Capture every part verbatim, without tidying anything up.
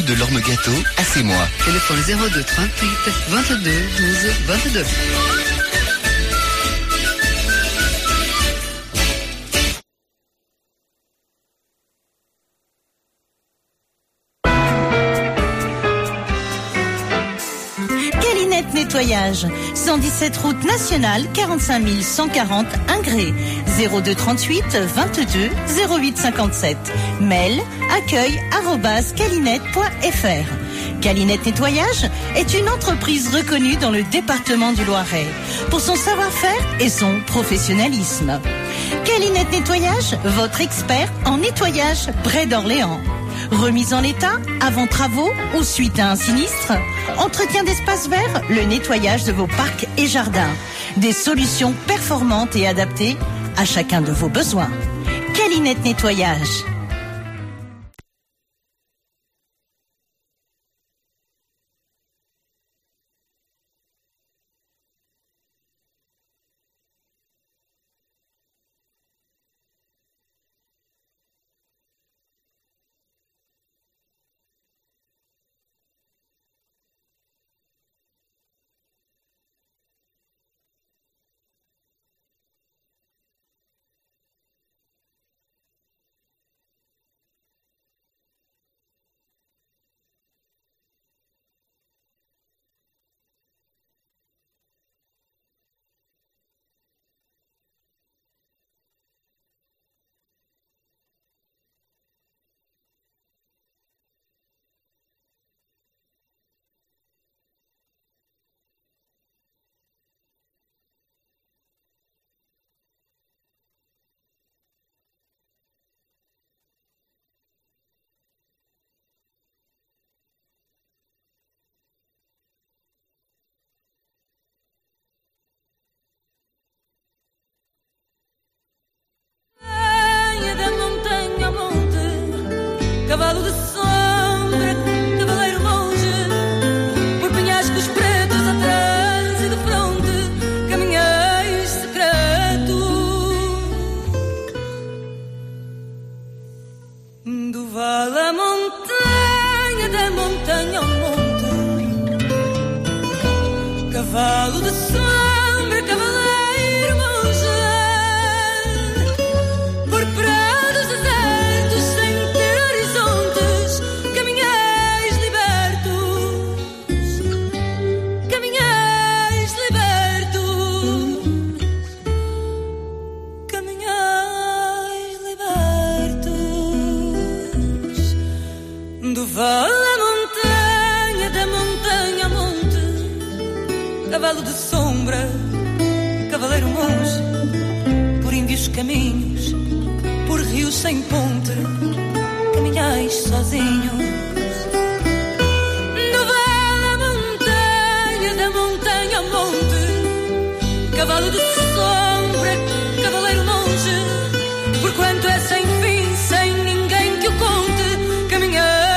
de l'Orme Gâteau à Sémois. Téléphone zéro deux trente-huit vingt-deux douze vingt-deux. Calinette Nettoyage, cent dix-sept route nationale, quarante-cinq mille cent quarante Ingré, zéro deux trente-huit vingt-deux zéro huit cinquante-sept. Mail accueil arobase calinette point fr. Calinette Nettoyage est une entreprise reconnue dans le département du Loiret pour son savoir-faire et son professionnalisme. Calinette Nettoyage, votre expert en nettoyage près d'Orléans. Remise en état, avant travaux ou suite à un sinistre. Entretien d'espaces verts, le nettoyage de vos parcs et jardins. Des solutions performantes et adaptées à chacun de vos besoins. Calinette Nettoyage. Cavalo de sombra, cavaleiro monge, por penhascos pretos atrás e de fronte, caminhais secreto. Do vale à montanha, da montanha ao monte, cavalo de sombra, cavaleiro monge, por prados desertos sem vale a montanha, da montanha ao monte, cavalo de sombra, cavaleiro monge, por índios caminhos, por rios sem ponte, caminhais sozinhos. No vale a montanha, da montanha ao monte, cavalo de sombra, cavaleiro monge, por quanto é sem fim, sem ninguém que o conte, caminhais.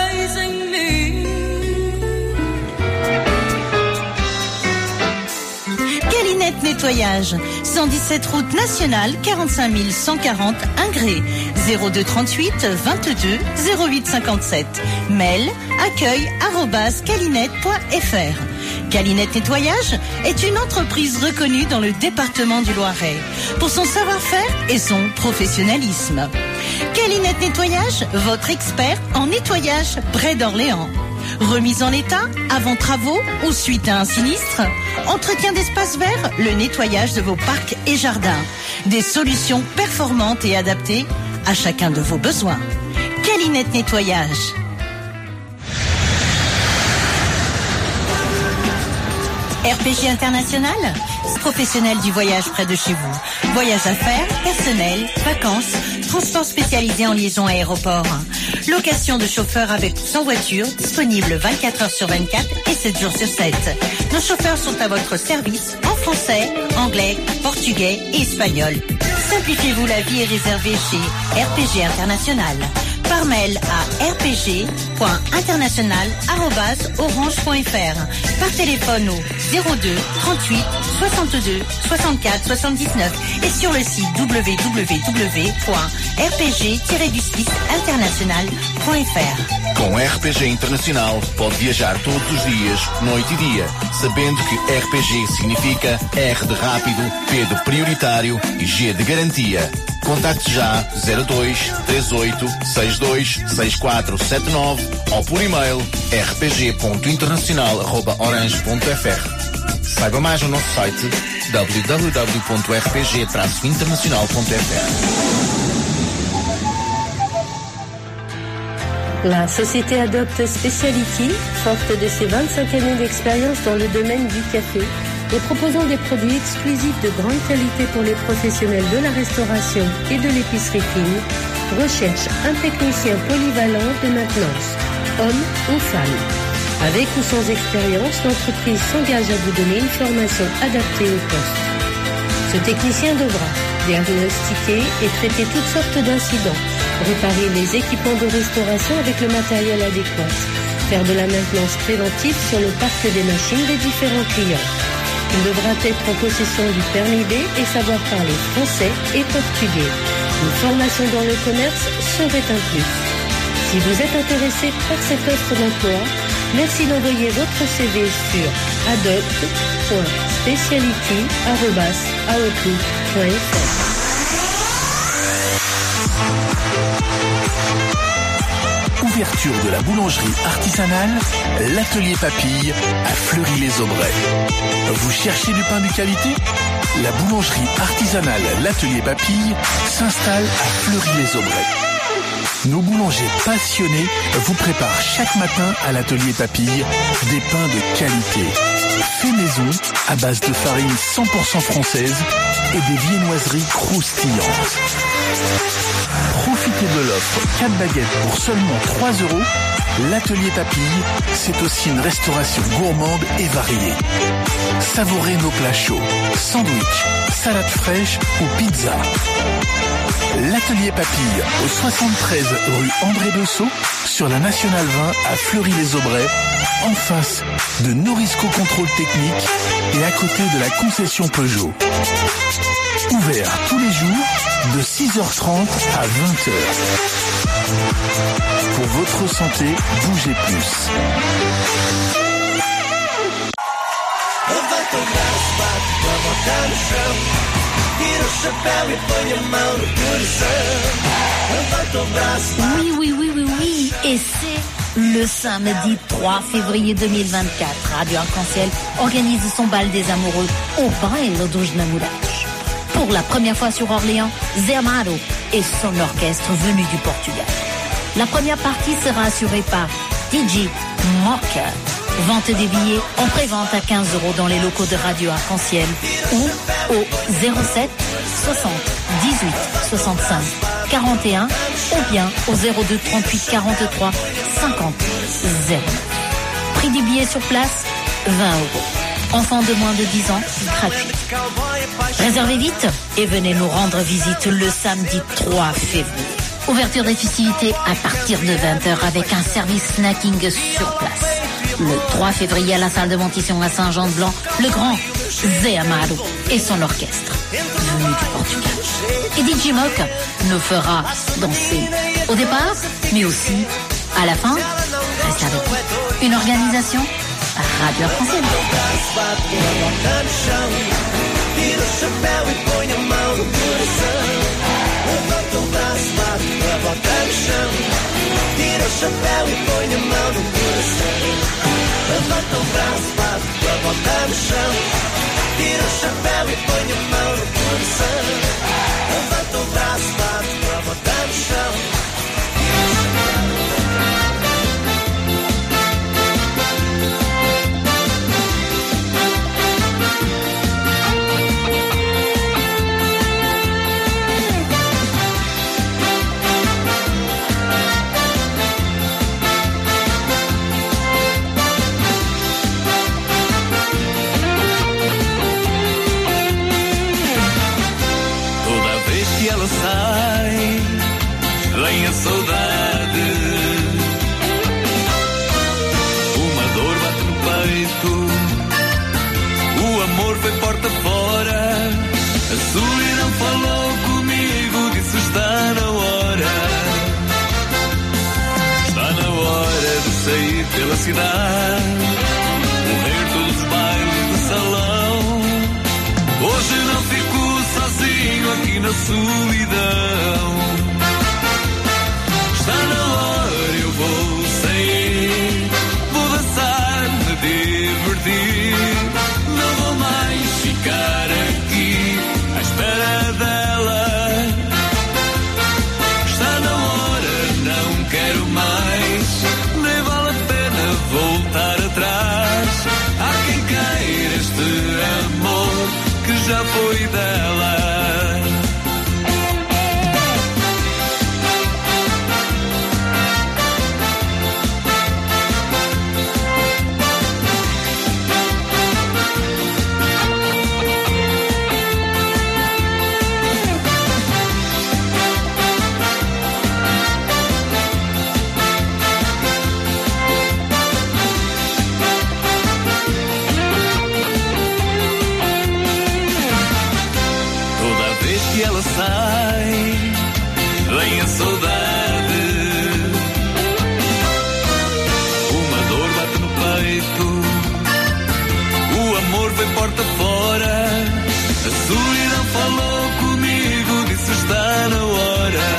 Calinette Nettoyage, cent dix-sept route nationale, quarante-cinq mille cent quarante Ingré, zéro deux trente-huit vingt-deux zéro huit cinquante-sept. Mail accueil arobase calinette point fr. Calinette Nettoyage est une entreprise reconnue dans le département du Loiret pour son savoir-faire et son professionnalisme. Calinette Nettoyage, votre expert en nettoyage près d'Orléans. Remise en état, avant travaux ou suite à un sinistre. Entretien d'espaces verts, le nettoyage de vos parcs et jardins. Des solutions performantes et adaptées à chacun de vos besoins. Calinette Nettoyage. R P G International, professionnel du voyage près de chez vous. Voyage affaires, personnel, vacances, transport spécialisé en liaison aéroport. Location de chauffeurs avec ou sans voiture, disponible vingt-quatre heures sur vingt-quatre et sept jours sur sept. Nos chauffeurs sont à votre service en français, anglais, portugais et espagnol. Simplifiez-vous la vie et réservez chez R P G International. Par mail à r p g point international arobase orange point f r. Par téléphone au zéro deux trente-huit soixante-deux soixante-quatre soixante-dix-neuf et sur le site w w w point r p g tiret du six international point f r. Com R P G Internacional pode viajar todos os dias, noite e dia, sabendo que R P G significa R de rápido, P de prioritário e G de garantia. Contacte já zero dois três oito seis dois seis quatro sete nove ou por e-mail r p g ponto internacional arroba orange ponto f r. Saiba mais no nosso site w w w ponto r p g traço internacional ponto f r. La société Adopt Specialty, forte de ses vingt-cinq années d'expérience dans le domaine du café et proposant des produits exclusifs de grande qualité pour les professionnels de la restauration et de l'épicerie fine, recherche un technicien polyvalent de maintenance, homme ou femme. Avec ou sans expérience, l'entreprise s'engage à vous donner une formation adaptée au poste. Ce technicien devra diagnostiquer et traiter toutes sortes d'incidents, réparer les équipements de restauration avec le matériel adéquat, faire de la maintenance préventive sur le parc des machines des différents clients. Il devra être en possession du permis B et savoir parler français et portugais. Une formation dans le commerce serait un plus. Si vous êtes intéressé par cette offre d'emploi, merci d'envoyer votre C V sur adopt point specialty arobase outlook point f r. Ouverture de la boulangerie artisanale, l'atelier Papille à Fleury-les-Aubrais. Vous cherchez du pain de qualité ? La boulangerie artisanale l'atelier Papille s'installe à Fleury-les-Aubrais. Nos boulangers passionnés vous préparent chaque matin à l'atelier Papille des pains de qualité. Fait maison à base de farine cent pour cent française et des viennoiseries croustillantes. Profitez de l'offre quatre baguettes pour seulement trois euros. L'atelier Papille, c'est aussi une restauration gourmande et variée. Savourez nos plats chauds, sandwich, salade fraîche ou pizza. L'atelier Papille au soixante-treize rue André Bessot sur la Nationale vingt à Fleury-les-Aubrais, en face de Norisco Contrôle Technique et à côté de la concession Peugeot. Ouvert tous les jours de six heures trente à vingt heures. Pour votre santé, bougez plus. Oui, oui, oui, oui, oui. Et c'est le samedi trois février deux mille vingt-quatre. Radio Arc-en-Ciel organise son bal des amoureux au Baile dos Namorados. Pour la première fois sur Orléans, Zé Amaro et son orchestre venu du Portugal. La première partie sera assurée par D J Mocha. Vente des billets en pré-vente à quinze euros dans les locaux de Radio Arc-en-Ciel ou au zéro sept soixante dix-huit soixante-cinq quarante et un ou bien au zéro deux trente-huit quarante-trois cinquante zéro neuf. Prix du billet sur place, vingt euros. Enfants de moins de dix ans, gratuit. Réservez vite et venez nous rendre visite le samedi trois février. Ouverture des festivités à partir de vingt heures avec un service snacking sur place. Le trois février à la salle de Montition à Saint-Jean-de-Blanc, le grand Zé Amaro et son orchestre, venu du Portugal. Et D J Mock nous fera danser au départ, mais aussi à la fin. Restez avec nous. Une organisation à Radio Arc-en-Ciel. Tira o chapéu e põe a mão no coração. Levanta o braço, bate a boca no chão. Tira o chapéu e põe a mão no coração. Levanta o braço, bate a boca no chão. pela cidade, morrer todos os bailes de salão. Hoje não fico sozinho aqui na solidão. Está na hora, eu vou sair, vou dançar, me divertir. Não vou mais ficar aqui à espera dela. Está na hora, não quero mais, nem vale a pena voltar atrás. Há quem queira este amor que já foi dela. Ela sai, vem a saudade, uma dor bate no peito, o amor foi porta fora, a solidão falou comigo, disse está na hora,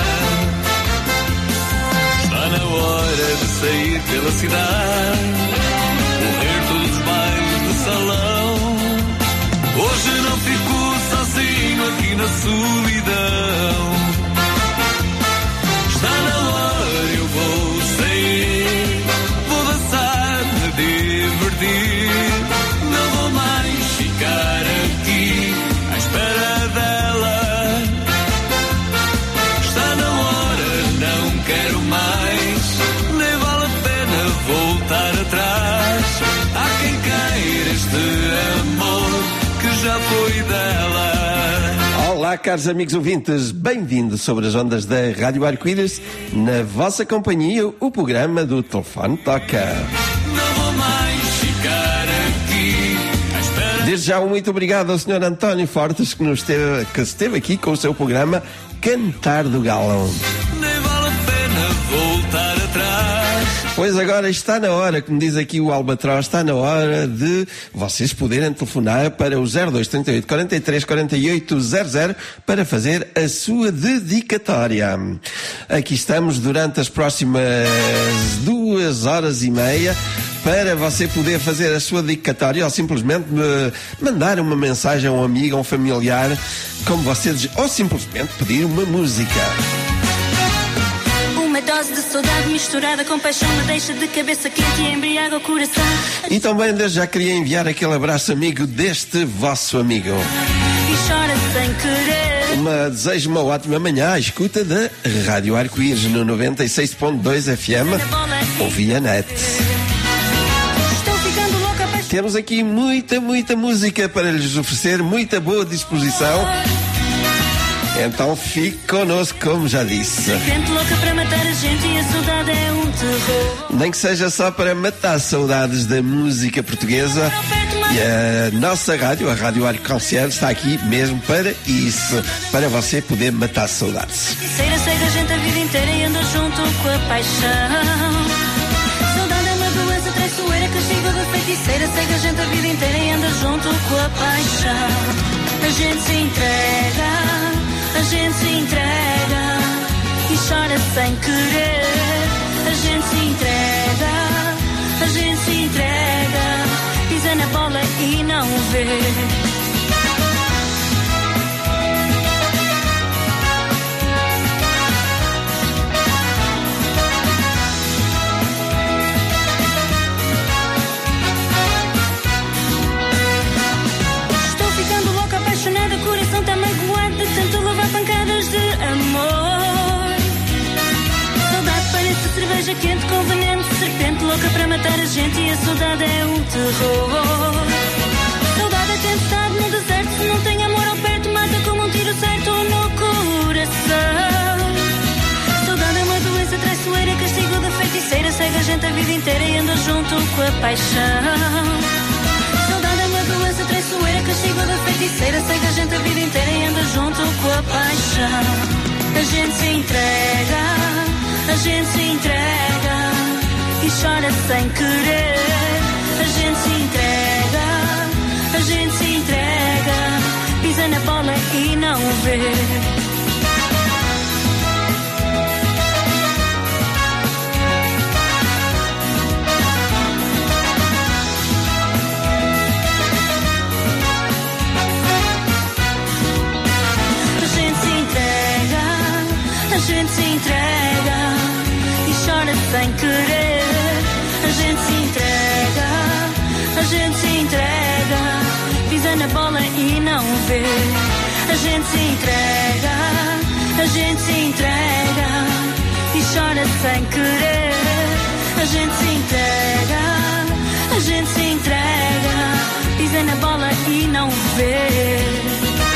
está na hora de sair pela cidade, morrer todos os bailes de salão. Hoje não fico sozinho aqui na solidão. Está na hora, eu vou sair, vou dançar, me divertir. Não vou mais ficar aqui à espera dela. Está na hora, não quero mais, nem vale a pena voltar atrás. Há quem queira este amor que já foi dela. Olá, caros amigos ouvintes, bem-vindos sobre as ondas da Rádio Arco-Íris, na vossa companhia, o programa do Telefone Toca. Não vou mais ficar aqui à espera. Desde já, um muito obrigado ao senhor António Fortes, que, nos esteve, que esteve aqui com o seu programa Cantar do Galo. Nem vale a pena voltar atrás. Pois agora está na hora, como diz aqui o Albatroz, está na hora de vocês poderem telefonar para o zero dois trinta e oito, quarenta e três, quarenta e oito zero zero para fazer a sua dedicatória. Aqui estamos durante as próximas duas horas e meia para você poder fazer a sua dedicatória ou simplesmente mandar uma mensagem a um amigo, a um familiar, como você diz, ou simplesmente pedir uma música. Uma dose de saudade misturada com paixão me deixa de cabeça quente e embriaga o coração. E também desde já queria enviar aquele abraço amigo deste vosso amigo. E chora sem querer. Uma, desejo uma ótima manhã à escuta da Rádio Arco-Íris no noventa e seis ponto dois F M ou via net. Estou ficando louca, apaixonada. Temos aqui muita, muita música para lhes oferecer, muita boa disposição. Então fique connosco, como já disse. Gente louca para matar a gente e a saudade é um terror. Nem que seja só para matar saudades da música portuguesa. E a nossa rádio, a Rádio Arco-Íris, está aqui mesmo para isso, para você poder matar saudades. Cega, cega a gente a vida inteira e anda junto com a paixão. Saudade é uma doença traiçoeira, castigo da feiticeira. Cega a gente a vida inteira e anda junto com a paixão. A gente se entrega, a gente se entrega e chora sem querer. A gente se entrega, a gente se entrega, pisa na bola e não vê. Estou ficando louca, apaixonada, coração tá magoado de tanto levar pancadas de amor. Saudade parece cerveja quente com veneno de serpente, louca para matar a gente e a saudade é um terror. Saudade é tempestade no deserto, se não tem amor ao perto, mata como um tiro certo no coração. Saudade é uma doença traiçoeira, castigo da feiticeira, cega a gente a vida inteira e anda junto com a paixão. Saudade é uma doença traiçoeira, castigo da feiticeira, cega a gente a vida inteira e anda junto com a paixão. A gente se entrega, a gente se entrega e e chora sem querer. A gente se entrega, a gente se entrega, pisa na bola e não vê. A gente se entrega e chora sem querer. A gente se entrega, a gente se entrega, pisa na bola e não vê. A gente se entrega, a gente se entrega e chora sem querer. A gente se entrega, a gente se entrega, pisa na bola e não vê.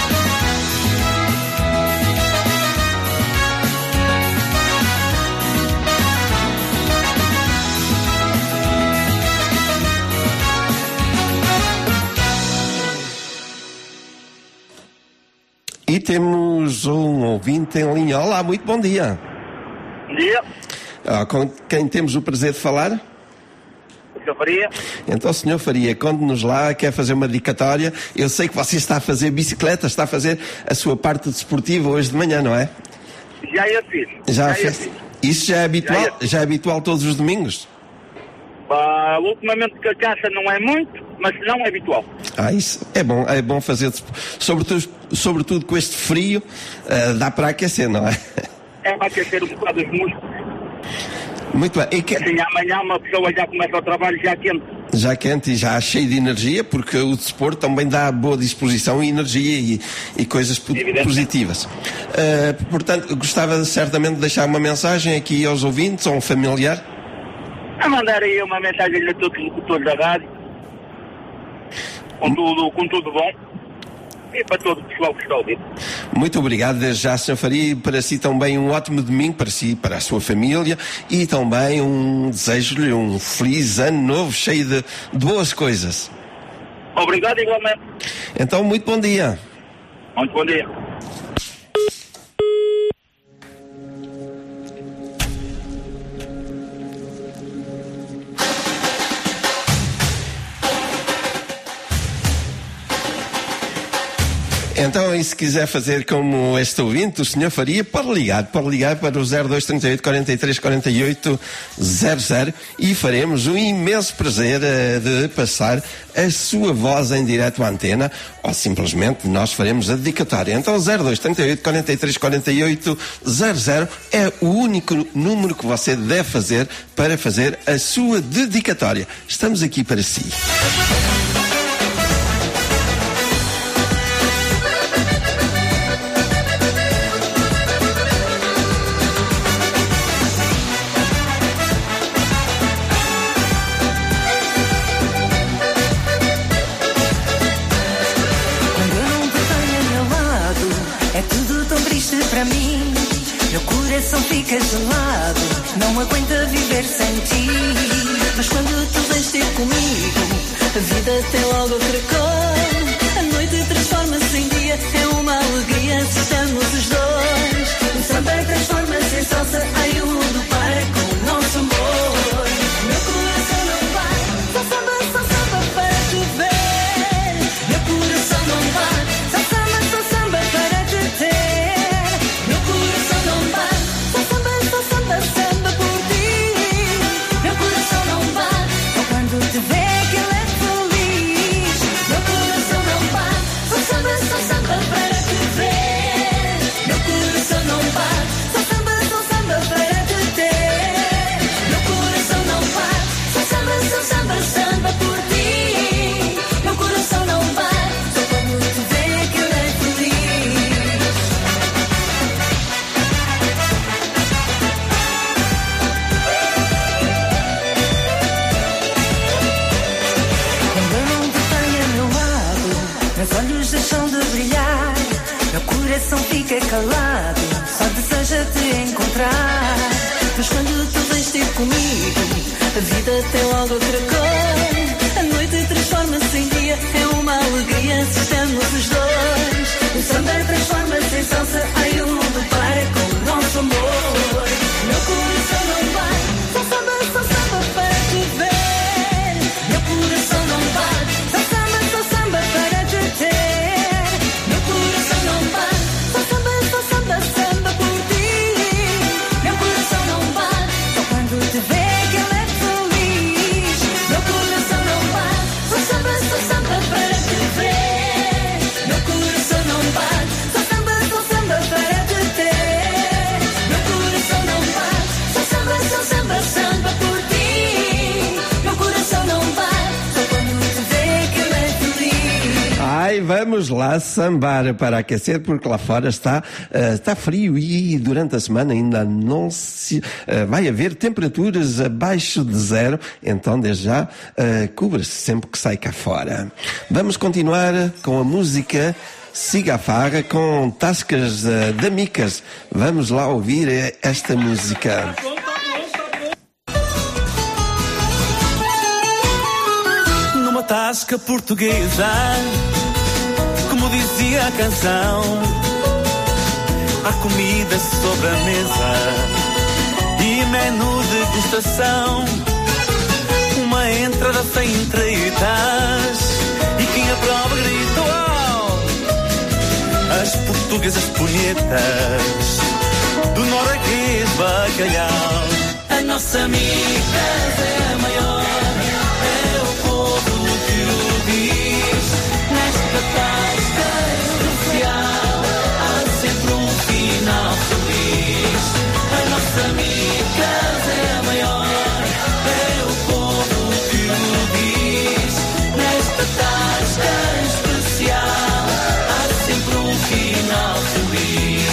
E temos um ouvinte em linha. Olá, muito bom dia. Bom dia. Ah, com quem temos o prazer de falar? O senhor Faria. Então, senhor Faria, conte-nos lá, quer fazer uma dedicatória. Eu sei que você está a fazer bicicleta, está a fazer a sua parte desportiva hoje de manhã, não é? Já ia fiz. Já, já fez? Fiz. Isso já é habitual? Já, já é habitual todos os domingos? Uh, ultimamente que a caça não é muito, mas não é habitual. Ah, isso é bom, é bom fazer, sobretudo, sobretudo com este frio, uh, dá para aquecer, não é? É para aquecer um bocado os músculos. Muito bem. E que... Assim, amanhã uma pessoa já começa o trabalho já quente. Já quente e já cheio de energia, porque o desporto também dá boa disposição e energia e, e coisas positivas. Uh, portanto, gostava certamente de deixar uma mensagem aqui aos ouvintes, ou um familiar. A mandar aí uma mensagem a todos os locutores da rádio, com tudo, com tudo bom, e para todo o pessoal que está a ouvir. Muito obrigado desde já, senhor Faria, e para si também um ótimo domingo, para si, para a sua família, e também um desejo-lhe um feliz ano novo, cheio de, de boas coisas. Obrigado igualmente. Então, muito bom dia. Muito bom dia. Então, e se quiser fazer como este ouvinte, o senhor Faria, pode ligar, pode ligar para o zero dois trinta e oito, quarenta e três, quarenta e oito, zero zero e faremos um imenso prazer uh, de passar a sua voz em direto à antena, ou simplesmente nós faremos a dedicatória. Então, zero dois trinta e oito, quarenta e três, quarenta e oito, zero zero é o único número que você deve fazer para fazer a sua dedicatória. Estamos aqui para si. Fica gelado, não aguenta viver sem ti. Mas quando tu vens ter comigo, a vida tem logo outra cor. A noite transforma-se em dia, é uma alegria se estamos os dois. O samba transforma-se em salsa, ai o mundo para com o nosso amor. Meu coração não vai, só samba, só samba para te ver. Meu coração não vai, só samba, só samba para te ter. Meu coração não vai, samba, samba por ti. Meu coração não bate, só quando te vê que ele é feliz. Meu coração não bate, só samba, só samba para te ver. Meu coração não bate, só samba, só samba para te ter. Meu coração não bate, só samba, só samba, samba por ti. Meu coração não bate, só quando te vê que ele é feliz. Meus olhos deixam de brilhar, meu coração fica calado, só deseja te encontrar. Mas quando tu vens ter comigo, a vida tem logo outra cor. A noite transforma-se em dia, é uma alegria se estamos os dois. O samba transforma-se em salsa, ai o mundo para com o nosso amor. Meu coração não vai, só samba, só samba para vamos lá sambar para aquecer, porque lá fora está, uh, está frio e durante a semana ainda não se uh, vai haver temperaturas abaixo de zero, então desde já uh, cubra-se sempre que sai cá fora. Vamos continuar com a música Siga a Farra com Tascas uh, da Micas. Vamos lá ouvir esta música. Numa tasca portuguesa, como dizia a canção, há comida sobre a mesa e menu de degustação. Uma entrada sem treitas e quem aprova grita uau! As portuguesas punhetas do norueguês bacalhau. A nossa amiga é a maior, é o povo que o diz. Nesta tasca especial há sempre um final feliz. A nossa amiga é a maior, é o povo que o diz. Nesta tasca especial há sempre um final feliz.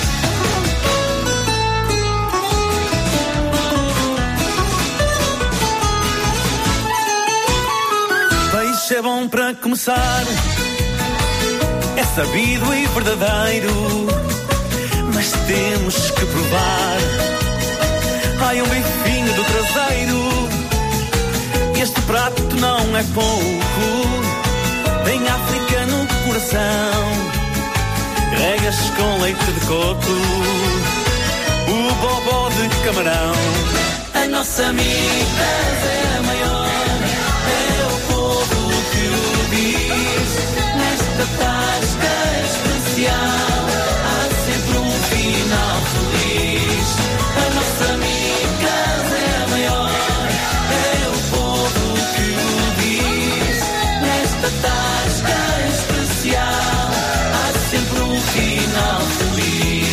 Peixe é bom para começar, é sabido e verdadeiro, mas temos que provar. Ai, um bifinho do traseiro, este prato não é pouco, tem África no coração, regas com leite de coco, o bobó de camarão. A nossa amiga é a maior, é o povo que o diz. Nesta tasca especial há sempre um final feliz. A nossa amiga é a maior, é o povo que o diz. Nesta tasca especial há sempre um final feliz.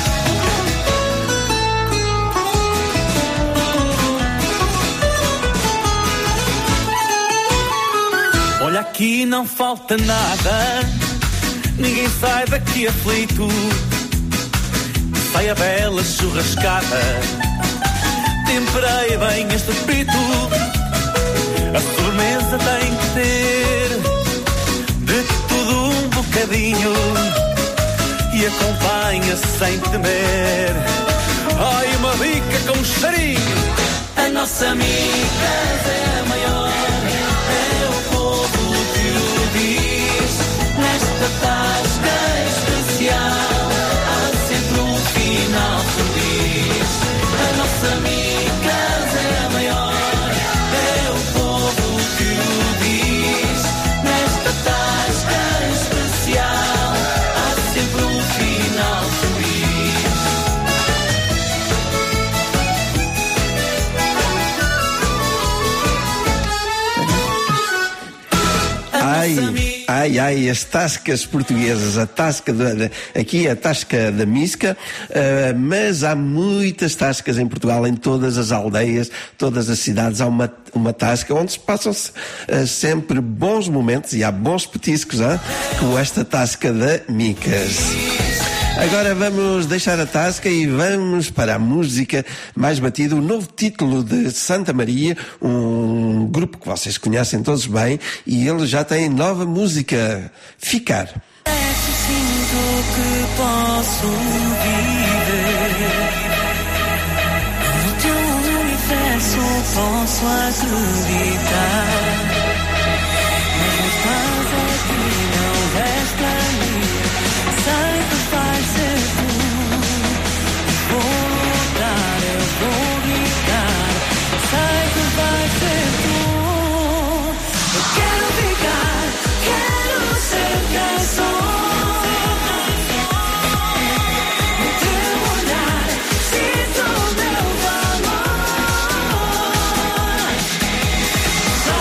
Olha, aqui não falta nada, ninguém sai daqui aflito. Sai a bela churrascada, temperei bem este apito. A sobremesa tem que ter de tudo um bocadinho e acompanha sem temer. Ai, uma bica com cheirinho. A nossa amiga é a maior, é o povo que o diz. Nesta tasca especial há sempre um final feliz. A nossa amiga é a maior, é o povo que o diz. Nesta tasca especial há sempre um final feliz. Ai, ai, ai, as tascas portuguesas, a tasca de, aqui a tasca da Misca, uh, mas há muitas tascas em Portugal, em todas as aldeias, todas as cidades, há uma, uma tasca onde se passam-se uh, sempre bons momentos e há bons petiscos, hein? Como esta tasca da Micas. Agora vamos deixar a tasca e vamos para a música mais batida, o novo título de Santa Maria, um grupo que vocês conhecem todos bem, e eles já têm nova música, Ficar. Sinto que posso viver no teu universo, posso acreditar, mas meus pais aqui não és pra mim. Sei que vai ser tu, vou lutar, eu vou gritar. Sei que vai ser tu, eu quero ficar, quero ser quem sou. No teu olhar, sinto o meu valor.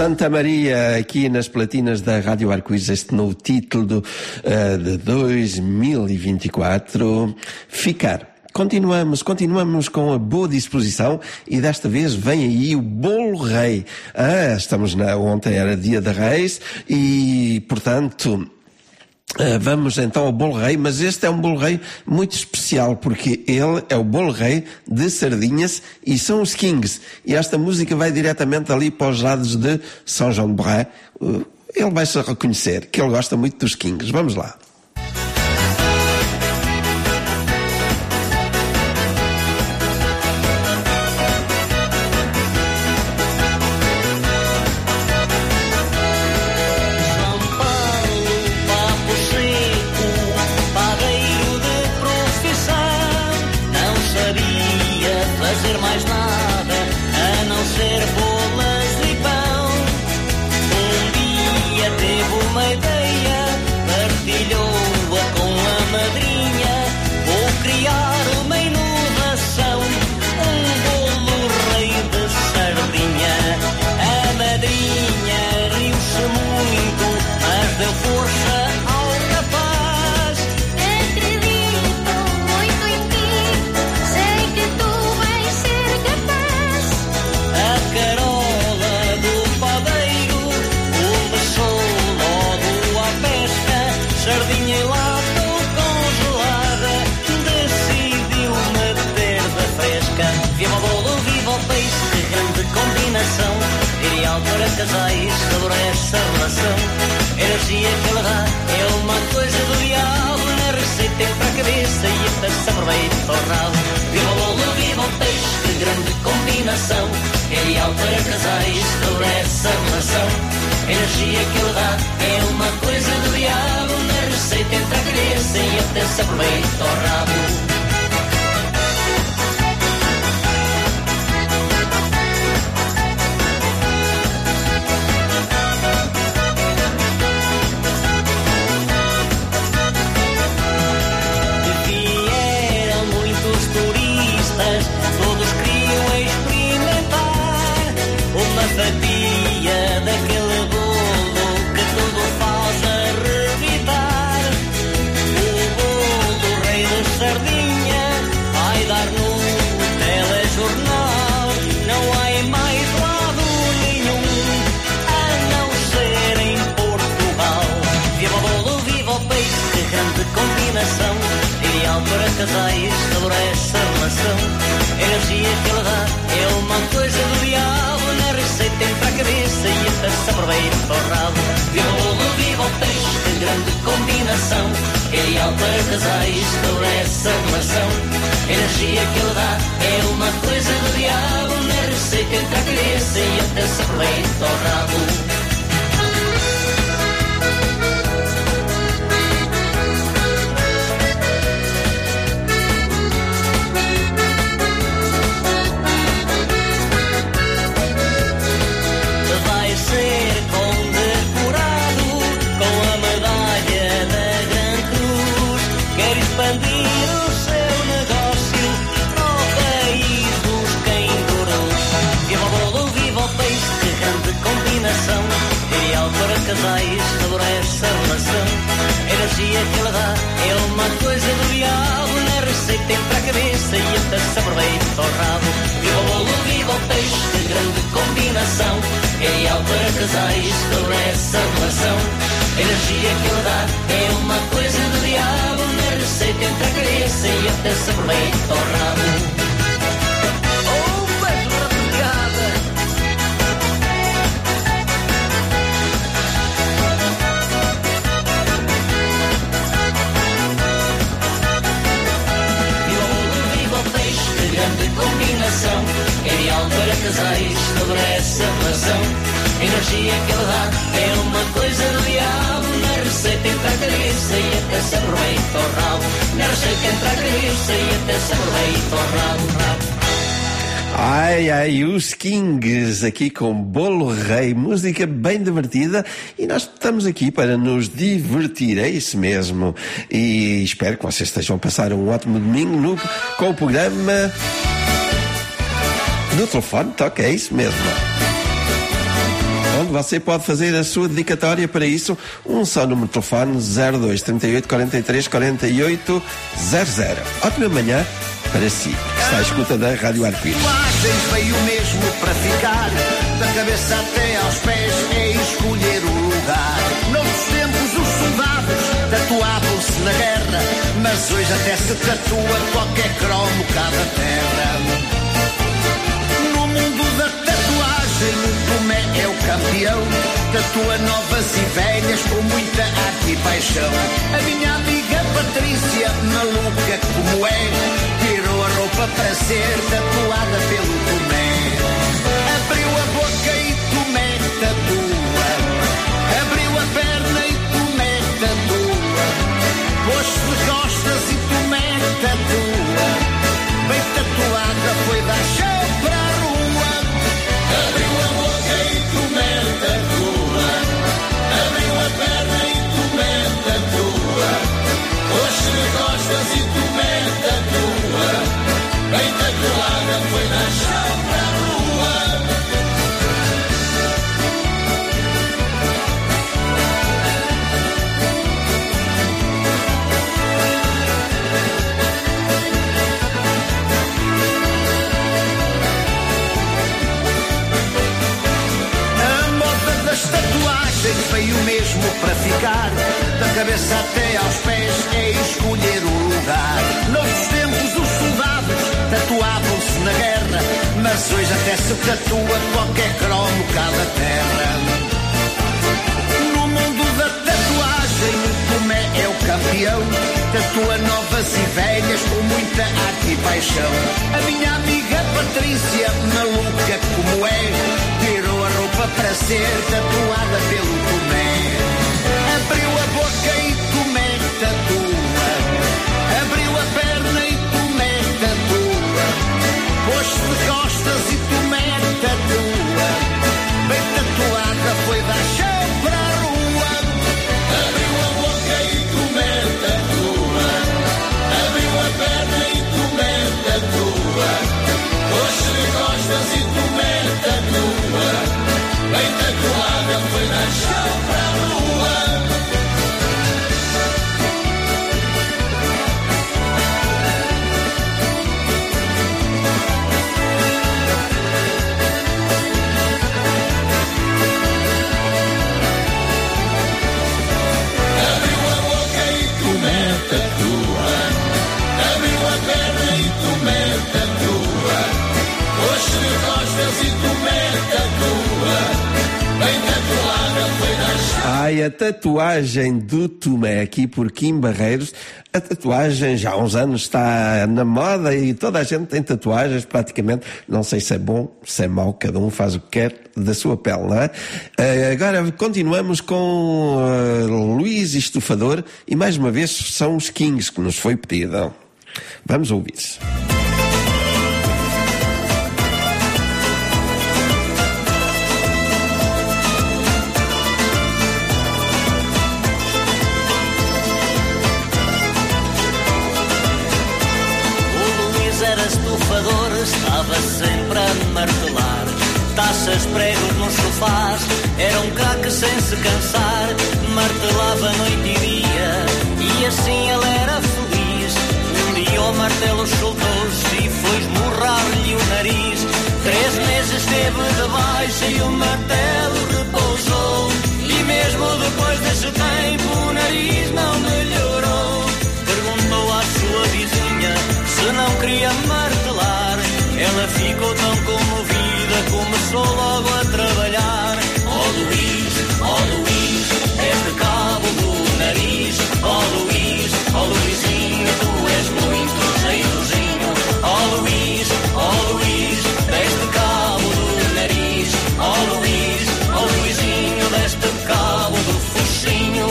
Santa Maria, aqui nas platinas da Rádio Arco-Íris, este novo título uh, de dois mil e vinte e quatro, Ficar. Continuamos, continuamos com a boa disposição e desta vez vem aí o Bolo Rei. Ah, estamos na, ontem era dia de Reis e, portanto, Uh, vamos então ao Bolo Rei, mas este é um Bolo Rei muito especial porque ele é o Bolo Rei de Sardinhas e são os Kings. E esta música vai diretamente ali para os lados de São João de Borré. Uh, ele vai-se reconhecer que ele gosta muito dos Kings. Vamos lá. Para casais, sobre essa relação. Energia que ela dá é uma coisa do diabo. Na receita é para a cabeça e até se aproveita ao rabo. Viva o bolo, viva o peixe, que grande combinação. É ideal para casais, sobre essa relação. Energia que ela dá é uma coisa do diabo. Na receita é para a cabeça e até se aproveita ao rabo. Fatia daquele bolo que tudo faz arrebitar. O bolo rei da sardinha vai dar no telejornal. Não há em mais lado nenhum a não ser em Portugal. Viva o bolo, viva o peixe, que grande combinação. Ideal para casais, sobre essa relação. Energia que ela dá é uma coisa do diabo. Receita para a cabeça e até se aproveita ao rabo. Viva o bolo, viva o peixe, que grande combinação. É ideal para casais, sobre essa relação. Energia que ele dá é uma coisa do diabo. Na receita para a cabeça e até se aproveita ao rabo. Expandir o seu negócio no país dos cangurus. Viva o bolo, viva o peixe, que grande combinação. Ideal para casais, sobre essa relação. Energia que ela dá é uma coisa do diabo. Na receita é para a cabeça e até se aproveita ao rabo. Viva o bolo, viva o peixe, que grande combinação. Ideal para casais, sobre essa relação. Energia que ela dá é uma coisa do diabo. Na receita entre a cabeça e até se aproveita ao rabo. Oh, beijo na pegada. Viva o bolo, viva o peixe, que grande combinação. Ideal para casais, sobre essa relação. Energia que ela dá é uma coisa do diabo. Na receita entra a cabeça e até se aproveita ao rabo. Na receita entra a cabeça e até se aproveita ao rabo, rabo. Ai, ai, os Kings aqui com Bolo Rei, música bem divertida, e nós estamos aqui para nos divertir, é isso mesmo. E espero que vocês estejam a passar um ótimo domingo no, com o programa no telefone, toca, é isso mesmo. Onde você pode fazer a sua dedicatória. Para isso, um só número de telefone: zero dois, trinta e oito, quarenta e três, quarenta e oito, zero zero. Ótima manhã para si, que está à escuta da Rádio Arco-Íris. Veio mesmo para ficar, da cabeça até aos pés, é escolher o lugar. Noutros tempos os soldados tatuavam-se na guerra, mas hoje até se tatua qualquer cromo cá da terra. No mundo da tatuagem, o Tomé é o campeão, tatua novas e velhas com muita arte e paixão. A minha amiga Patrícia, maluca como é, tirou a roupa para ser tatuada pelo Tomé. Abriu a boca e Tomé tatua, abriu a perna e Tomé tatua, pôs-se de costas e Tomé tatua, bem tatuada foi dar chão para a rua. Abriu a boca e Tomé tatua, abriu a perna e Tomé tatua, pôs-se de costas e Tomé tatua, bem tatuada foi dar chão para a rua. Veio mesmo para ficar, da cabeça até aos pés, é escolher o lugar. Noutros tempos os soldados tatuavam-se na guerra, mas hoje até se tatua qualquer cromo cá da terra. No mundo da tatuagem, o Tomé é o campeão, tatua novas e velhas com muita arte e paixão. A minha amiga Patrícia, maluca como é, tirou a roupa para ser tatuada pelo Tomé. Abriu a boca e Tomé tatua, abriu a perna e Tomé tatua, pôs-se de costas e Tomé tatua, bem tatuada foi dar chão para a rua. Abriu a boca e Tomé tatua, abriu a perna e Tomé tatua, pôs-se de costas e Tomé tatua, bem tatuada foi dar chão para a rua. Abriu a boca e Tomé tatua, abriu a perna e Tomé tatua, pôs-se de costas e Tomé tatua, bem tatuada foi dar chão. Ai, a tatuagem do Tomé aqui por Kim Barreiros. A tatuagem já há uns anos está na moda e toda a gente tem tatuagens praticamente. Não sei se é bom, se é mau, cada um faz o que quer da sua pele, não é? Uh, agora continuamos com uh, Luís Estufador e mais uma vez são os Kings que nos foi pedido. Vamos ouvir. Estava sempre a martelar taças, pregos nos sofás. Era um craque sem se cansar, martelava noite e dia, e assim ele era feliz. Um dia o martelo soltou-se e foi esmurrar-lhe o nariz. Três meses esteve debaixo e o martelo repousou, e mesmo depois desse tempo o nariz não melhorou. Perguntou à sua vizinha se não queria martelar. Ela ficou tão comovida, começou logo a trabalhar. Oh Luís, oh Luís, este cabo do nariz. Oh Luís, oh Luizinho, tu és muito jeitozinho. Oh Luís, oh Luís, deste cabo do nariz. Oh Luís, oh Luizinho, deste cabo do focinho.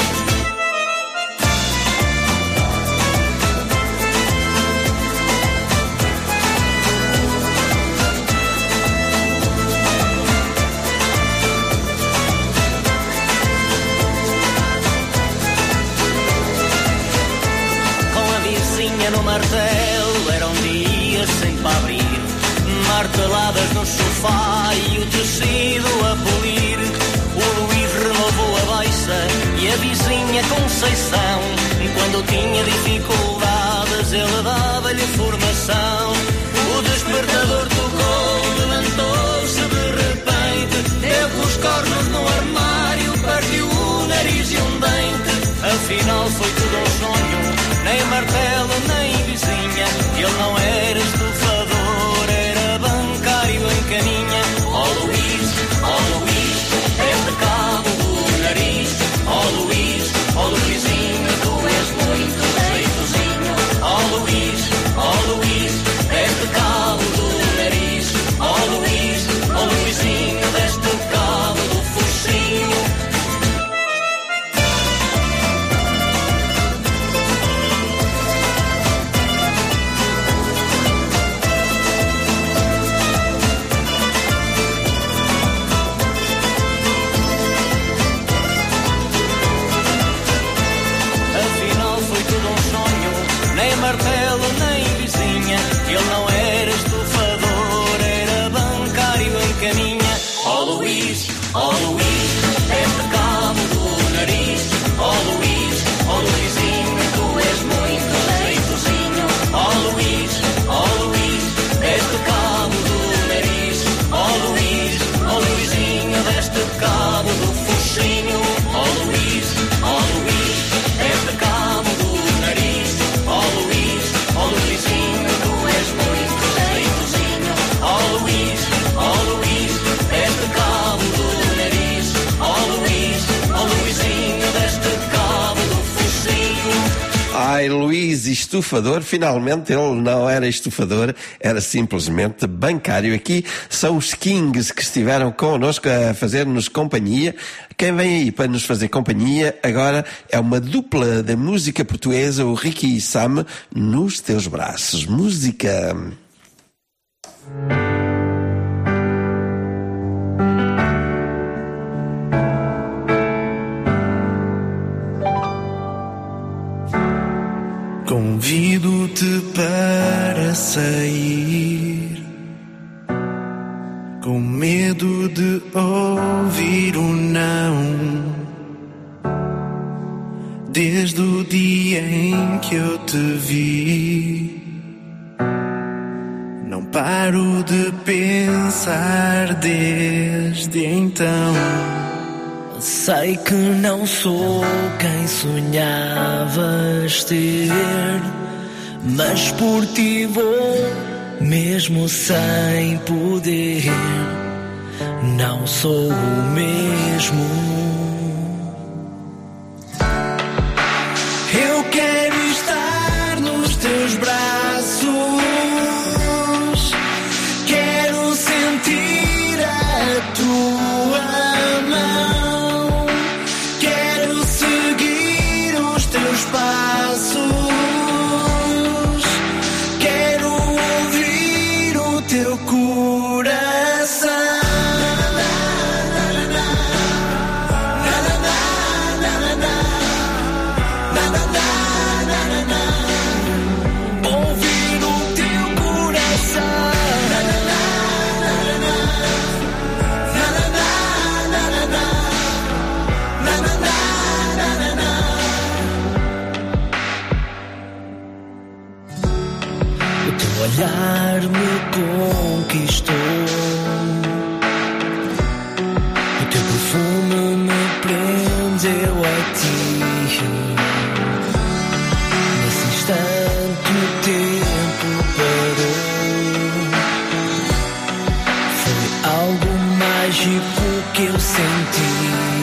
No martelo eram dias sem para abrir, marteladas no sofá e o tecido a polir. Conceição. Quando tinha dificuldades ele dava-lhe formação. O despertador tocou, levantou-se de repente, deu com os cornos no armário, partiu o nariz e um dente. Afinal foi tudo um sonho, nem martelo nem vizinha. Ele não era estufador, era bancário em Caninha. Ó Luís, ó Luís, este cabo do nariz. Ó Luís, ó Luizinho, tu és muito jeitozinho. Ó Luís, ó Luís, este cabo do nariz. Ó Luís, ó Luizinho, deste cabo do focinho. Martelo nem vizinha, ele não era estufador, era bancário em Caninha. Ó Luís, ó Luís, este cabo do nariz. Ó Luís, ó Luizinho, tu és muito jeitozinho. Ó Luís, ó Luís, este cabo do nariz. Ó Luís, ó Luizinho, deste cabo do focinho. Ó Luís, ó Luís, este cabo do nariz. Ó Luís, ó Luizinho, tu és muito jeitozinho. Ó Luís, ó Luís, este cabo do nariz. Ó Luís, ó Luizinho, deste cabo do focinho. Ai, Luís estufador, finalmente ele não era estufador, era simplesmente bancário. Aqui são os Kings que estiveram connosco a fazer-nos companhia. Quem vem aí para nos fazer companhia agora é uma dupla da música portuguesa, o Ricky e Sam, Nos Teus Braços. Música. Convido-te para sair, com medo de ouvir o não. Desde o dia em que eu te vi, não paro de pensar desde então. Sei que não sou quem sonhavas ter, mas por ti vou, mesmo sem poder. Não sou o mesmo. Eu quero estar nos teus braços, quero sentir a tua mão, quero seguir os teus passos, quero ouvir o teu coração. Olhar me conquistou, o teu perfume me prendeu a ti. Nesse instante o tempo parou, foi algo mágico que eu senti.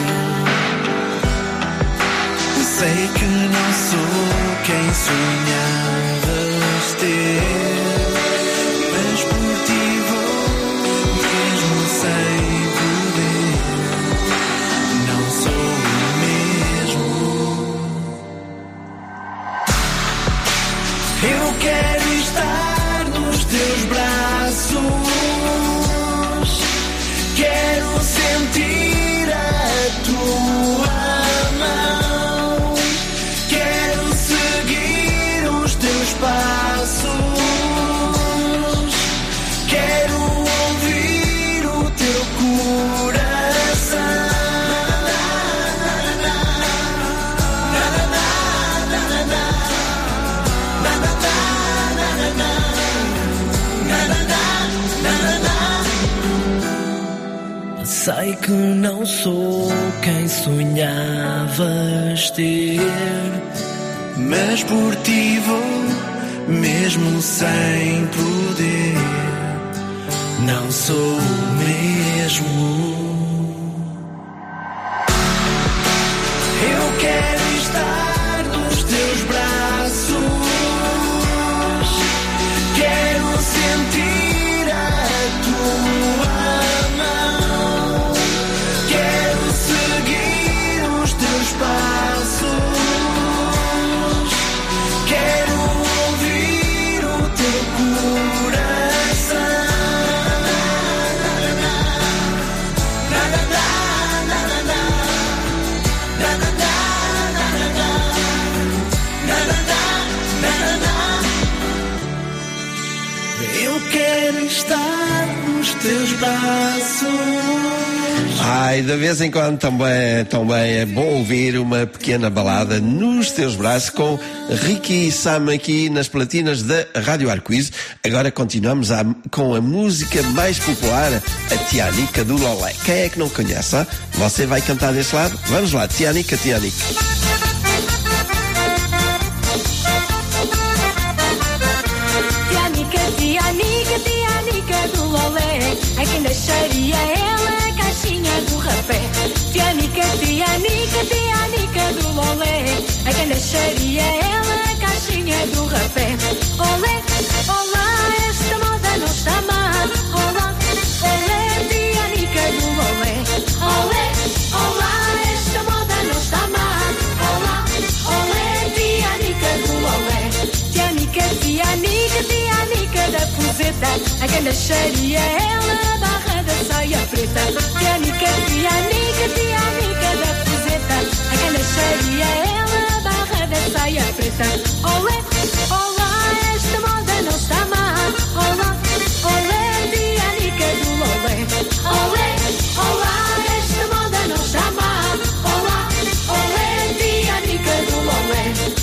Sei que não sou quem sonhavas ter, eu quero estar nos teus braços, quero sentir a tua mão, quero seguir os teus sei que não sou quem sonhavas ter, mas por ti vou, mesmo sem poder. Não sou o mesmo. Eu quero estar nos teus braços. Quero sentir a tua mão. Quero seguir os teus passos. Quero ouvir o teu coração. Eu quero estar nos teus braços. Ai, de vez em quando também, também é bom ouvir uma pequena balada nos teus braços com Ricky e Sam aqui nas platinas da Rádio Arco-Íris. Agora continuamos a, com a música mais popular, a Tianica do Lolé. Quem é que não conhece? Hein? Você vai cantar desse lado? Vamos lá, Tianica, Tianica. Tianica, Tianica do Lolé, é quem deixaria ela a caixinha do rapé. Tianica, Tianica, Tianica do Lolé, é quem deixaria ela a caixinha do rapé. Olé, olá, esta moda não está má. Olá, olé, Tianica do Lolé. Olé, olá, esta moda não está má. Olá, olé, Tianica do Lolé. Tianica, Tianica, Tianica da Fuseta, a quem deixaria ela a barra da saia preta. Tianica, Tianica, Tianica da Fuseta, a quem deixaria ela a barra da saia preta. Olé, olá, esta moda não está má. Olá, olé, Tianica do Lolé. Olé, olá, esta moda não está má. Olá, olé, Tianica do Lolé.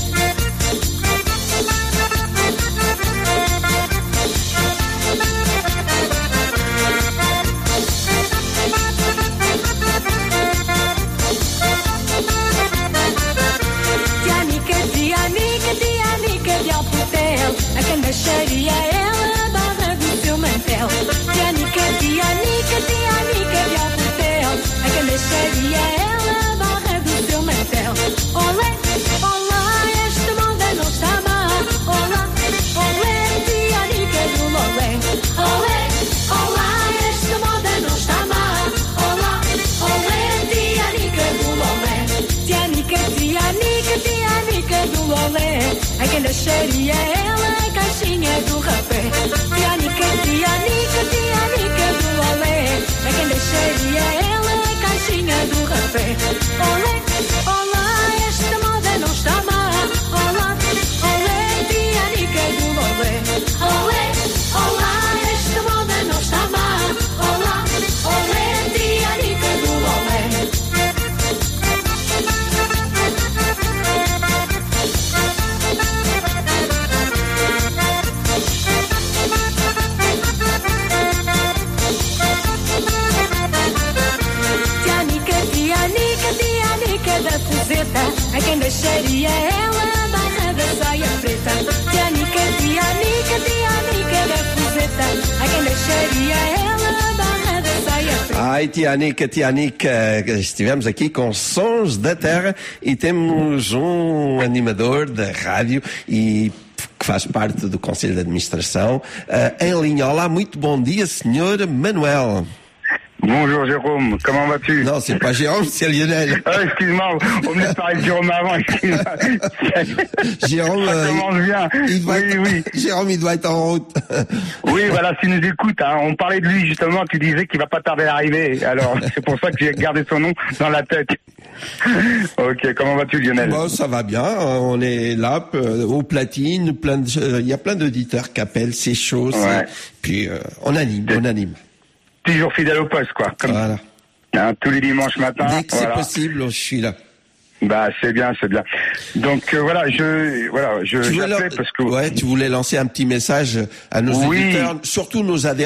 Tianica, Tianica, Tianica de Alpotel, a quem deixaria ela a barra do seu mantel. Tianica, Tianica, Tianica de Alpotel, a quem deixaria ela a barra do seu mantel. Olé, olá, esta moda não está má. Olá, olé, Tianica do Lolé. Olé, olá, esta moda não está má. Olá, olé, Tianica do Lolé. Tianica, Tianica, Tianica do Lolé, a quem deixaria ela a caixinha do rapé. Tianica, Tianica, Tianica do Lolé, a quem deixaria ela a caixinha do rapé. Olé, olá, esta moda não está má. Olá, olé, Tianica do Lolé. Olé, olá, esta moda não está má. Olá, olé, Tianica do Lolé. Tianica, Tianica, Tianica da Fuseta, a quem deixaria ela a barra da saia preta. Tianica, Tianica, Tianica da Fuseta, a quem deixaria ela a barra da saia preta. Ai, Tianica, Tianica, estivemos aqui com Sons da Terra e temos um animador da rádio e que faz parte do Conselho de Administração uh, em linha. Olá, muito bom dia, senhor Manuel. Bonjour Jérôme, comment vas-tu? Non, c'est pas Jérôme, c'est Lionel. Ah, excuse-moi, on me parlait de Jérôme avant, excuse-moi. Jérôme, ça commence bien. Il doit oui, être, oui. Jérôme, il doit être en route. Oui, voilà, s'il nous écoute, hein, on parlait de lui justement, tu disais qu'il va pas tarder à arriver. Alors, c'est pour ça que j'ai gardé son nom dans la tête. Ok, comment vas-tu Lionel? Bon, ça va bien, on est là, euh, aux platines, plein de, il euh, y a plein d'auditeurs qui appellent, c'est chaud, ouais. Puis euh, on anime, on anime. Toujours fidèle au poste, quoi. Comme, voilà. Hein, tous les dimanches matin. Dès que voilà. c'est possible, je suis là. Bah c'est bien, c'est bien. Donc euh, voilà, je voilà, je tu voulais, parce que ouais, tu voulais lancer un petit message à nos oui. auditeurs, surtout nos adhérents.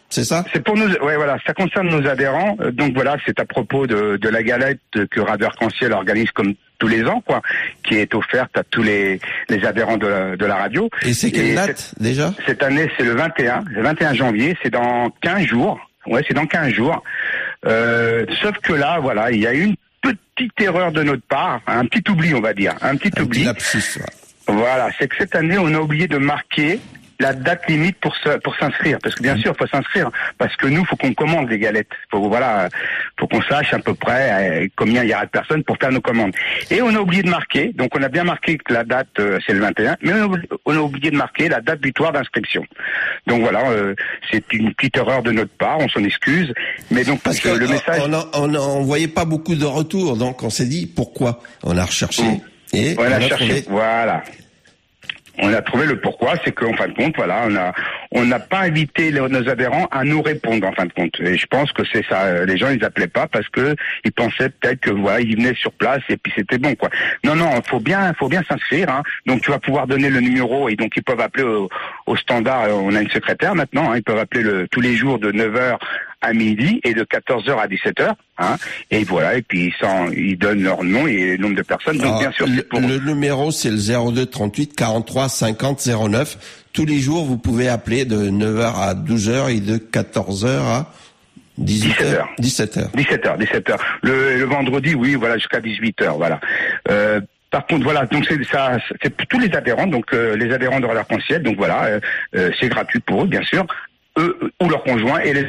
c'est ça? C'est pour nous, ouais, voilà, ça concerne nos adhérents. Euh, donc voilà, c'est à propos de, de la galette que Radio Arc-en-Ciel organise comme tous les ans, quoi, qui est offerte à tous les, les adhérents de la, de la radio. Et c'est quelle date, cette, déjà? Cette année, c'est le vingt et un, le vingt et un janvier, c'est dans quinze jours. Ouais, c'est dans quinze jours. Euh, sauf que là, voilà, il y a eu une petite erreur de notre part, un petit oubli, on va dire, un petit un oubli. Petit lapsus, ouais. Voilà, c'est que cette année, on a oublié de marquer la date limite pour se, pour s'inscrire, parce que bien sûr, il faut s'inscrire, parce que nous, faut qu'on commande les galettes. Faut voilà, faut qu'on sache à peu près euh, combien il y aura de personnes pour faire nos commandes. Et on a oublié de marquer, donc on a bien marqué que la date euh, c'est le vingt et un, mais on a, oublié, on a oublié de marquer la date butoir d'inscription. Donc voilà, euh, c'est une petite erreur de notre part, on s'en excuse, mais donc parce que le on, message, on, a, on, a, on voyait pas beaucoup de retours, donc on s'est dit pourquoi. On a recherché mmh. et on, on a, a cherché, trouvé... voilà. On a trouvé le pourquoi, c'est qu'en fin de compte, voilà, on a, on n'a pas invité les, nos adhérents à nous répondre en fin de compte. Et je pense que c'est ça. Les gens, ils appelaient pas parce que ils pensaient peut-être que voilà, ils venaient sur place et puis c'était bon, quoi. Non, non, faut bien, faut bien s'inscrire. Hein. Donc tu vas pouvoir donner le numéro et donc ils peuvent appeler au, au standard. On a une secrétaire maintenant. Hein, ils peuvent appeler le, tous les jours de neuf heures à midi et de quatorze heures à dix-sept heures. Hein, et voilà, et puis ils, sont, ils donnent leur nom et le nombre de personnes. Donc alors, bien sûr, le, c'est pour... le numéro c'est le zéro deux trente-huit quarante-trois cinquante zéro neuf. Tous les jours, vous pouvez appeler de neuf heures à douze heures et de quatorze heures à dix-huit heures. dix-sept heures. dix-sept heures. dix-sept heures. Le, le vendredi, oui, voilà, jusqu'à dix-huit heures, voilà. Euh, par contre, voilà, donc c'est ça, c'est pour tous les adhérents, donc euh, les adhérents de Radio Arc-en-Ciel, donc voilà, euh, euh, c'est gratuit pour eux, bien sûr, eux ou leurs conjoints et les.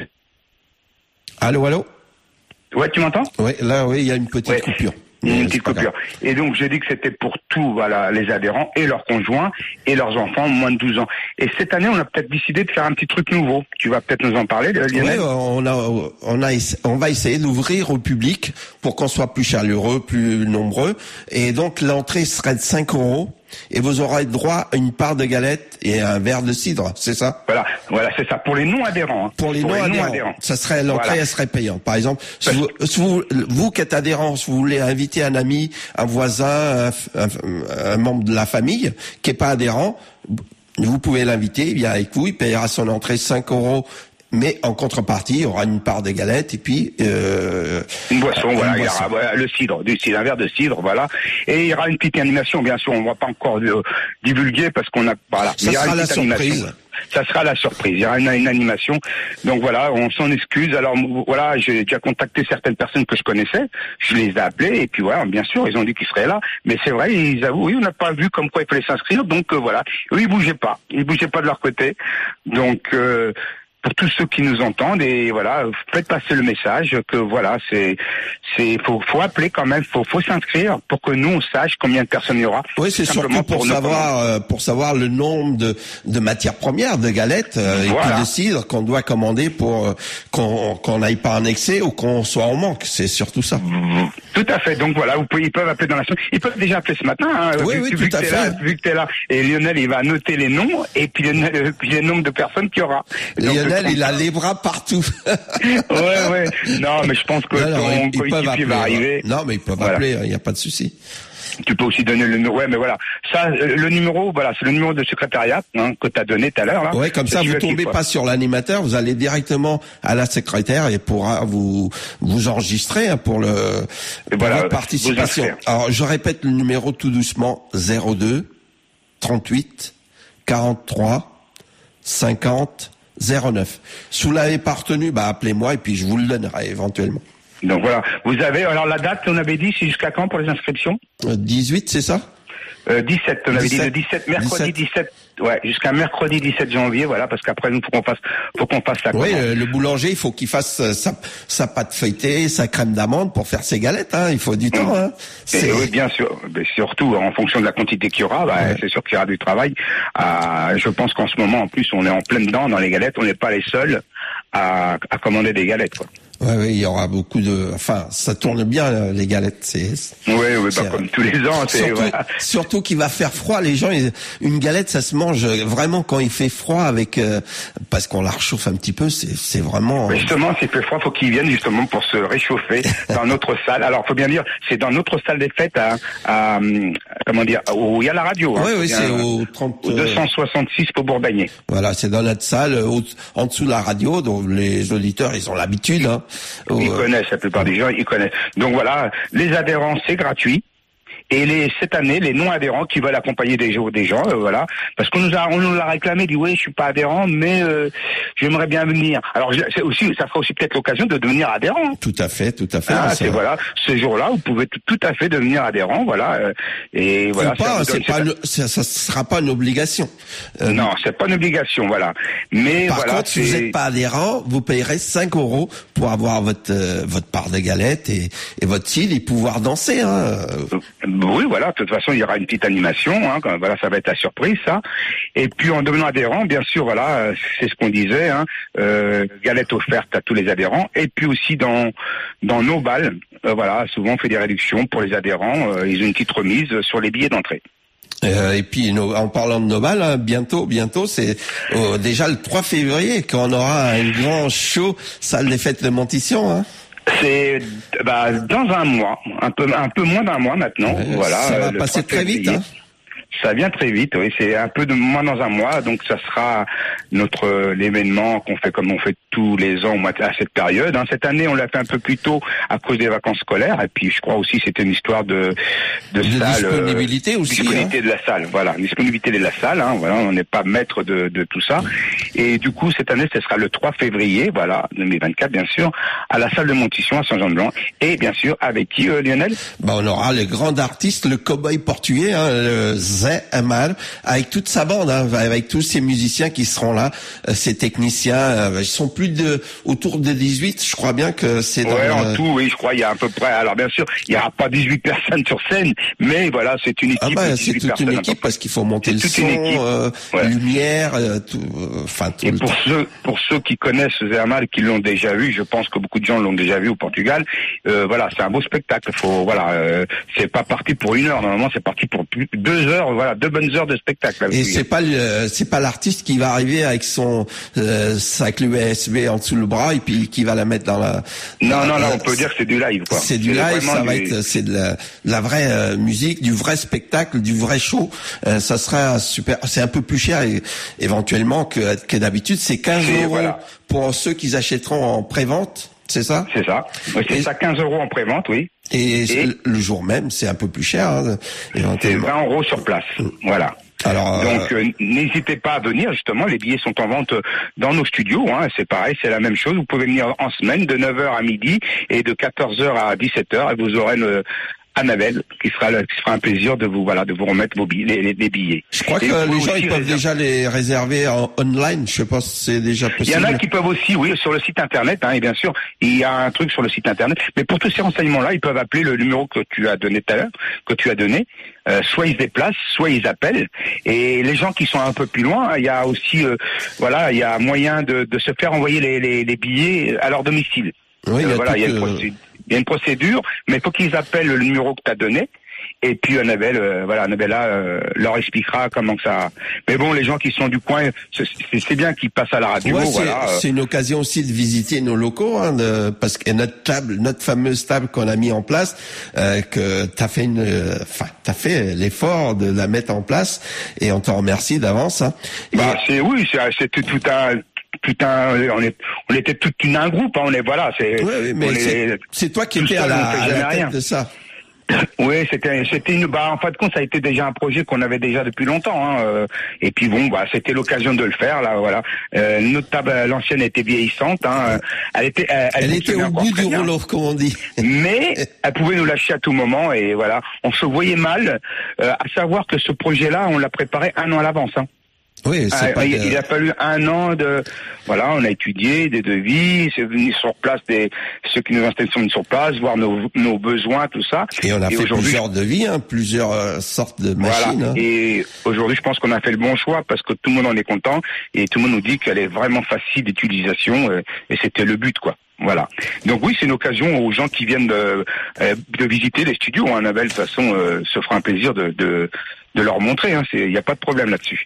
Allô, allô. Ouais, tu m'entends? Oui, là, oui, il y a une petite ouais. coupure. Une petite coupure. Et donc, j'ai dit que c'était pour tous, voilà, les adhérents et leurs conjoints et leurs enfants moins de douze ans. Et cette année, on a peut-être décidé de faire un petit truc nouveau. Tu vas peut-être nous en parler, Lionel? Oui, on a, on a, on va essayer d'ouvrir au public pour qu'on soit plus chaleureux, plus nombreux. Et donc, l'entrée serait de cinq euros. Et vous aurez droit à une part de galette et un verre de cidre, c'est ça? Voilà, voilà, c'est ça. Pour les non-adhérents. Hein. Pour les non-adhérents, ça serait l'entrée, voilà. Elle serait payante. Par exemple, si vous, si vous, vous qui êtes adhérent, si vous voulez inviter un ami, un voisin, un, un, un membre de la famille qui est pas adhérent, vous pouvez l'inviter, il vient avec vous, il payera son entrée cinq euros. Mais en contrepartie, il y aura une part de galette et puis euh, une boisson. Une voilà, boisson. Il y aura voilà, le cidre, du cidre, un verre de cidre, voilà. Et il y aura une petite animation, bien sûr. On va pas encore euh, divulguer parce qu'on a voilà. Ça il y aura sera une la surprise. Animation. Ça sera la surprise. Il y aura une, une animation. Donc voilà, on s'en excuse. Alors voilà, j'ai déjà contacté certaines personnes que je connaissais. Je les ai appelés et puis voilà, bien sûr, ils ont dit qu'ils seraient là. Mais c'est vrai, ils avouent, oui, on n'a pas vu comme quoi il fallait s'inscrire. Donc euh, voilà, eux ils bougeaient pas, ils bougeaient pas de leur côté. Donc euh, pour tous ceux qui nous entendent et voilà, faites passer le message que voilà, c'est c'est faut faut appeler quand même, faut faut s'inscrire pour que nous on sache combien de personnes il y aura. Oui, c'est surtout pour, pour savoir euh, pour savoir le nombre de de matières premières, de galettes euh, voilà. Et puis de cidre qu'on doit commander pour euh, qu'on qu'on n'aille pas en excès ou qu'on soit en manque, c'est surtout ça. Tout à fait. Donc voilà, vous pouvez, ils peuvent appeler dans la semaine. Ils peuvent déjà appeler ce matin. Hein, oui, vu, oui, vu tout à que fait. Là, vu que t'es là, et Lionel, il va noter les noms et puis le, puis le nombre de personnes qu'il y aura. Donc, Lionel, il a les bras partout. ouais, ouais. Non, mais je pense que non, non, ton coéquipier va arriver. Non, mais ils peuvent voilà. appeler, il n'y a pas de souci. Tu peux aussi donner le numéro. Ouais, mais voilà. Ça, le numéro, voilà, c'est le numéro de secrétariat hein, que tu as donné tout à l'heure. Ouais, comme ça, vous tombez pas sur l'animateur, vous allez directement à la secrétaire et pourra vous vous enregistrer hein, pour le pour voilà, votre participation. Alors, je répète le numéro tout doucement zéro deux trente-huit quarante-trois cinquante zéro neuf. Si vous l'avez pas retenu, bah appelez-moi et puis je vous le donnerai éventuellement. Donc voilà, vous avez, alors la date, on avait dit, c'est jusqu'à quand pour les inscriptions? dix-huit, c'est ça? euh, dix-sept, on avait dit le dix-sept, mercredi dix-sept, ouais, jusqu'à mercredi dix-sept janvier, voilà, parce qu'après, nous, faut qu'on fasse, faut qu'on fasse la oui, commande. Oui, le boulanger, il faut qu'il fasse sa, sa pâte feuilletée, sa crème d'amande pour faire ses galettes, hein, il faut du temps, hein. Et oui, bien sûr, mais surtout, en fonction de la quantité qu'il y aura, bah, ouais. C'est sûr qu'il y aura du travail. Euh, je pense qu'en ce moment, en plus, on est en plein dedans dans les galettes, on n'est pas les seuls à, à commander des galettes, quoi. Oui, oui, il y aura beaucoup de... Enfin, ça tourne bien, les galettes. C'est, oui, oui, bah, comme tous les ans. C'est, surtout, voilà. surtout qu'il va faire froid. Les gens, ils, une galette, ça se mange vraiment quand il fait froid, avec euh, parce qu'on la réchauffe un petit peu. C'est, c'est vraiment... Justement, s'il fait froid, faut qu'ils viennent justement pour se réchauffer dans notre salle. Alors, faut bien dire, c'est dans notre salle des fêtes à, à comment dire, où il y a la radio. Oui, hein, oui, c'est un, au trente... Au deux cent soixante-six Faubourg Bagné. Voilà, c'est dans notre salle, au, en dessous de la radio, donc les auditeurs, ils ont l'habitude. Hein. Ils connaissent, la plupart des gens, ils connaissent. Donc voilà, les adhérents, c'est gratuit. Et les, cette année, les non-adhérents qui veulent accompagner des, des gens, euh, voilà, parce qu'on nous a, on nous l'a réclamé, dit oui, je suis pas adhérent, mais euh, j'aimerais bien venir. Alors, c'est aussi, ça fera aussi peut-être l'occasion de devenir adhérent. Tout à fait, tout à fait. Ah, c'est voilà, ce jour-là, vous pouvez tout, tout à fait devenir adhérent, voilà, euh, et voilà. Pas, ça, c'est pas, une, ça, ça sera pas une obligation. Euh, non, c'est pas une obligation, voilà. Mais par voilà, contre, si vous n'êtes pas adhérent, vous payerez cinq euros pour avoir votre euh, votre part de galette et, et votre cidre et pouvoir danser. Hein. Oui, voilà. De toute façon, il y aura une petite animation. Hein, quand, voilà, ça va être la surprise, ça. Et puis, en devenant adhérent, bien sûr, voilà, c'est ce qu'on disait. Hein, euh, galette offerte à tous les adhérents. Et puis aussi dans dans nos balles, euh, voilà, souvent on fait des réductions pour les adhérents. Euh, ils ont une petite remise sur les billets d'entrée. Euh, et puis, nos, en parlant de nos balles, hein, bientôt, bientôt, c'est euh, déjà le trois février quand on aura un grand show salle des fêtes de Montition. Hein. C'est bah, dans un mois, un peu un peu moins d'un mois maintenant. Ouais, voilà. Ça va passer très vite. Hein. Ça vient très vite, oui. C'est un peu de moins dans un mois, donc ça sera notre euh, l'événement qu'on fait comme on fait tous les ans à cette période. Hein. Cette année, on l'a fait un peu plus tôt à cause des vacances scolaires, et puis je crois aussi c'était une histoire de de, de salle, disponibilité euh, aussi, disponibilité hein. de la salle, voilà, disponibilité de la salle. Hein, voilà, on n'est pas maître de de tout ça. Et du coup, cette année, ce sera le trois février, voilà, deux mille vingt-quatre, bien sûr, à la salle de Montition à Saint-Jean-de-Blanc, et bien sûr avec qui, euh, Lionel? Bah, on aura le grand artiste, le cow-boy portugais, hein, le Zé Amar, avec toute sa bande, hein, avec tous ces musiciens qui seront là, euh, ces techniciens, euh, ils sont plus de autour de dix-huit, je crois bien que c'est dans ouais, le... en tout, oui, je crois, il y a à peu près, alors bien sûr, il n'y aura pas dix-huit personnes sur scène, mais voilà, c'est une équipe. Ah bah, de c'est toute personnes, une équipe parce qu'il faut monter le son, euh, ouais. lumière, euh, tout, enfin, euh, tout et le pour temps. ceux, pour ceux qui connaissent Zé Amar, qui l'ont déjà vu, je pense que beaucoup de gens l'ont déjà vu au Portugal, euh, voilà, c'est un beau spectacle, faut, voilà, euh, c'est pas parti pour une heure, normalement, c'est parti pour plus, deux heures, voilà, deux bonnes heures de spectacle. Et c'est pas le, c'est pas l'artiste qui va arriver avec son euh, sac U S B en dessous le bras et puis qui va la mettre dans la. Non, dans non, la, là, on peut dire que c'est du live, quoi. C'est du live, ça du... va être, c'est de la, de la vraie euh, musique, du vrai spectacle, du vrai show. Euh, ça sera super. C'est un peu plus cher et, éventuellement que, que d'habitude. C'est quinze euros voilà. pour ceux qui achèteront en pré-vente. C'est ça? C'est ça. Oui, c'est et, ça, quinze euros en pré-vente, oui. Et, et le jour même, c'est un peu plus cher, hein, éventuellement. C'est vingt euros sur place. Voilà. Alors, donc euh, n'hésitez pas à venir, justement, les billets sont en vente dans nos studios, hein, c'est pareil, c'est la même chose, vous pouvez venir en semaine de neuf heures à midi et de quatorze heures à dix-sept heures et vous aurez le Annabelle qui fera le, qui fera un plaisir de vous voilà de vous remettre vos billets, les, les, les billets. Je crois et que les gens ils peuvent réserver. déjà les réserver en online. Je sais pas si c'est déjà possible. Il y en a qui peuvent aussi, oui, sur le site internet. Hein, et bien sûr, il y a un truc sur le site internet. Mais pour tous ces renseignements-là, ils peuvent appeler le numéro que tu as donné tout à l'heure, que tu as donné. Euh, soit ils se déplacent, soit ils appellent. Et les gens qui sont un peu plus loin, il y a aussi, euh, voilà, il y a moyen de, de se faire envoyer les, les, les billets à leur domicile. Oui, euh, il y a voilà, il y a une que... procédure. Il y a une procédure, mais il faut qu'ils appellent le numéro que tu as donné. Et puis Annabelle, euh, voilà, Annabella euh, leur expliquera comment que ça. Mais bon, les gens qui sont du coin, c'est, c'est bien qu'ils passent à la radio. Ouais, voilà. C'est, c'est une occasion aussi de visiter nos locaux, hein, de, parce que notre table, notre fameuse table qu'on a mis en place, euh, que t'as fait une, enfin, euh, t'as fait l'effort de la mettre en place, et on t'en remercie d'avance. Hein. Bah, et... c'est oui, c'est, c'est tout, tout un. Putain, on est, on était tout une un groupe, hein, on est voilà, c'est. Oui, oui, mais c'est, est, c'est toi qui étais à la, à la tête rien. de ça. Oui, c'était, c'était une, bah, en fin de compte, ça a été déjà un projet qu'on avait déjà depuis longtemps, hein, euh, et puis bon, bah, c'était l'occasion de le faire, là, voilà. Euh, notre table, l'ancienne était vieillissante, hein, elle était, elle, elle, elle était au bout du rouleau, comme on dit. Mais, elle pouvait nous lâcher à tout moment, et voilà. On se voyait mal, euh, à savoir que ce projet-là, on l'a préparé un an à l'avance, hein. Oui, c'est ah, pas il, de... il a fallu un an de, voilà, on a étudié des devis, c'est venu sur place des, ceux qui nous installent sont venus sur place, voir nos, nos besoins, tout ça. Et on a et fait plusieurs devis, hein, plusieurs euh, sortes de machines. Voilà. Hein. Et aujourd'hui, je pense qu'on a fait le bon choix parce que tout le monde en est content et tout le monde nous dit qu'elle est vraiment facile d'utilisation euh, et c'était le but, quoi. Voilà. Donc oui, c'est une occasion aux gens qui viennent de, euh, de visiter les studios. Hein. Annabelle, de toute façon, euh, se fera un plaisir de, de, de leur montrer. Hein. Il n'y a pas de problème là-dessus.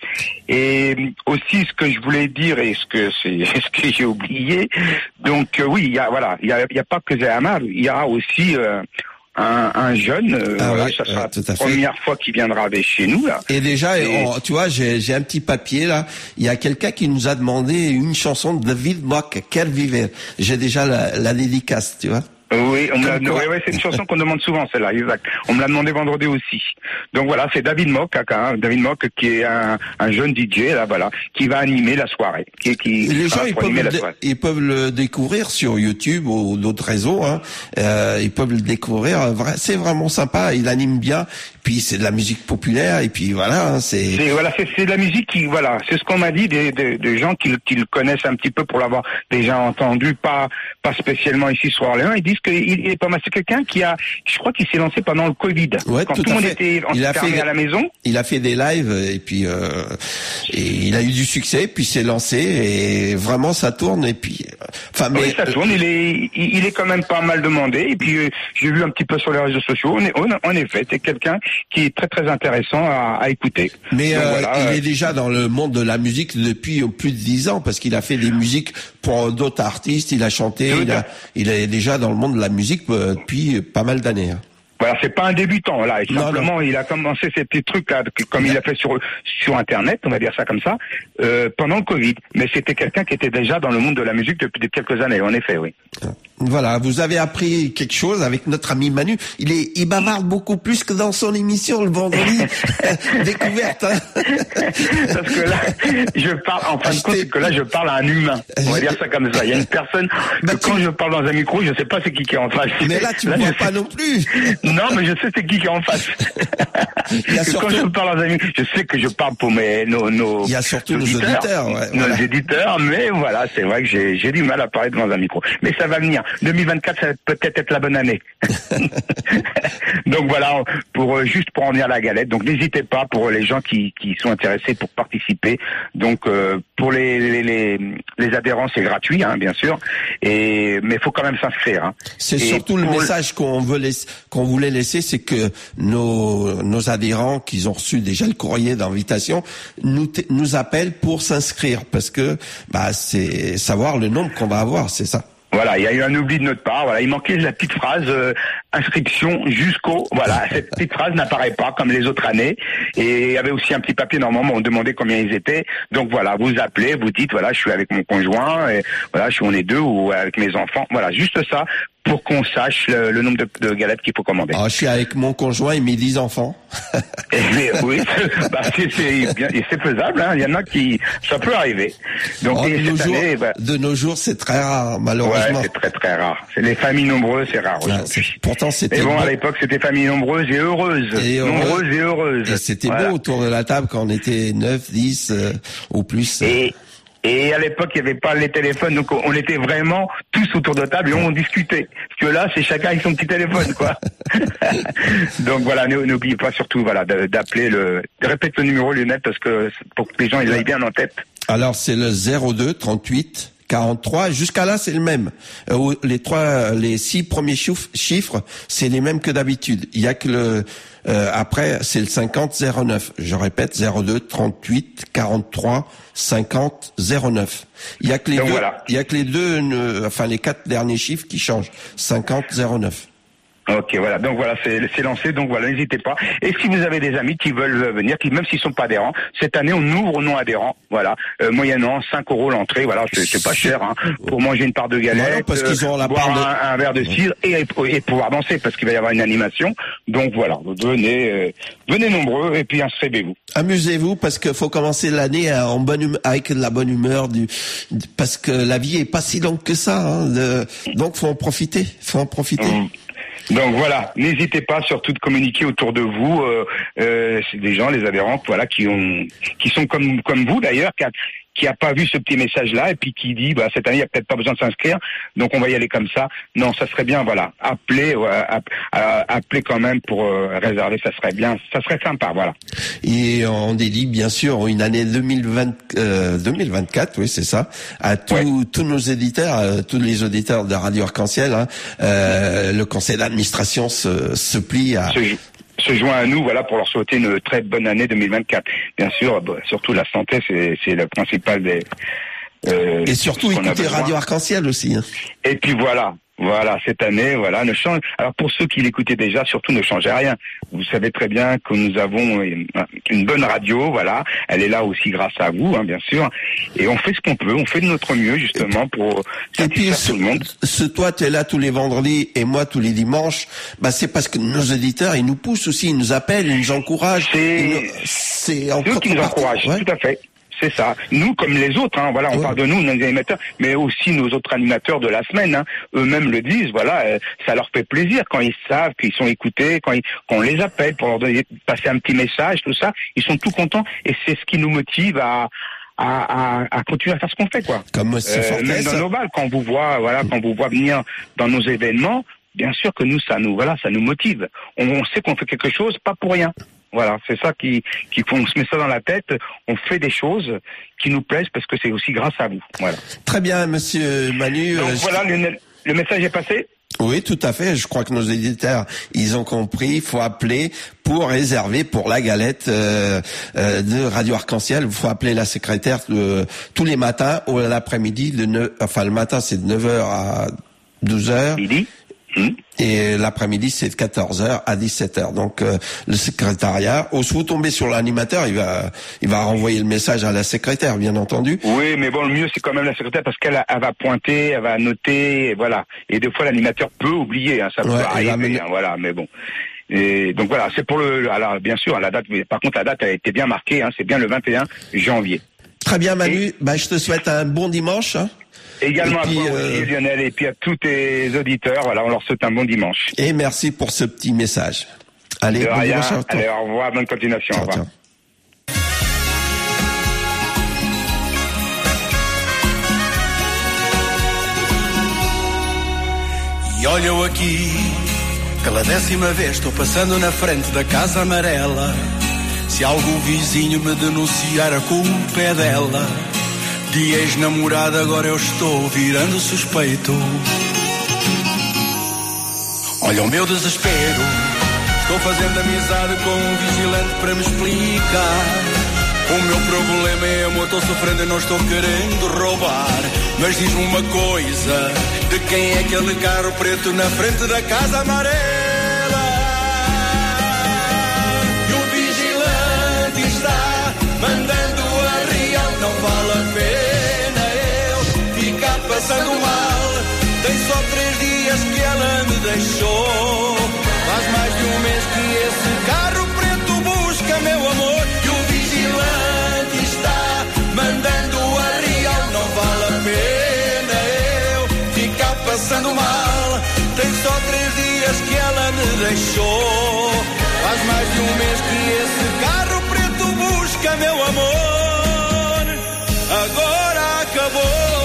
Et aussi, ce que je voulais dire et ce que c'est ce que j'ai oublié. Donc euh, oui, il y a voilà, il y a, il y a pas que Zéhamar, il y a aussi euh, Un, un jeune, euh, ah voilà, ouais, ça sera euh, tout la à fait. première fois qu'il viendra avec chez nous là. Et déjà, Et... on- tu vois, j'ai, j'ai un petit papier là. Il y a quelqu'un qui nous a demandé une chanson de David Mock, Quer Viver. J'ai déjà la, la dédicace, tu vois. Oui, on me l'a, Comme quoi. ouais, ouais, c'est une chanson qu'on demande souvent, celle-là, exact. On me l'a demandé vendredi aussi. Donc voilà, c'est David Mock, hein, David Mock, qui est un, un jeune D J, là, voilà, qui va animer la soirée. Qui, qui Les gens, sera ils pour peuvent, animer le, la dé- soirée. ils peuvent le découvrir sur YouTube ou d'autres réseaux. Hein. Euh, ils peuvent le découvrir. Vra- C'est vraiment sympa. Il anime bien. Puis c'est de la musique populaire. Et puis voilà, hein, c'est. C'est, voilà, c'est, c'est de la musique qui, voilà, c'est ce qu'on m'a dit des, des, des gens qui, qui le connaissent un petit peu pour l'avoir déjà entendu, pas, pas spécialement ici sur Orléans. Ils disent qu'il est pas mal. C'est quelqu'un qui a, je crois qu'il s'est lancé pendant le Covid. Ouais, quand tout tout le à monde fait. était Il a enfermé fait- à la maison. Il a fait des lives et puis euh, et il a eu du succès. Puis s'est lancé et vraiment ça tourne. Et puis, enfin, mais Oui, ça tourne. Il est, il, il est quand même pas mal demandé. Et puis, euh, j'ai vu un petit peu sur les réseaux sociaux. En, en, en effet, c'est quelqu'un qui est très très intéressant à, à écouter. Mais Donc, euh, voilà, il euh, est déjà dans le monde de la musique depuis plus de dix ans parce qu'il a fait des musiques pour d'autres artistes. Il a chanté. Tout Il, à a, il est déjà dans le monde de la musique euh, depuis pas mal d'années. hein. Voilà, c'est pas un débutant là. Et Non, simplement, il a commencé ces petits trucs là, que- comme il a fait sur sur Internet, on va dire ça comme ça, euh, pendant le Covid. Mais c'était quelqu'un qui était déjà dans le monde de la musique depuis de quelques années. En effet, oui. Voilà, vous avez appris quelque chose avec notre ami Manu. Il est, il bavarde beaucoup plus que dans son émission le vendredi. Découverte. Hein. Parce que là, je parle, en fin de compte, c'est que là, je parle à un humain. On va dire ça comme ça. Il y a une personne que Bah, quand tu- je parle dans un micro, je sais pas c'est qui qui est en face. Mais là, tu ne je vois sais- pas non plus. Non, mais je sais c'est qui qui est en face. Il y a Que surtout- Quand je parle dans un micro, je sais que je parle pour mes, nos, nos, Il y a surtout nos auditeurs, ouais, nos voilà. éditeurs, mais voilà, c'est vrai que j'ai, j'ai du mal à parler devant un micro. Mais ça va venir. deux mille vingt-quatre, ça va peut-être être la bonne année. Donc voilà, pour euh, juste pour en venir à la galette. Donc n'hésitez pas pour les gens qui, qui sont intéressés pour participer. Donc euh, pour les, les, les, les adhérents, c'est gratuit, hein, bien sûr. Et mais il faut quand même s'inscrire. Hein. C'est Et surtout le pour- message qu'on veut laisser, qu'on voulait laisser, c'est que nos, nos adhérents qui ont reçu déjà le courrier d'invitation nous, t- nous appellent pour s'inscrire parce que bah c'est savoir le nombre qu'on va avoir, c'est ça. Voilà, il y a eu un oubli de notre part. Voilà, il manquait la petite phrase euh, inscription jusqu'au. Voilà, cette petite phrase n'apparaît pas comme les autres années. Et il y avait aussi un petit papier normalement. On demandait combien ils étaient. Donc voilà, vous appelez, vous dites voilà, je suis avec mon conjoint. Et voilà, je suis on est deux ou avec mes enfants. Voilà, juste ça pour qu'on sache le, le nombre de, de galettes qu'il faut commander. Ah, je suis avec mon conjoint et mes dix enfants. Et mais, oui, bah, c'est, c'est bien, et c'est faisable. Hein. Il y en a qui, ça peut arriver. Donc Oh, et de, nos cette jours, année, bah, de nos jours, c'est très rare, ouais, malheureusement. c'est très très rare. C'est les familles nombreuses, c'est rare. Ah, aujourd'hui. c'est- pourtant, c'était Mais bon, beau. à l'époque, c'était familles nombreuses et heureuses. Et heureux. nombreuses et heureuses. Et c'était Voilà. beau autour de la table quand on était neuf, dix euh, ou plus. Et, et à l'époque, il n'y avait pas les téléphones, donc on était vraiment tous autour de table et on discutait. Parce que là, c'est chacun avec son petit téléphone, quoi. Donc voilà, n- n'oubliez pas surtout, voilà, de- d'appeler le, répète le numéro Lionel parce que pour que les gens ils aillent bien en tête. Alors c'est le zéro deux trente-huit quarante-trois. Jusqu'à là, c'est le même. Euh, les trois, les six premiers chiffres, chiffres, c'est les mêmes que d'habitude. Il y a que le euh, après, c'est le cinquante zéro neuf. Je répète, zéro deux trente-huit quarante-trois cinquante zéro neuf. Il y a que les Donc deux, voilà. il y a que les deux, euh, enfin les quatre derniers chiffres qui changent. cinquante zéro neuf. Ok, voilà. Donc voilà, c'est, c'est lancé. Donc voilà, n'hésitez pas. Et si vous avez des amis qui veulent venir, qui même s'ils sont pas adhérents, cette année on ouvre aux non adhérents. Voilà, euh, moyennant cinq euros l'entrée. Voilà, c'est, c'est pas cher hein, pour manger une part de galette, Voilà, parce qu'ils ont la boire part de- un, un verre de cidre et, et pouvoir danser parce qu'il va y avoir une animation. Donc voilà, venez, euh, venez nombreux et puis inscrivez-vous. Amusez-vous parce qu'il faut commencer l'année euh, en bonne hum- avec de la bonne humeur, du, du- parce que la vie est pas si longue que ça. Hein, de- donc faut en profiter, faut en profiter. Mmh. Donc voilà, n'hésitez pas surtout de communiquer autour de vous. Euh, euh, c'est des gens, les adhérents, voilà, qui ont, qui sont comme comme vous d'ailleurs, qui, a- qui a pas vu ce petit message-là et puis qui dit, bah, cette année, il y a peut-être pas besoin de s'inscrire, donc on va y aller comme ça. Non, ça serait bien, voilà, appeler, euh, app, euh, appeler quand même pour euh, réserver, ça serait bien, ça serait sympa, voilà. Et on dédie bien sûr une année deux mille vingt, euh, deux mille vingt-quatre, oui, c'est ça, à tous ouais. tous nos éditeurs, euh, tous les auditeurs de Radio Arc-en-Ciel. Hein, euh, le conseil d'administration se, se plie à... Se, se joint à nous, voilà, pour leur souhaiter une très bonne année deux mille vingt-quatre. Bien sûr, bah, surtout la santé, c'est, c'est le principal des... Euh, et surtout écouter Radio Arc-en-Ciel aussi. Hein. Et puis voilà. Voilà, cette année, voilà, ne change. Alors pour ceux qui l'écoutaient déjà, surtout ne changez rien. Vous savez très bien que nous avons une, une bonne radio, voilà. Elle est là aussi grâce à vous, hein, bien sûr. Et on fait ce qu'on peut, on fait de notre mieux justement pour satisfaire tout le monde. Ce toi, tu es là tous les vendredis et moi tous les dimanches. Bah c'est parce que nos éditeurs, ils nous poussent aussi, ils nous appellent, ils nous encouragent. C'est, nous... c'est en eux qui nous encouragent, ouais. Tout à fait. C'est ça. Nous, comme les autres, hein, voilà, on ouais. parle de nous, nos animateurs, mais aussi nos autres animateurs de la semaine, hein, eux-mêmes le disent, voilà, euh, ça leur fait plaisir quand ils savent qu'ils sont écoutés, quand, ils, quand on les appelle pour leur donner, passer un petit message, tout ça, ils sont tout contents et c'est ce qui nous motive à à, à, à continuer à faire ce qu'on fait, quoi. Comme euh, même dans nos balles, quand on vous voit, voilà, quand on vous voit venir dans nos événements, bien sûr que nous, ça nous, voilà, ça nous motive. On, on sait qu'on fait quelque chose, pas pour rien. Voilà, c'est ça qui, qui faut, on se met ça dans la tête, on fait des choses qui nous plaisent parce que c'est aussi grâce à vous. Voilà. Très bien, monsieur Manu. Donc euh, voilà, je... le, le message est passé. Oui, tout à fait. Je crois que nos éditeurs, ils ont compris. Il faut appeler pour réserver pour la galette euh, euh, de Radio Arc-en-Ciel. Il faut appeler la secrétaire de, tous les matins ou l'après-midi. De neuf, enfin, le matin, c'est de neuf heures à douze heures. Midi. Mmh. Et l'après-midi, c'est de quatorze heures à dix-sept heures. Donc, euh, le secrétariat, ou si vous tombez sur l'animateur, il va, il va renvoyer le message à la secrétaire, bien entendu. Oui, mais bon, le mieux, c'est quand même la secrétaire parce qu'elle elle va pointer, elle va noter, et voilà. Et des fois, l'animateur peut oublier, hein, ça peut ouais, arriver, mener... hein, voilà, mais bon. Et donc voilà, c'est pour le, alors bien sûr, la date, par contre, la date a été bien marquée, hein, c'est bien le vingt et un janvier. Très bien, Manu. Et... Bah, je te souhaite un bon dimanche. Hein. Également puis, à toi euh... aussi, Lionel, et puis à tous tes auditeurs. Voilà, on leur souhaite un bon dimanche. Et merci pour ce petit message. Allez, de bon rien. dimanche à toi. Allez, au revoir, bonne continuation. Ciao, au revoir. E olha eu aqui, pela décima vez estou passando na frente da Casa Amarela. Se algum vizinho me denunciar, a culpa é dela. De ex-namorada agora eu estou virando suspeito. Olha o meu desespero, estou fazendo amizade com um vigilante para me explicar. O meu problema é amor, estou sofrendo e não estou querendo roubar. Mas diz-me uma coisa, de quem é aquele carro preto na frente da Casa Amarela? E o vigilante está mandando a real, não vale a pena eu ficar passando mal. Tem só três dias que ela me deixou. Faz mais de um mês que esse carro preto busca meu amor. E o vigilante está mandando a real, não vale a pena eu ficar passando mal. Tem só três dias que ela me deixou. Faz mais de um mês que esse carro preto busca meu amor. Agora acabou.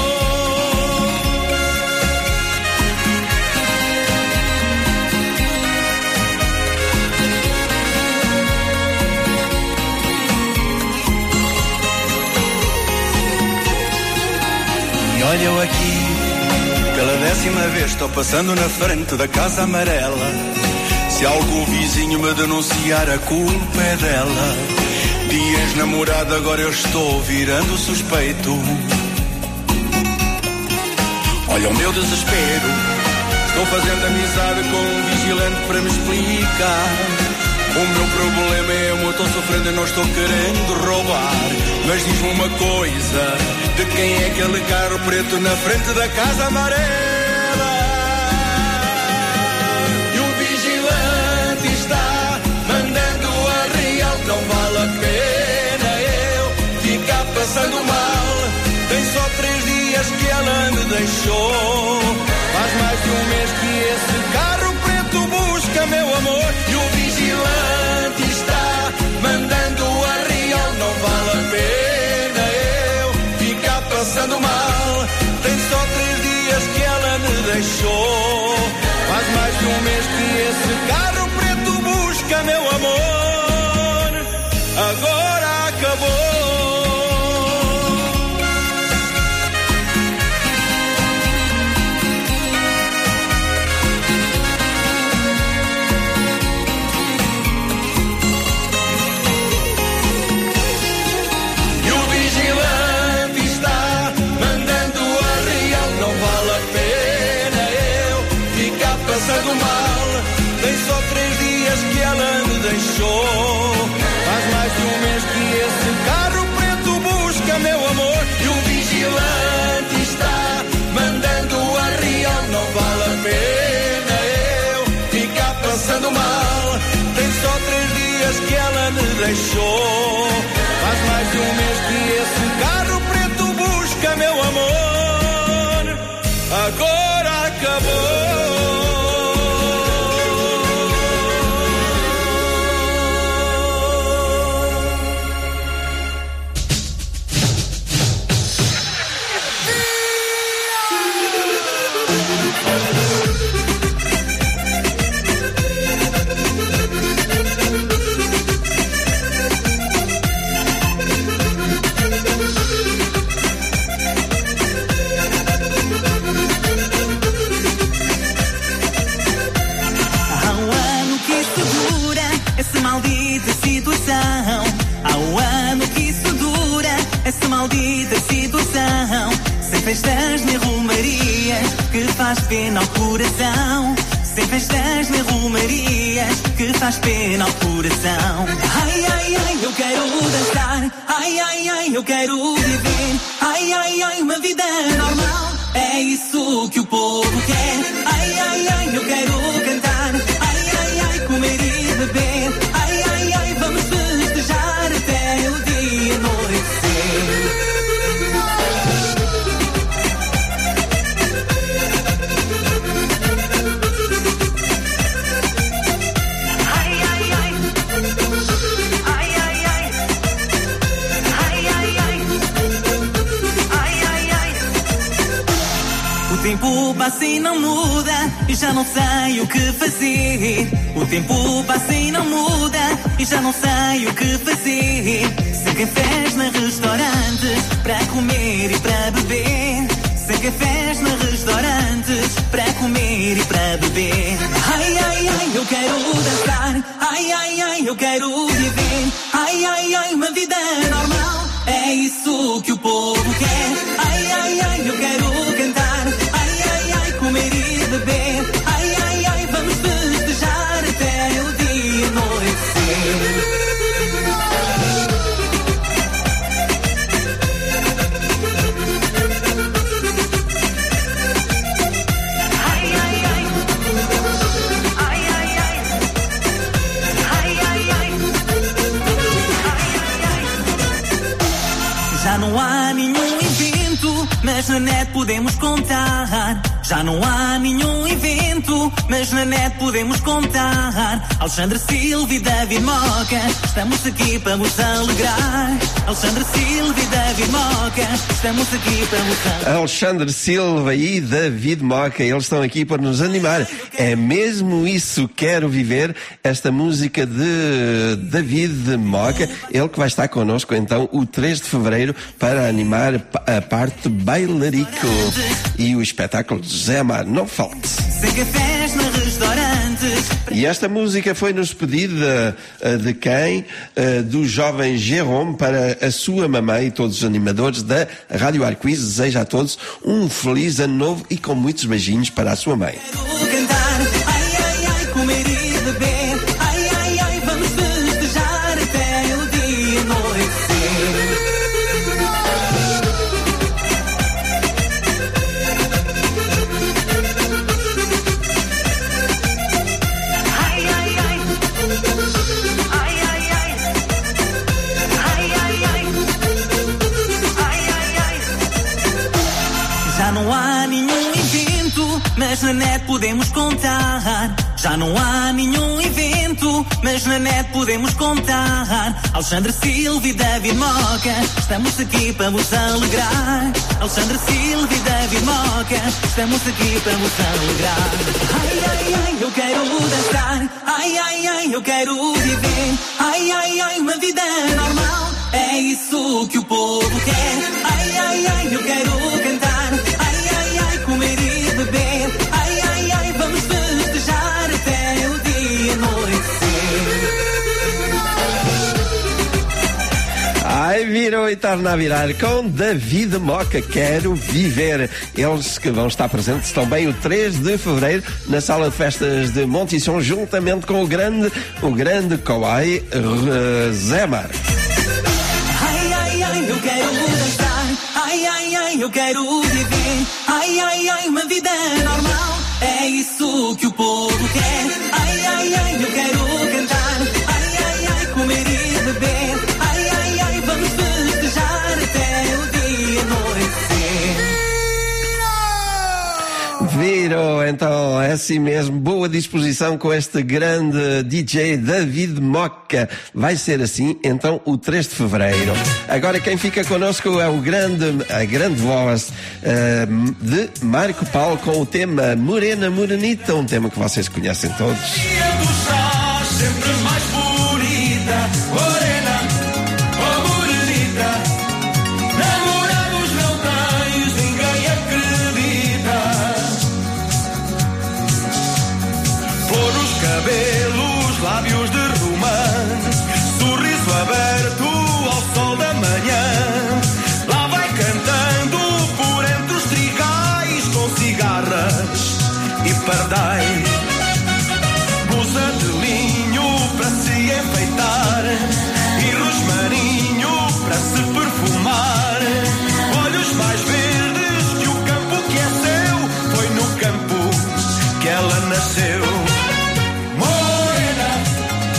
E olha eu aqui, pela décima vez estou passando na frente da Casa Amarela. Se algum vizinho me denunciar, a culpa é dela. De ex-namorada agora eu estou virando suspeito. Olha o meu desespero, estou fazendo amizade com um vigilante para me explicar. O meu problema é amor, estou sofrendo e não estou querendo roubar. Mas diz-me uma coisa, de quem é aquele carro preto na frente da Casa Amarela? E o vigilante está mandando a real, não vale a pena eu ficar passando mal. Tem só três dias que ela me deixou. Faz mais de um mês que esse carro preto busca meu amor. E o vigilante está mandando a real, não vale a pena eu deixou. Faz mais de um mês que esse carro preto busca meu amor. Agora acabou. Passando mal, tem só três dias que ela me deixou. Faz mais de um mês que esse carro preto busca meu amor. E o vigilante está mandando a real. Não vale a pena eu ficar passando mal. Tem só três dias que ela me deixou. Faz mais de um mês que esse carro preto busca meu amor. Agora acabou. Maldita situação, há um ano que isso dura, essa maldita situação. Sem festas nem romarias, que faz pena ao coração. Sem festas nem romarias, que faz pena ao coração. Ai, ai, ai, eu quero dançar. Ai, ai, ai, eu quero viver. Ai, ai, ai, uma vida normal. É isso que o povo quer. Ai, ai, ai, eu quero cantar. Ai, ai, ai, comer e beber. Ai, ai, ai, vamos festejar até o dia anoitecer. O tempo passa e não muda, e já não sei o que fazer. O tempo passa e não muda, e já não sei o que fazer. Sem cafés na restaurantes, para comer e para beber. Sem cafés na restaurantes, para comer e para beber. Ai, ai, ai, eu quero dançar. Ai, ai, ai, eu quero viver. Ai, ai, ai, uma vida normal. É isso que o povo quer. Ai, ai, ai, eu quero cantar. Comer e beber, ai, ai, ai, vamos festejar até o dia anoitecer. Ai, ai, ai, ai, ai, ai, ai, ai, ai, ai, ai. Já não há nenhum evento, mas na net podemos contar. Já não há nenhum evento, mas na net podemos contar. Alexandre Silva e David Moca, estamos aqui para vos alegrar. Alexandre Silva e David Moca, estamos aqui para vos alegrar. Alexandre Silva e David Moca, eles estão aqui para nos animar. É mesmo isso, quero viver, esta música de David Moca, ele que vai estar connosco então o três de fevereiro para animar a parte bailarico e o espetáculo de José Amaro, não falte. E esta música foi-nos pedida uh, de quem? Uh, do jovem Jerome para a sua mamãe e todos os animadores da Rádio Arco-Íris. Deseja a todos um feliz ano novo e com muitos beijinhos para a sua mãe. Mas na net podemos contar. Já não há nenhum evento, amigo, mas na net podemos contar. Alexandre Silva e David Moca, estamos aqui para vos alegrar. Alexandre Silva e David Moca, estamos aqui para vos alegrar. Ai, ai, ai, eu quero dançar. Ai, ai, ai, eu quero viver. Ai, ai, ai, uma vida normal. É isso que o povo quer. Ai, ai, ai, eu quero cantar. Ai, ai, ai, comer e beber. Ai, ai, ai, vamos festejar até o dia anoitecer. Ai, virou e torna a virar com David Moca, Quero Viver. Eles que vão estar presentes também o três de fevereiro na Sala de Festas de Montição, juntamente com o grande, o grande Kawai uh, Zemar. Ai, ai, ai, eu quero dançar. Ai, ai, ai, eu quero viver. Ai, ai, ai, uma vida normal. É isso que o povo quer. Ai, ai, ai, eu quero cantar. Ai, ai, ai, comer e beber. Ai, ai, ai, vamos festejar até o dia anoitecer. Virou, então, é assim mesmo, boa disposição com este grande D J David Moca. Vai ser assim, então, o três de fevereiro. Agora quem fica connosco é o grande, a grande voz uh, de Marco Paulo com o tema Morena Morenita, um tema que vocês conhecem todos. Sempre mais bonita, morena, oh morenita. Namoramos não tens, ninguém acredita. Flor nos cabelos, lábios de romance, sorriso aberto ao sol da manhã. Lá vai cantando por entre os trigais com cigarras e pardais. Blusa de linho para se enfeitar e rosmaninho para se perfumar. Olhos mais verdes que o campo que é seu, foi no campo que ela nasceu. Morena,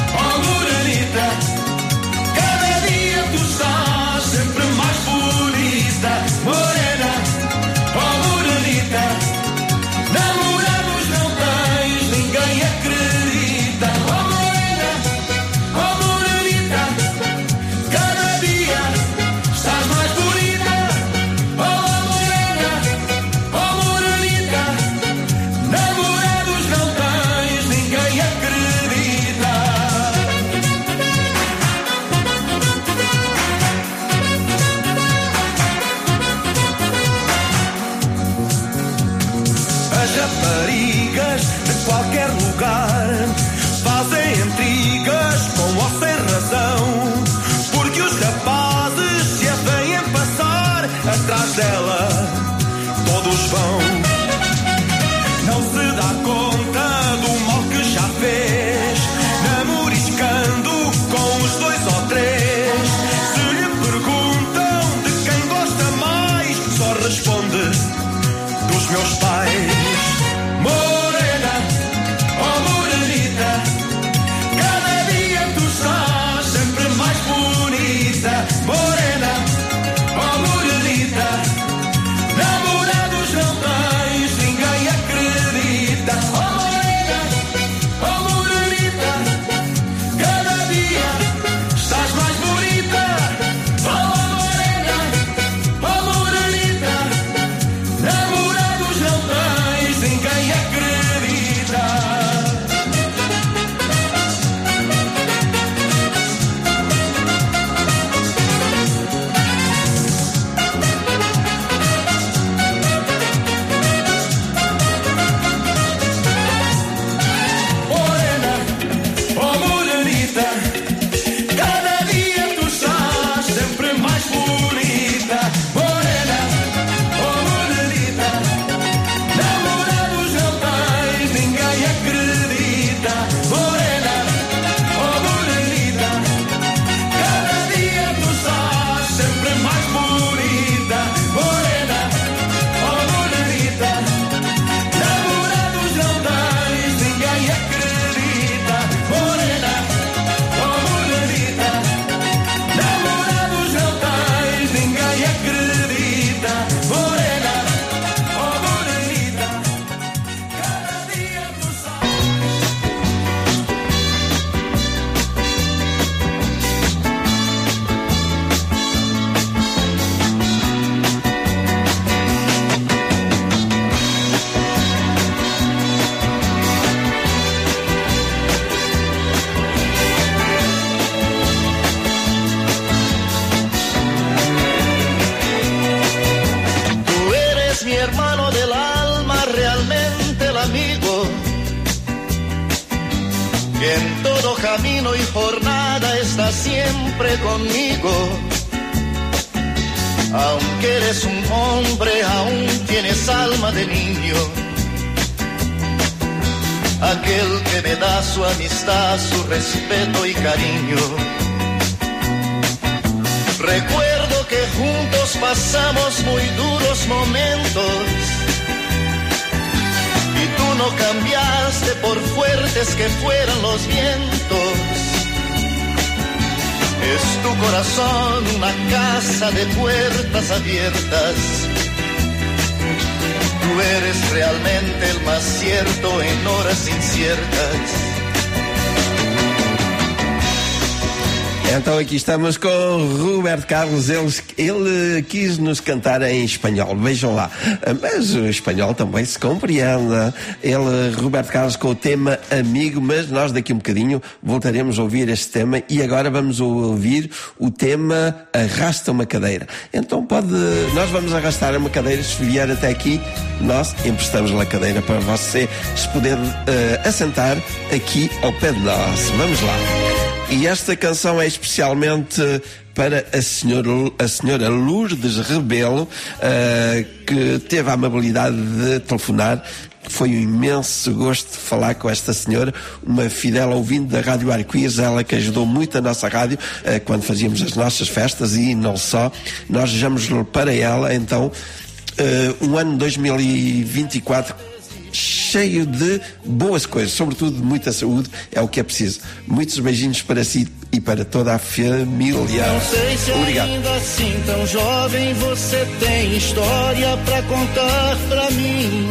que en todo camino y jornada está siempre conmigo. Aunque eres un hombre, aún tienes alma de niño. Aquel que me da su amistad, su respeto y cariño. Recuerdo que juntos pasamos muy duros momentos y tú no cambiaste por fuertes que fueran los vientos. Es tu corazón una casa de puertas abiertas. Tú eres realmente el más cierto en horas inciertas. Então aqui estamos com Roberto Carlos. Ele, ele quis nos cantar em espanhol, vejam lá. Mas o espanhol também se compreende. Ele, Roberto Carlos, com o tema Amigo, mas nós daqui um bocadinho voltaremos a ouvir este tema e agora vamos ouvir o tema Arrasta uma Cadeira. Então pode, nós vamos arrastar uma cadeira, se vier até aqui, nós emprestamos a cadeira para você se poder uh, assentar aqui ao pé de nós. Vamos lá. E esta canção é especialmente para a senhora, a senhora Lourdes Rebelo, uh, que teve a amabilidade de telefonar. Foi um imenso gosto de falar com esta senhora, uma fidel ouvinte da Rádio Arco-Íris, ela que ajudou muito a nossa rádio uh, quando fazíamos as nossas festas e não só. Nós desejamos para ela, então, uh, um ano dois mil e vinte e quatro cheio de boas coisas, sobretudo de muita saúde, é o que é preciso. Muitos beijinhos para si e para toda a família. Não sei se Obrigado. Ainda assim tão jovem você tem história pra contar pra mim.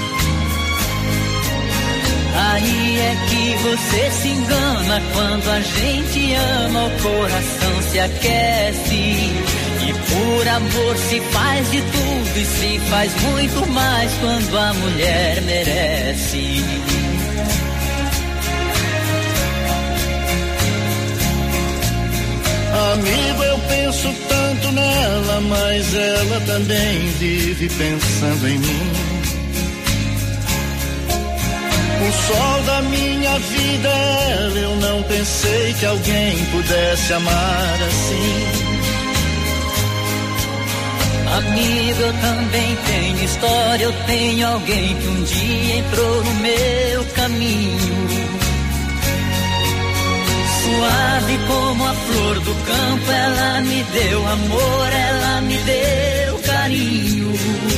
Aí é que você se engana, quando a gente ama, o coração se aquece. E por amor se faz de tudo e se faz muito mais quando a mulher merece. Amigo, eu penso tanto nela, mas ela também vive pensando em mim. O sol da minha vida, ela, eu não pensei que alguém pudesse amar assim. Amigo, eu também tenho história, eu tenho alguém que um dia entrou no meu caminho. Suave como a flor do campo, ela me deu amor, ela me deu carinho.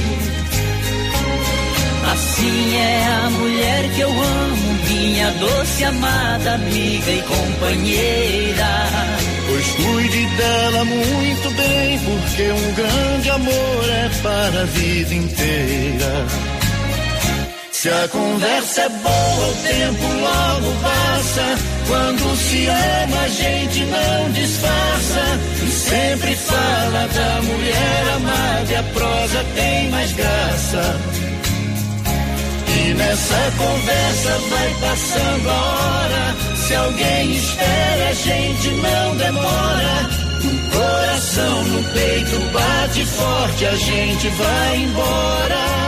Assim é a mulher que eu amo, minha doce amada amiga e companheira. Pois cuide dela muito bem, porque um grande amor é para a vida inteira. Se a conversa é boa, o tempo logo passa. Quando se ama, a gente não disfarça. E sempre fala da mulher amada, e a prosa tem mais graça. E nessa conversa vai passando a hora. Se alguém espera, a gente não demora. Um coração no peito bate forte, a gente vai embora.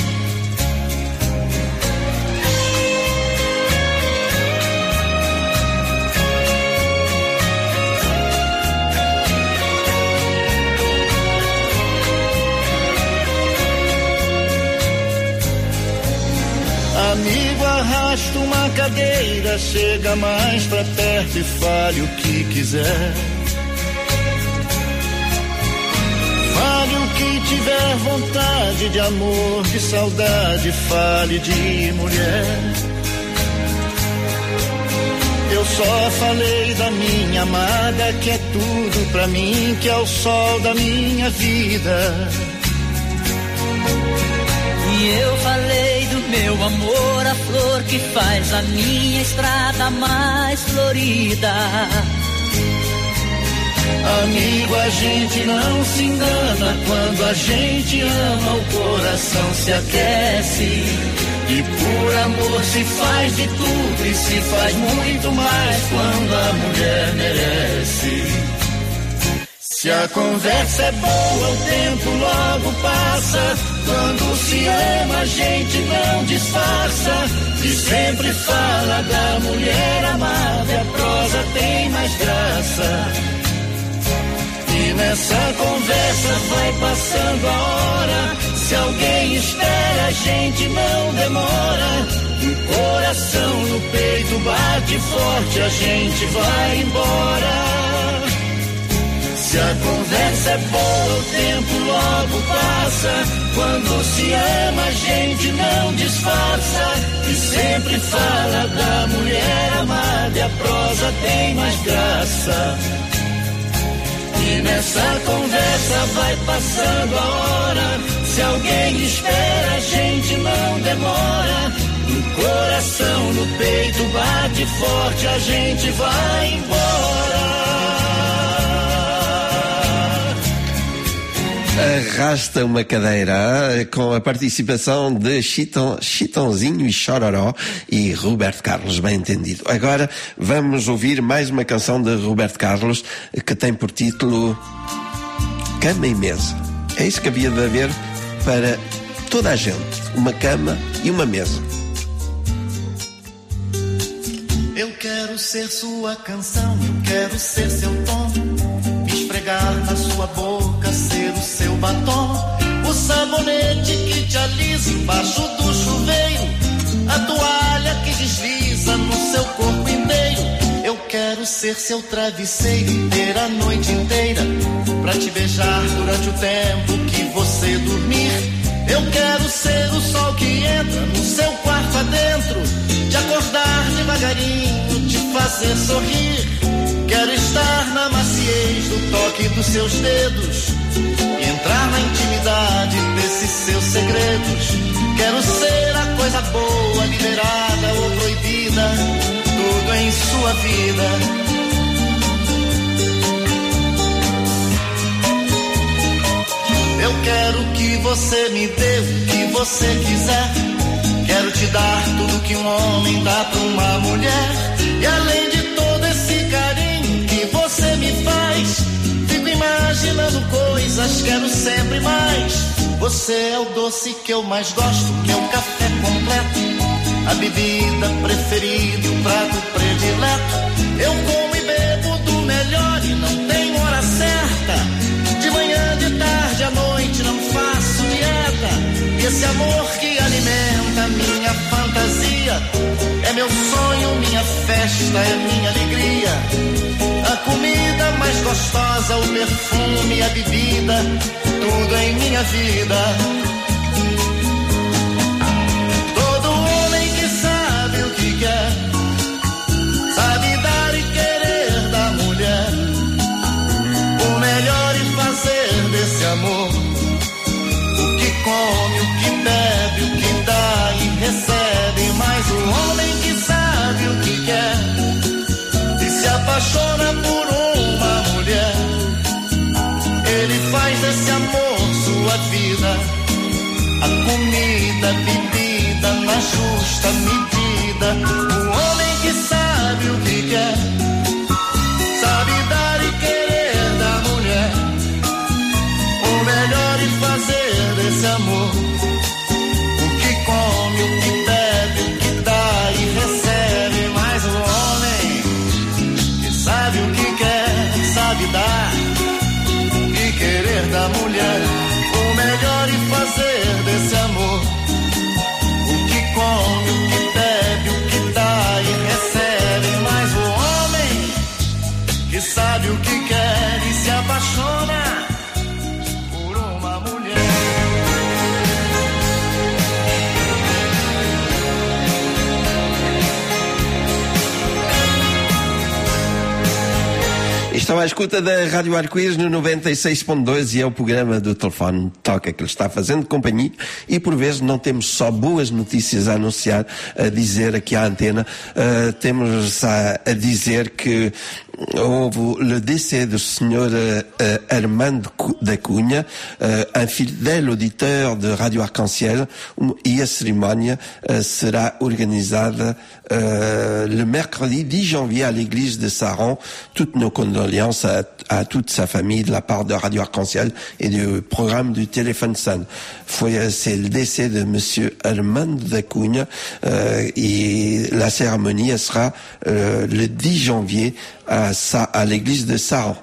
Amigo, arrasta uma cadeira, chega mais pra perto e fale o que quiser. Fale o que tiver vontade, de amor, de saudade, fale de mulher. Eu só falei da minha amada, que é tudo pra mim, que é o sol da minha vida. E eu falei do meu amor, a flor que faz a minha estrada mais florida. Amigo, a gente não se engana, quando a gente ama, o coração se aquece. E por amor se faz de tudo e se faz muito mais quando a mulher merece. Se a conversa é boa, o tempo logo passa. Quando se ama, a gente não disfarça. E sempre fala da mulher amada, e a prosa tem mais graça. E nessa conversa vai passando a hora. Se alguém espera, a gente não demora. O coração no peito bate forte, a gente vai embora. Se a conversa é boa, o tempo logo passa. Quando se ama, a gente não disfarça. E sempre fala da mulher amada, e a prosa tem mais graça. E nessa conversa vai passando a hora. Se alguém espera, a gente não demora. O coração no peito bate forte, a gente vai embora. Arrasta uma cadeira, com a participação de Chitão, Chitãozinho e Chororó e Roberto Carlos, bem entendido. Agora vamos ouvir mais uma canção de Roberto Carlos que tem por título Cama e Mesa. É isso que havia de haver para toda a gente, uma cama e uma mesa. Eu quero ser sua canção, eu quero ser seu tom, me esfregar na sua boca, ser o seu batom, o sabonete que te alisa embaixo do chuveiro, a toalha que desliza no seu corpo inteiro. Eu quero ser seu travesseiro, ter a noite inteira pra te beijar durante o tempo que você dormir. Eu quero ser o sol que entra no seu quarto adentro, te acordar devagarinho, te fazer sorrir. Quero estar na maciez do toque dos seus dedos, entrar na intimidade desses seus segredos. Quero ser a coisa boa, liberada ou proibida, tudo em sua vida. Eu quero que você me dê o que você quiser. Quero te dar tudo que um homem dá pra uma mulher. E além de todo esse carinho que você me faz, fico imaginando coisas, quero sempre mais. Você é o doce que eu mais gosto, que é o café completo, a bebida preferida, o prato predileto. Eu como e bebo do melhor e não tenho hora certa. De manhã, de tarde, à noite não faço dieta. E esse amor que alimenta minha fantasia é meu sonho, minha festa, é minha alegria. A comida mais gostosa, o perfume, a bebida, tudo em minha vida. Todo homem que sabe o que quer, sabe dar e querer da mulher o melhor e fazer desse amor o que come, o que bebe, o que dá e recebe. Mas o homem que sabe o que quer e se apaixona por uma mulher, ele faz desse amor sua vida, a comida, a bebida na justa medida. O homem que sabe o que quer, sabe dar e querer da mulher o melhor e fazer desse amor o que come, o que bebe, o que dá e recebe. Mas o homem que sabe o que quer, sabe dar e querer da mulher o melhor e fazer desse amor o que come, o que bebe, o que dá e recebe. Mas o homem que sabe o que quer e se apaixona por uma mulher. Estão à escuta da Rádio Arco-Íris no noventa e seis ponto dois e é o programa do telefone toca que lhe está fazendo companhia e por vezes não temos só boas notícias a anunciar, a dizer aqui à antena, uh, temos a, a dizer que houve o décès do senhor uh, Armando da Cunha, uh, un fidèle auditeur de Radio Arc-en-Ciel, um, e a cerimónia uh, será organizada euh, le mercredi dix janvier à l'église de Saran. Toutes nos condoléances à, à toute sa famille de la part de Radio Arc-en-Ciel et du programme du Téléphone Sun. C'est le décès de Monsieur Armando da Cunha euh, et la cérémonie elle sera euh, le dix janvier à, Sa, à l'église de Saran.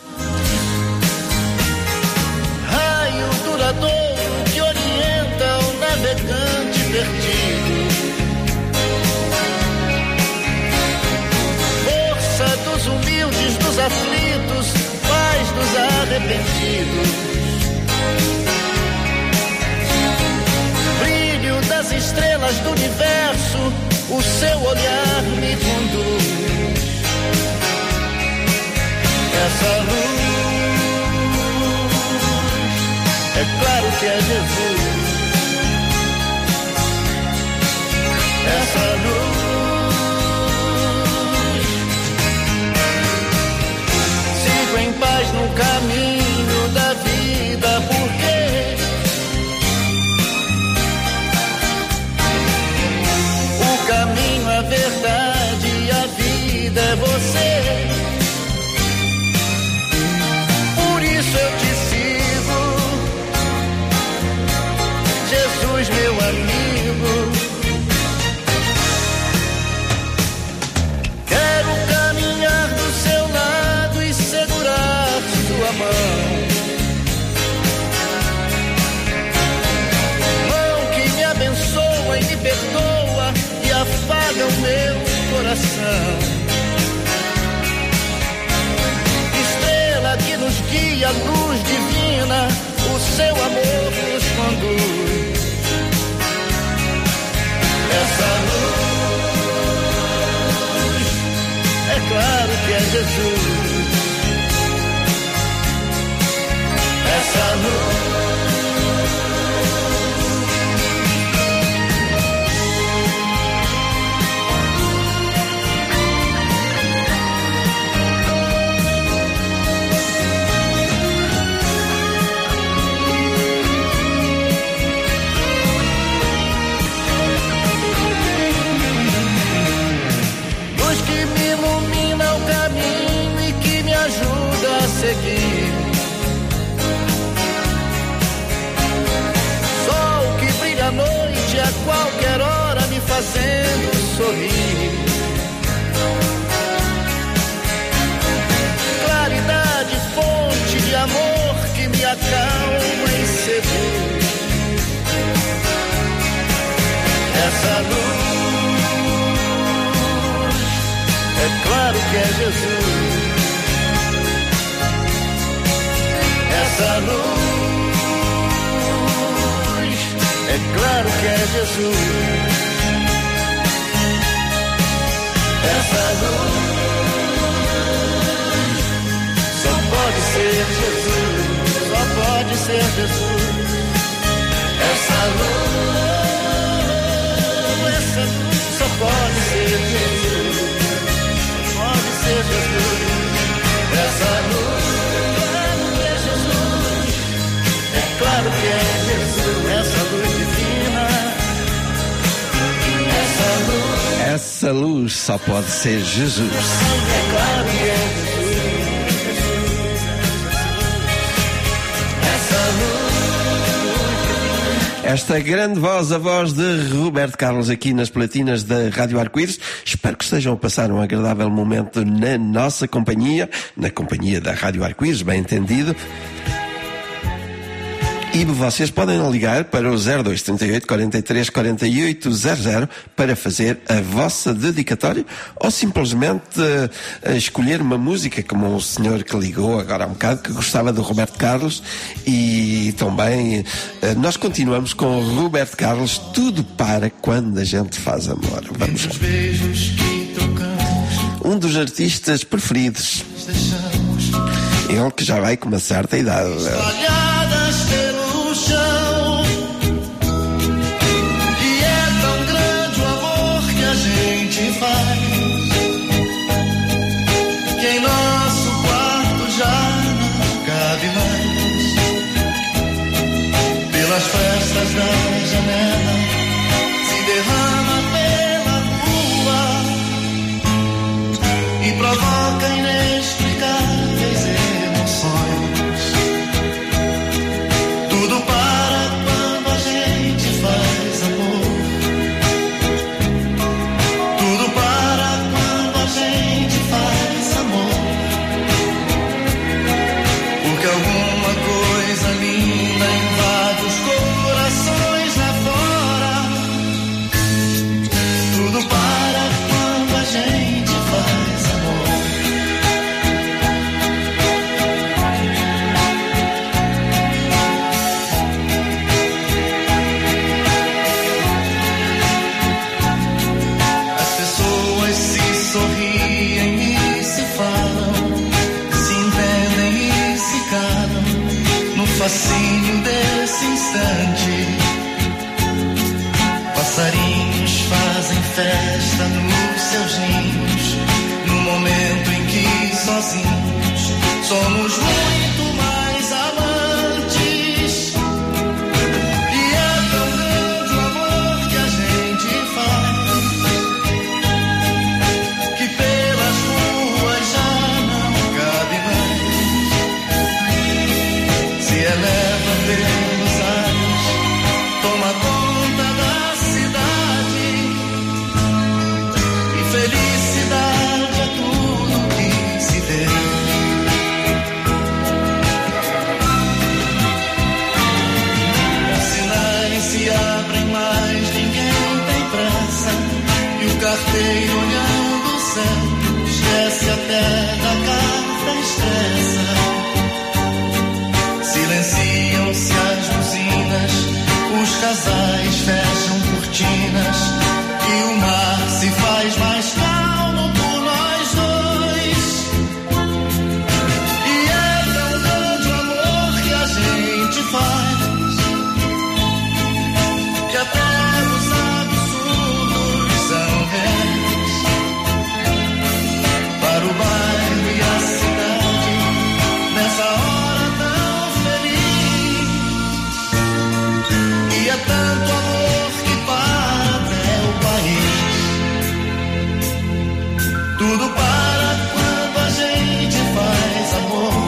Aflitos, paz dos arrependidos, brilho das estrelas do universo, o seu olhar me conduz. Essa luz, é claro que é Jesus. Essa luz em paz no caminho da vida, porque o caminho, a verdade e a vida é você. Por isso eu te sigo, Jesus, meu amigo. Quero caminhar do seu lado e segurar sua mão, mão que me abençoa e me perdoa e afaga o meu coração. Estrela que nos guia, luz divina, o seu amor nos conduz. Essa luz, é claro que é Jesus. Essa luz, luz que me ilumina o caminho e que me ajuda a seguir. A noite a qualquer hora me fazendo sorrir. Claridade, fonte de amor que me acalma e seduz. Essa luz, é claro que é Jesus. Essa luz, é claro que é Jesus. Essa luz só pode ser Jesus, só pode ser Jesus. Essa luz, essa luz só pode ser Jesus, só pode ser Jesus. Essa luz, é Jesus, é claro que é Jesus. Essa luz divina, essa luz, essa luz só pode ser Jesus. É claro que é Jesus. Essa luz, esta grande voz, a voz de Roberto Carlos aqui nas platinas da Rádio Arco-Íris. Espero que estejam a passar um agradável momento na nossa companhia, na companhia da Rádio Arco-Íris, bem entendido. E vocês podem ligar para o zero dois trinta e oito, quarenta e três, quarenta e oito zero zero para fazer a vossa dedicatória ou simplesmente uh, escolher uma música, como o senhor que ligou agora há um bocado, que gostava do Roberto Carlos. E também uh, nós continuamos com o Roberto Carlos, tudo para quando a gente faz amor. Vamos lá. Um dos artistas preferidos, ele que já vai com uma certa idade. espalhadas pelo chão. E é tão grande o amor que a gente faz, que em nosso quarto já não cabe mais. Pelas frestas da janela se derrama pela rua provoca inexplicáveis emoções. Tudo para quando a gente faz amor. Tudo para quando a gente faz amor. Porque alguma coisa linda invade os corações lá fora. Tudo para quando a gente faz amor. As pessoas se sorriem e se falam, se entendem e se calam no fascínio desse instante. Passarinhos fazem festa nos seus ninhos, no momento em que sozinhos somos muito mais amantes. E é tão grande o amor que a gente faz, que pelas ruas já não cabe mais. Se eleva pelos ares, toma conta da cidade. E felicidade é tudo que se vê. Os sinais se abrem, mas ninguém tem pressa. E o carteiro olhando o céu esquece até da carta expressa. Silenciam-se as buzinas, os casais fecham cortinas e o mar se faz mais calmo por nós dois. E é tão grande o amor que a gente faz, que até os absurdos são reais. Para o bairro e a cidade, nessa hora tão feliz. E é tanto amor que para até o país. Tudo para quando a gente faz amor.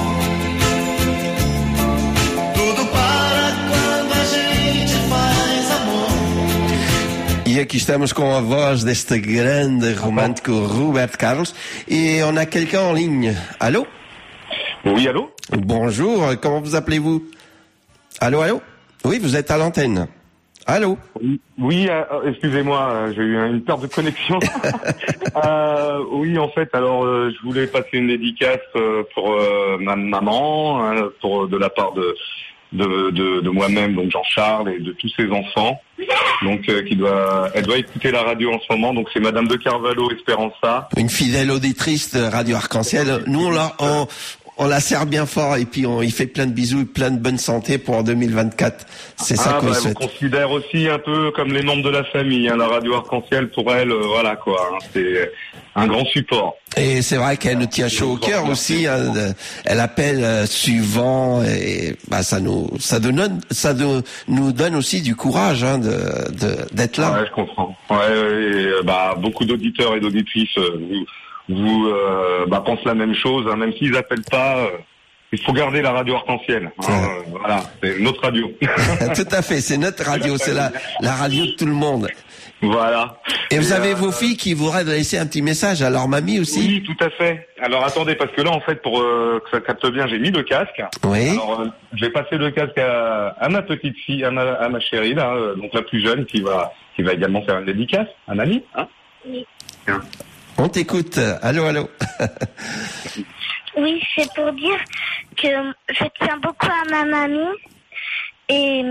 Tudo para quando a gente faz amor. E aqui estamos com a voz deste grande romântico Roberto Carlos. Et on a quelqu'un en ligne. Allô? Oui, allô? Bonjour, comment vous appelez-vous? Allô, allô? Oui, vous êtes à l'antenne. Allô? Oui, oui euh, excusez-moi, euh, j'ai eu une perte de connexion. euh, oui, en fait, alors euh, je voulais passer une dédicace euh, pour euh, ma maman, hein, pour de la part de de, de, de moi-même, donc Jean-Charles, et de tous ses enfants. Donc, euh, qui doit, elle doit écouter la radio en ce moment. Donc, c'est Madame de Carvalho Esperanza. Une fidèle auditrice de Radio Arc-en-Ciel. Nous, on la, on, on la serre bien fort et puis on y fait plein de bisous et plein de bonne santé pour deux mille vingt-quatre. C'est ça ah, qu'on bah, souhaite. On considère aussi un peu comme les membres de la famille. Hein, la Radio Arc-en-Ciel, pour elle, euh, voilà quoi. Hein, c'est un grand support. Et c'est vrai qu'elle nous tient chaud au cœur aussi. Hein, de, elle appelle euh, suivant et bah ça nous ça donne ça de, nous donne aussi du courage hein, de de d'être là. Ouais, je comprends. Ouais, et, bah beaucoup d'auditeurs et d'auditrices euh, vous vous euh, bah, pensent la même chose. Hein, même s'ils appellent pas. Euh, Il faut garder la radio Arc-en-Ciel. Hein, euh, voilà, c'est notre radio. Tout à fait, c'est notre radio, c'est la, la radio de tout le monde. Voilà. Et vous Et avez euh, vos filles qui voudraient laisser un petit message à leur mamie aussi? Oui, tout à fait. Alors attendez, parce que là, en fait, pour euh, que ça capte bien, j'ai mis le casque. Oui. Alors, euh, je vais passer le casque à, à ma petite fille, à ma, à ma chérie, là, euh, donc la plus jeune, qui va, qui va également faire une dédicace. Un ami, hein? Oui. Bien. On t'écoute. Allô, allô. Oui, c'est pour dire que je tiens beaucoup à ma mamie et,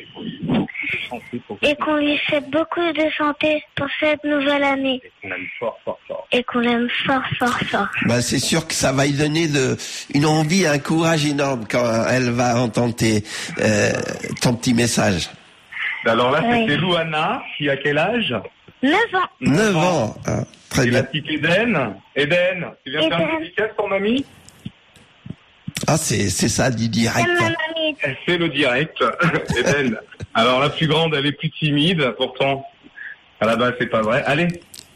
et qu'on lui souhaite beaucoup de santé pour cette nouvelle année. Et qu'on aime fort, fort, fort. Et qu'on l'aime fort, fort, fort. Bah, c'est sûr que ça va lui donner de, une envie, un courage énorme quand elle va entendre tes, euh, ton petit message. Alors là, Oui. c'était Louana, qui a quel âge? neuf ans. neuf ans. Ah, très Et bien. la petite Eden. Eden, tu viens faire Eden. une dédicace pour mamie? Ah, c'est, c'est ça du direct. C'est ma hein. mamie. Elle fait le direct, Eden. Alors la plus grande, elle est plus timide, pourtant. À la base, c'est pas vrai. Allez,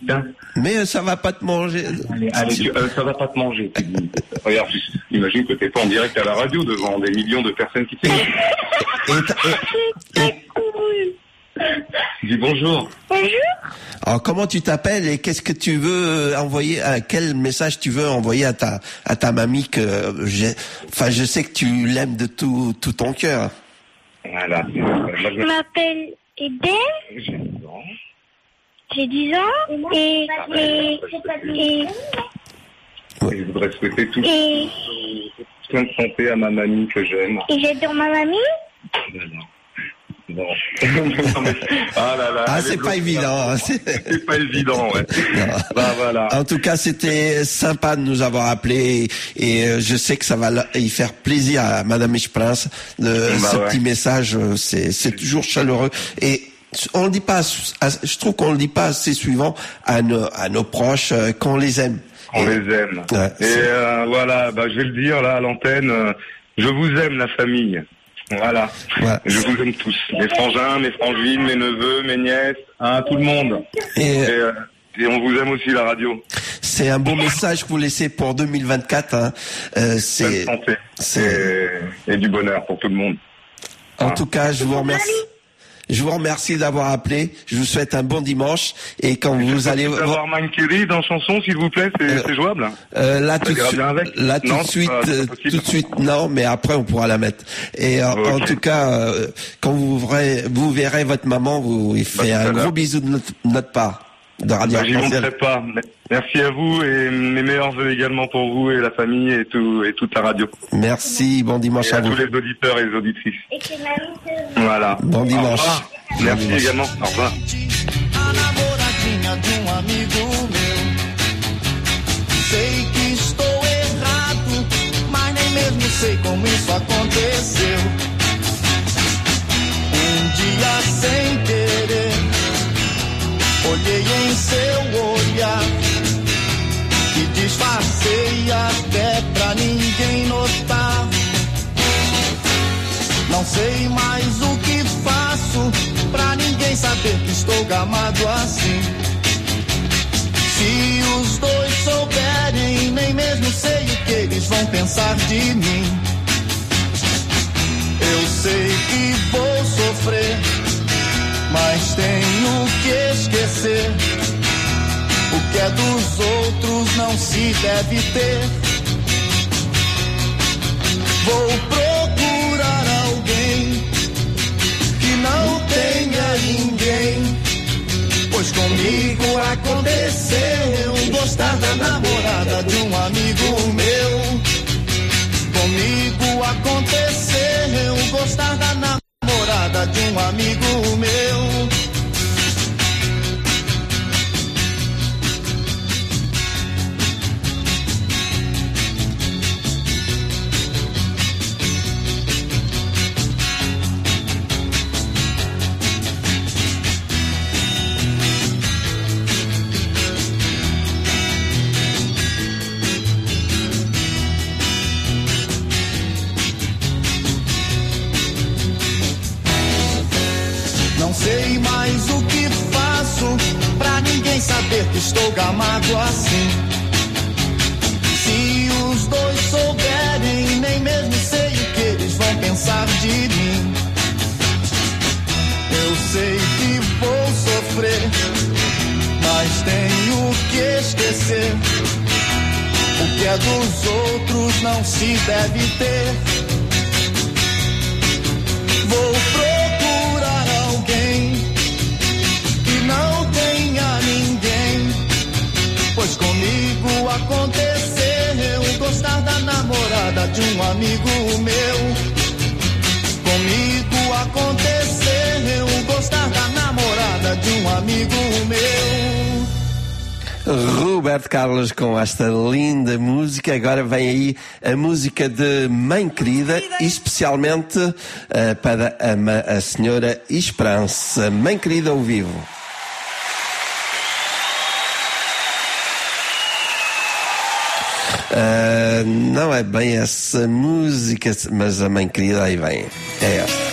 Tiens. Mais ça va pas te manger. Allez, allez tu, euh, ça va pas te manger. Tu dis. Regarde, imagine que t'es pas en direct à la radio devant des millions de personnes qui t'écoutent. Et, et, et... Dis bonjour. Bonjour. Alors, comment tu t'appelles et qu'est-ce que tu veux envoyer, à quel message tu veux envoyer à ta, à ta mamie que j'ai, enfin, je sais que tu l'aimes de tout, tout ton cœur. Voilà. Je m'appelle Eden. J'ai dix ans. J'ai dix ans. Et, et, et, et je voudrais souhaiter tout, et, plein de santé à ma mamie que j'aime. et j'adore ma mamie. Voilà. Bon. Ah là là. Ah, c'est pas évident. Hein. C'est pas évident, ouais. Bah, voilà. En tout cas, c'était sympa de nous avoir appelés et euh, je sais que ça va y faire plaisir à Madame Isprince. De bah, ce ouais. petit message, c'est, c'est toujours chaleureux et on le dit pas. Je trouve qu'on le dit pas assez souvent à nos, à nos proches euh, qu'on les aime. On et, les aime. Ouais, et euh, voilà, bah, je vais le dire là à l'antenne. Euh, je vous aime, la famille. Voilà. Ouais. Je vous aime tous. Mes frangins, mes frangines, mes neveux, mes nièces, hein, tout le monde. Et, et, euh, et on vous aime aussi, la radio. C'est un beau message que vous laissez pour deux mille vingt-quatre. Hein. Euh, c'est, Bonne santé. C'est... Et, et du bonheur pour tout le monde. En ah. tout cas, je vous remercie. Je vous remercie d'avoir appelé. Je vous souhaite un bon dimanche. Et quand je vous allez avoir Mankiri dans chanson, s'il vous plaît, c'est, euh, c'est jouable. Euh, là, tout de, su... là tout de suite, euh, tout de suite, non, mais après on pourra la mettre. Et euh, okay. en tout cas, euh, quand vous verrez, vous verrez votre maman, vous il fait bah, un gros bisou de notre, notre part. De Radio bah, j'y monterai pas. Merci à vous et mes meilleurs vœux également pour vous et la famille et tout et toute la radio. Merci, bon dimanche et à, à vous. tous les auditeurs et les auditrices. Voilà. Bon dimanche. Merci bon dimanche. Également. Au revoir. Sei que estou errado, mas nem mesmo sei como isso aconteceu. Um dia sem querer, olhei em seu olhar e disfarcei até pra ninguém notar. Não sei mais o que faço pra ninguém saber que estou gamado assim. Se os dois souberem, nem mesmo sei o que eles vão pensar de mim. Eu sei que vou sofrer, mas tenho que esquecer. O que é dos outros não se deve ter. Vou procurar alguém que não tenha ninguém, pois comigo aconteceu gostar da namorada de um amigo meu. Comigo aconteceu gostar da namorada de um amigo meu. Não sei mais o que faço pra ninguém saber que estou gamado assim. Se os dois souberem, nem mesmo sei o que eles vão pensar de mim. Eu sei que vou sofrer, mas tenho que esquecer. O que é dos outros não se deve ter. Vou procurar alguém que não tenha ninguém, pois comigo aconteceu gostar da namorada de um amigo meu. Comigo aconteceu gostar da namorada de um amigo meu. Roberto Carlos com esta linda música. Agora vem aí a música de Mãe Querida, especialmente uh, para a, a senhora Esperança. Mãe Querida ao vivo. Uh, não é bem essa música, mas a Mãe Querida aí vem. É esta.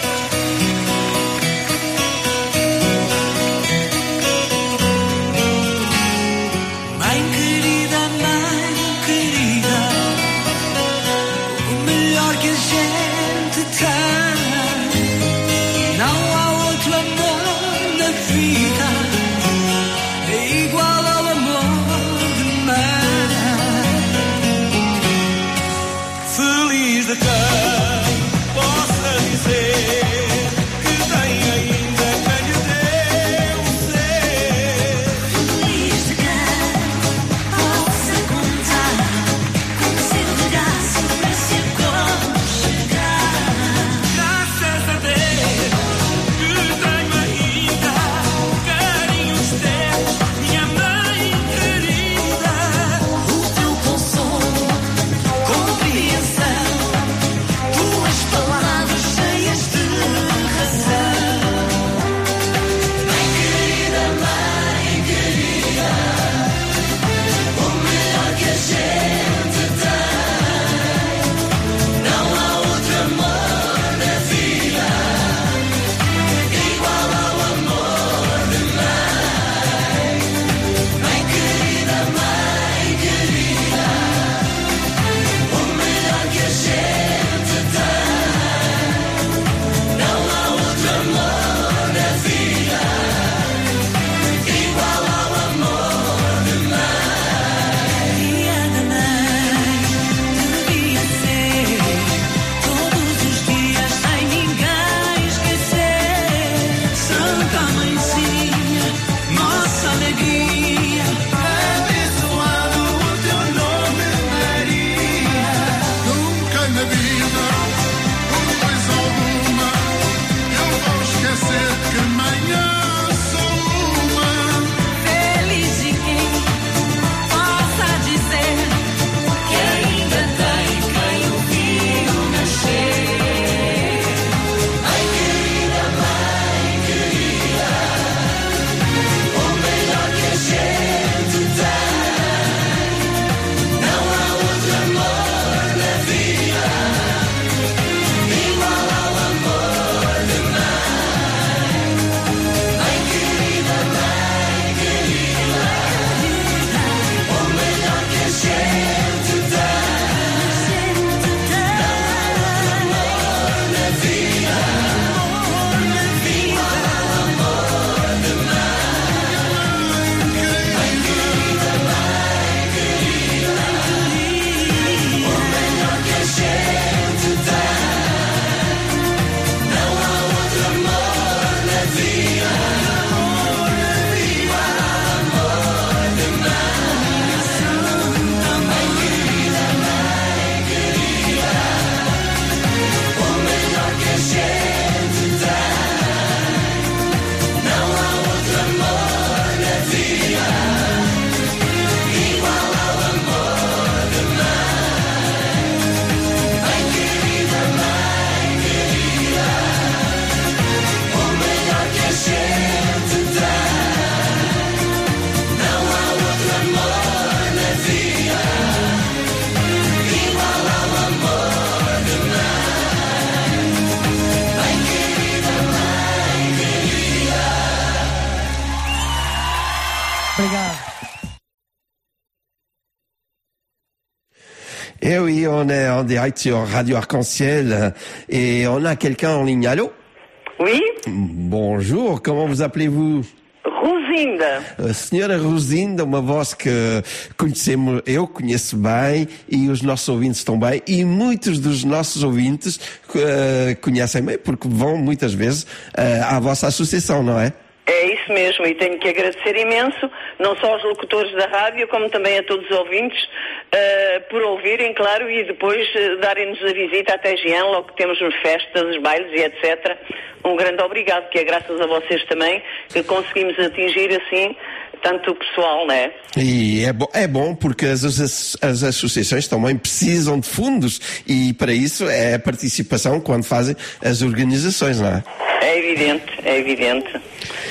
Eh oui, on est en direct sur Radio Arc-en-Ciel et on a quelqu'un en ligne. Allô? Oui. Bonjour, comment vous appelez-vous? Rosinda. A senhora Rosinda, uma voz que conhecemos, eu conheço bem e os nossos ouvintes também, e muitos dos nossos ouvintes uh, conhecem bem porque vão muitas vezes uh, à vossa associação, não é? É isso mesmo, e tenho que agradecer imenso, não só aos locutores da rádio, como também a todos os ouvintes, uh, por ouvirem, claro, e depois uh, darem-nos a visita até Jean, logo que temos festas, os bailes e etcétera. Um grande obrigado, que é graças a vocês também que conseguimos atingir assim tanto o pessoal, não é? E é, bo é bom porque as, as, as associações também precisam de fundos e para isso é a participação quando fazem as organizações, não é? É evidente, é evidente.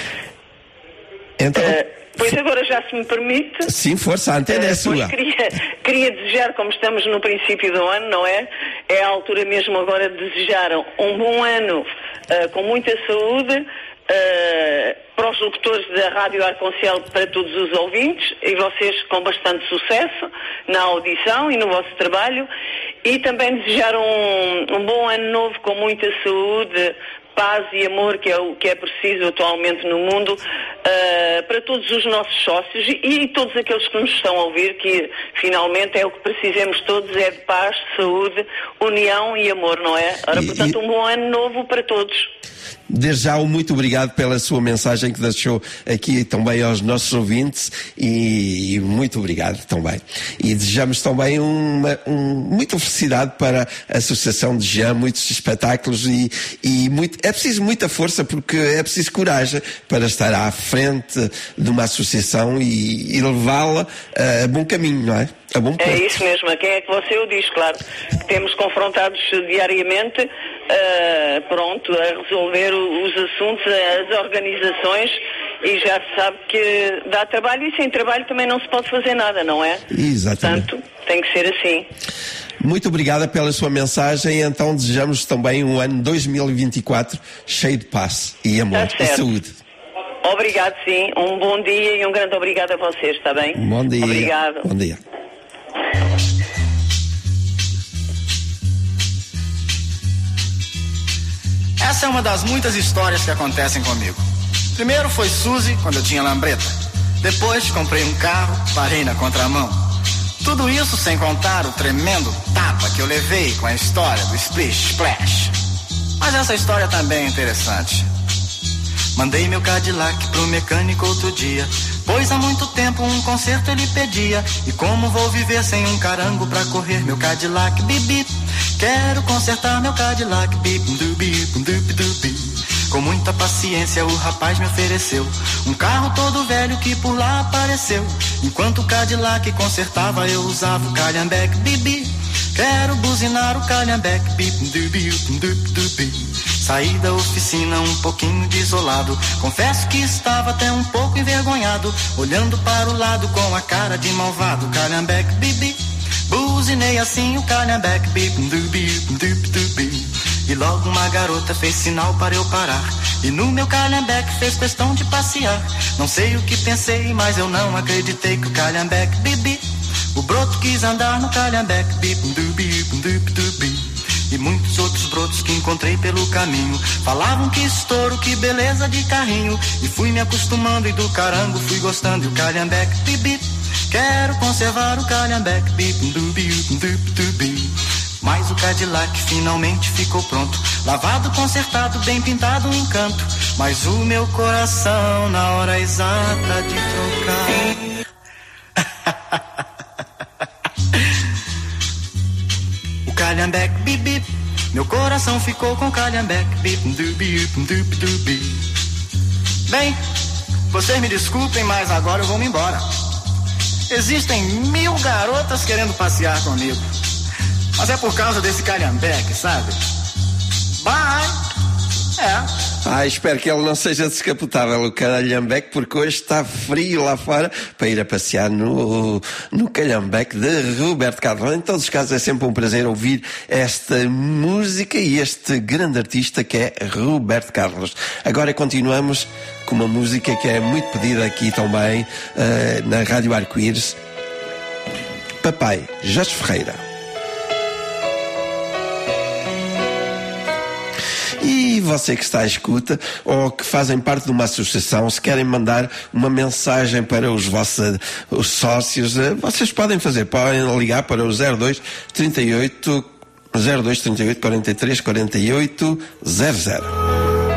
Então... Uh, pois agora já se me permite... Sim, força, a antena é uh, sua. Queria, queria desejar, como estamos no princípio do ano, não é? É a altura mesmo agora de desejar um bom ano uh, com muita saúde uh, para os locutores da Rádio Arc-en-Ciel, para todos os ouvintes, e vocês com bastante sucesso na audição e no vosso trabalho, e também desejar um, um bom ano novo com muita saúde, paz e amor, que é o que é preciso atualmente no mundo, uh, para todos os nossos sócios e, e todos aqueles que nos estão a ouvir, que finalmente é o que precisamos todos, é de paz, saúde, união e amor, não é? Ora, portanto, um bom ano novo para todos. Desde já, muito obrigado pela sua mensagem que deixou aqui também aos nossos ouvintes e, e muito obrigado também. E desejamos também uma, um, muita felicidade para a Associação de Jean, muitos espetáculos e, e muito, é preciso muita força porque é preciso coragem para estar à frente de uma associação e, e levá-la a bom caminho, não é? A bom é isso mesmo, a quem é que você o diz, claro. Temos confrontados diariamente, uh, pronto, a resolver os assuntos, as organizações, e já se sabe que dá trabalho e sem trabalho também não se pode fazer nada, não é? Exatamente. Portanto, tem que ser assim. Muito obrigada pela sua mensagem, então desejamos também um ano dois mil e vinte e quatro cheio de paz e amor e saúde. Obrigado, sim. Um bom dia e um grande obrigado a vocês, está bem? Bom dia. Obrigado. Bom dia. Essa é uma das muitas histórias que acontecem comigo. Primeiro foi Suzy, quando eu tinha lambreta. Depois comprei um carro, parei na contramão. Tudo isso sem contar o tremendo tapa que eu levei com a história do Splish Splash. Mas essa história também é interessante. Mandei meu Cadillac pro mecânico outro dia, pois há muito tempo um conserto ele pedia. E como vou viver sem um carango pra correr meu Cadillac, bibi? Quero consertar meu Cadillac, bip, dubi, dubi, dubi. Com muita paciência o rapaz me ofereceu um carro todo velho que por lá apareceu. Enquanto o Cadillac consertava eu usava o calhambeque, bibi. Quero buzinar o calhambeque, bip, dubi, dubi, dubi. Saí da oficina um pouquinho desolado, confesso que estava até um pouco envergonhado, olhando para o lado com a cara de malvado, calhambeque, bibi. Buzinei assim o calhambeque, bip, dubi, dubi, dubi. E logo uma garota fez sinal para eu parar, e no meu calhambeque fez questão de passear. Não sei o que pensei, mas eu não acreditei que o calhambeque, bibi. O broto quis andar no calhambeque, bip, dubi, dubi, dubi. E muitos outros brotos que encontrei pelo caminho falavam que estouro, que beleza de carrinho. E fui me acostumando e do carango fui gostando. E o calhambeque, bibi, quero conservar o calhambeque, bip, dubi, dubi, dubi. Mas o Cadillac finalmente ficou pronto, lavado, consertado, bem pintado, um encanto. Mas o meu coração na hora exata de trocar o calhambeque, bip, bip. Meu coração ficou com calhambeque, bip, dubi, dubi, dubi. Bem, vocês me desculpem, mas agora eu vou me embora. Existem mil garotas querendo passear comigo, mas é por causa desse calhambeque, sabe? Bye! É. Ah, espero que ele não seja descapotável, o calhambeque, porque hoje está frio lá fora para ir a passear no, no calhambeque de Roberto Carlos. Em todos os casos é sempre um prazer ouvir esta música e este grande artista que é Roberto Carlos. Agora continuamos com uma música que é muito pedida aqui também uh, na Rádio Arco-Íris. Papai, Jorge Ferreira. E você que está à escuta ou que fazem parte de uma associação, se querem mandar uma mensagem para os vossos os sócios, vocês podem fazer, podem ligar para o zero dois trinta e oito zero dois trinta e oito quarenta e três quarenta e oito zero zero.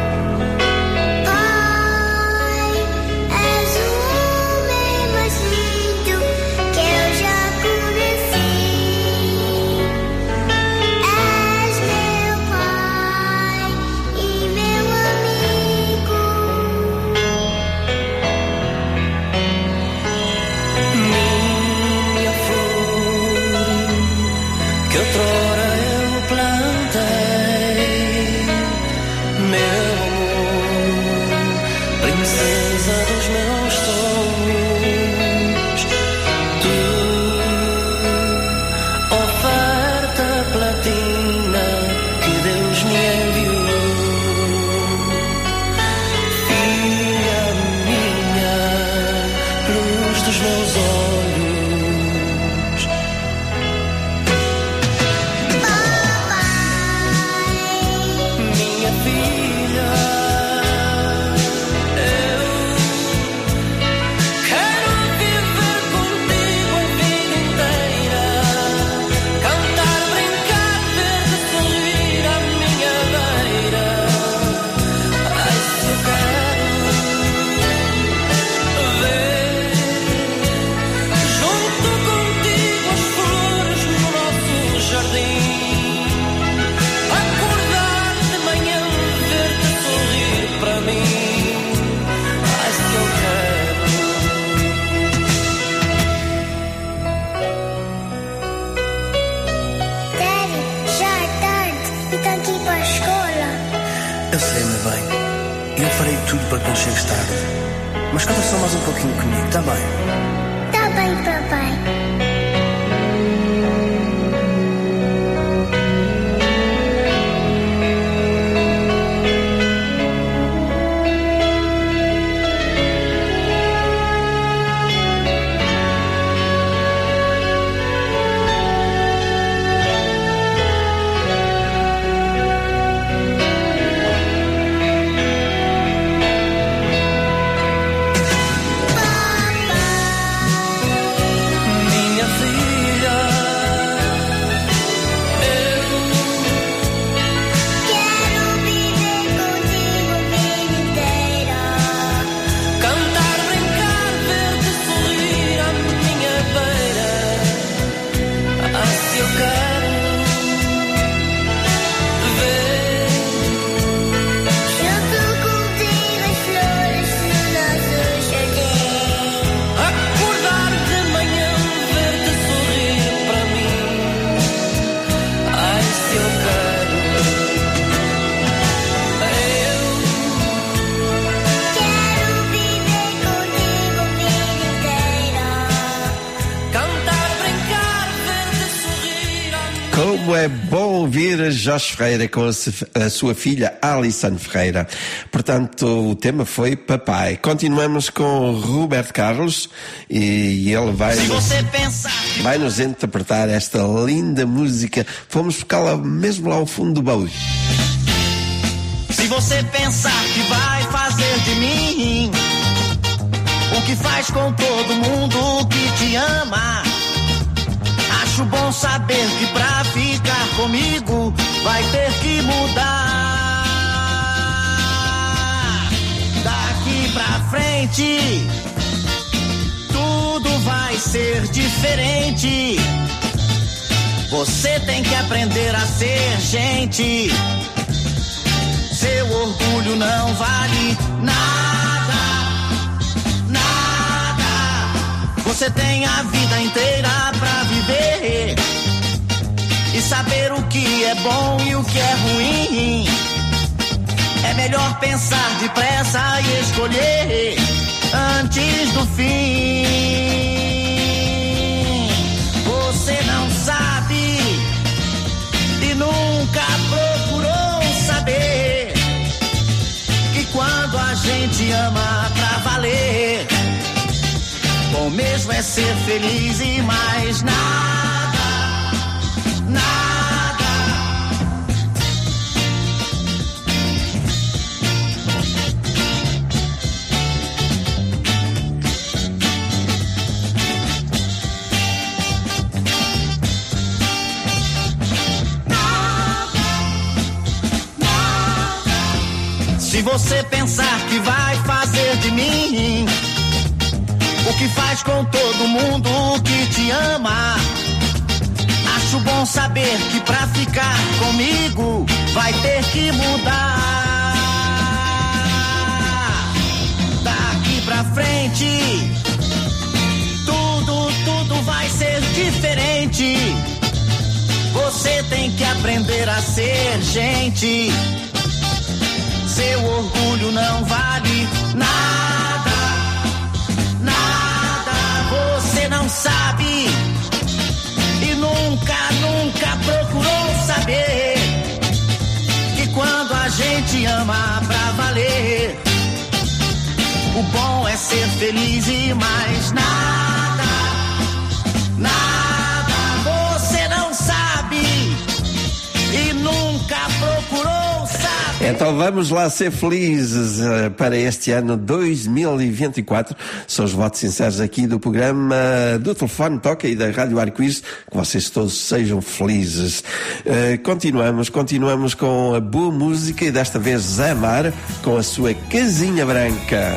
Mas canta só mais um pouquinho comigo, tá bem? Tá bem, papai. Como é bom ouvir Jorge Ferreira com a sua filha Alison Ferreira. Portanto, o tema foi Papai. Continuamos com Roberto Carlos e ele vai, vai nos interpretar esta linda música. Fomos buscá-la mesmo lá ao fundo do baú. Se você pensar que vai fazer de mim o que faz com todo mundo que te ama, acho bom saber que pra ficar comigo vai ter que mudar. Daqui pra frente tudo vai ser diferente. Você tem que aprender a ser gente. Seu orgulho não vale nada, nada. Você tem a vida inteira pra viver e saber o que é bom e o que é ruim. É melhor pensar depressa e escolher antes do fim. Você não sabe e nunca procurou saber que quando a gente ama pra valer, bom mesmo é ser feliz e mais nada, nada. Se você pensar que vai fazer de mim o que faz com todo mundo que te ama, acho bom saber que pra ficar comigo vai ter que mudar. Daqui pra frente tudo, tudo vai ser diferente. Você tem que aprender a ser gente. Seu orgulho não vale nada, nada. Você não sabe e nunca, nunca procurou saber que quando a gente ama pra valer, o bom é ser feliz e mais nada, nada. Você não sabe e nunca procurou saber. Então vamos lá ser felizes uh, para este ano dois mil e vinte e quatro. São os votos sinceros aqui do programa uh, do Telefone Toca e da Rádio Arco-Íris. Que vocês todos sejam felizes. Uh, continuamos, continuamos com a boa música e desta vez Zé Mar com a sua Casinha Branca.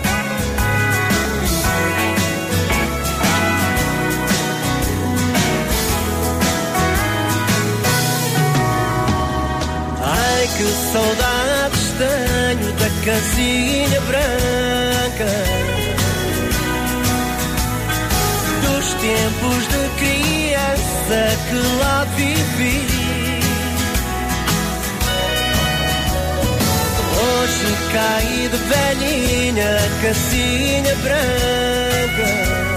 Ai, que saudades tenho da casinha branca, dos tempos de criança que lá vivi. Hoje caí de velhinha, casinha branca,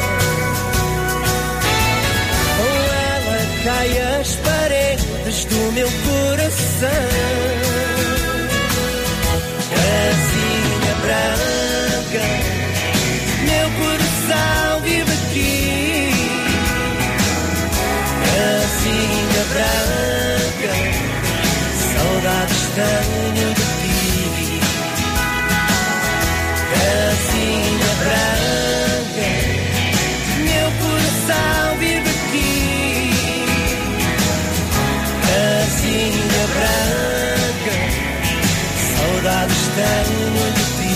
com ela cai as paredes do meu coração. Casinha branca, meu coração vive aqui. Casinha branca, saudades tenho de ti. Casinha branca, meu coração vive aqui. Casinha branca, saudades tenho de ti.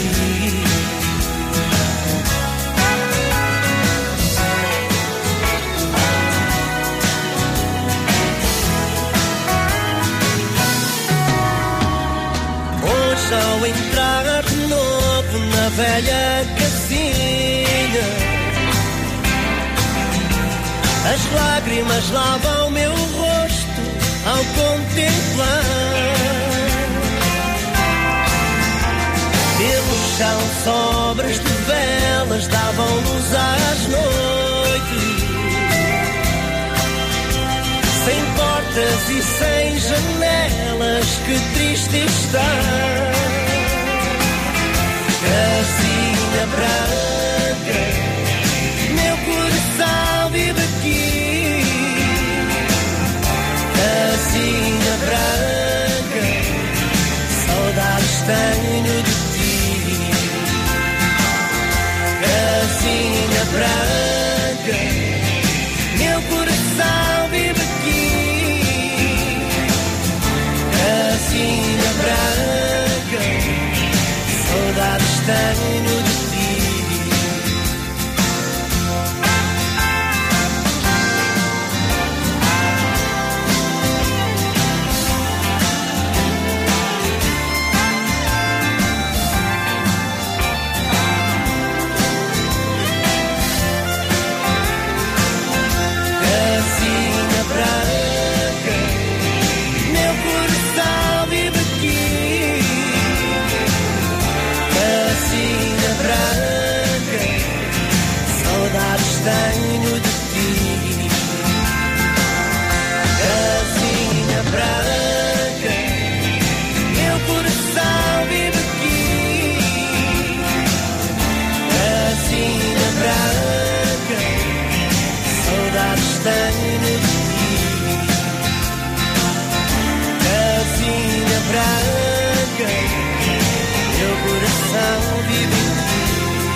Hoje ao entrar de novo na velha casinha, as lágrimas lavam meu rosto ao contemplar. Pelo chão sobras de velas davam luz às noites. Sem portas e sem janelas, que triste está. Casinha branca, meu coração vive aqui. Casinha branca, saudades tenho de ti. Casinha branca, meu coração vive aqui. Casinha branca, saudades tenho de ti. Casinha branca, meu coração vive aqui. Casinha branca, saudades tenho de ti. Casinha branca, meu coração vive aqui. Casinha branca, saudades tenho de ti. Casinha branca, meu coração vive em ti.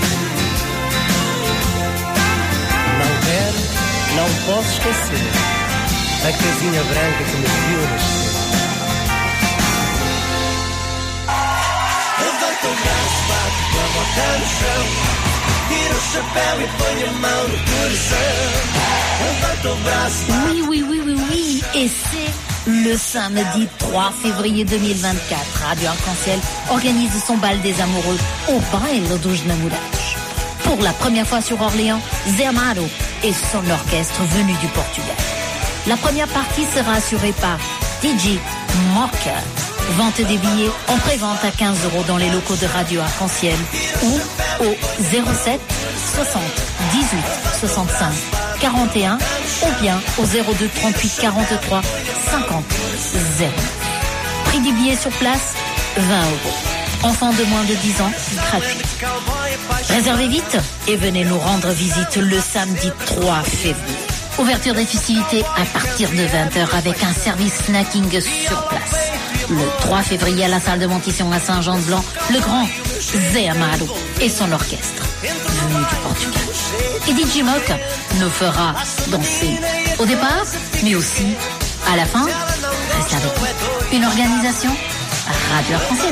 Não quero, não posso esquecer a casinha branca que me viu nascer. Levanta o braço, bate com a bota no chão. Tira o chapéu e põe a mão no coração. Levanta o braço, bate. Oui, oui, oui, oui, oui. Et c'est le samedi trois février deux mille vingt-quatre. Radio Arc-en-Ciel organise son bal des amoureux au Baile dos Namorados. Pour la première fois sur Orléans, Zé Amaro et son orchestre venu du Portugal. La première partie sera assurée par D J Mocha. Vente des billets en pré-vente à quinze euros dans les locaux de Radio Arc-en-Ciel ou au zéro sept soixante dix-huit soixante-cinq quarante et un ou bien au zéro deux trente-huit quarante-trois cinquante zéro. Prix des billets sur place, vingt euros. Enfants de moins de dix ans, gratuit. Réservez vite et venez nous rendre visite le samedi trois février. Ouverture des festivités à partir de vingt heures avec un service snacking sur place. Le trois février à la salle de Montition à Saint-Jean-de-Blanc, le grand Zé Amaro et son orchestre, venu du Portugal. Et D J Mock nous fera danser au départ, mais aussi à la fin. Reste avec nous. Une organisation à Radio Arc-en-Ciel.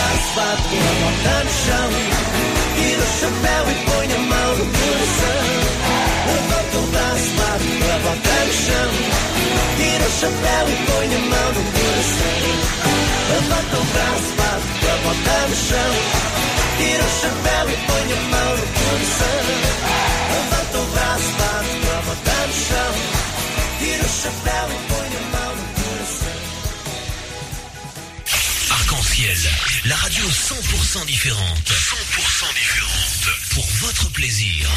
Tira o chapéu e põe a mão no coração. Levanta o braço, bate com a bota no chão. Tira o chapéu e põe a mão no coração. Levanta o braço, bate com a bota no chão. Tira o chapéu e põe a mão no coração. Levanta o braço, bate com a bota no chão. Tira o chapéu e põe a mão no coração. Arc-en-Ciel, la radio cent pour cent différente. cent pour cent différente. Pour votre plaisir.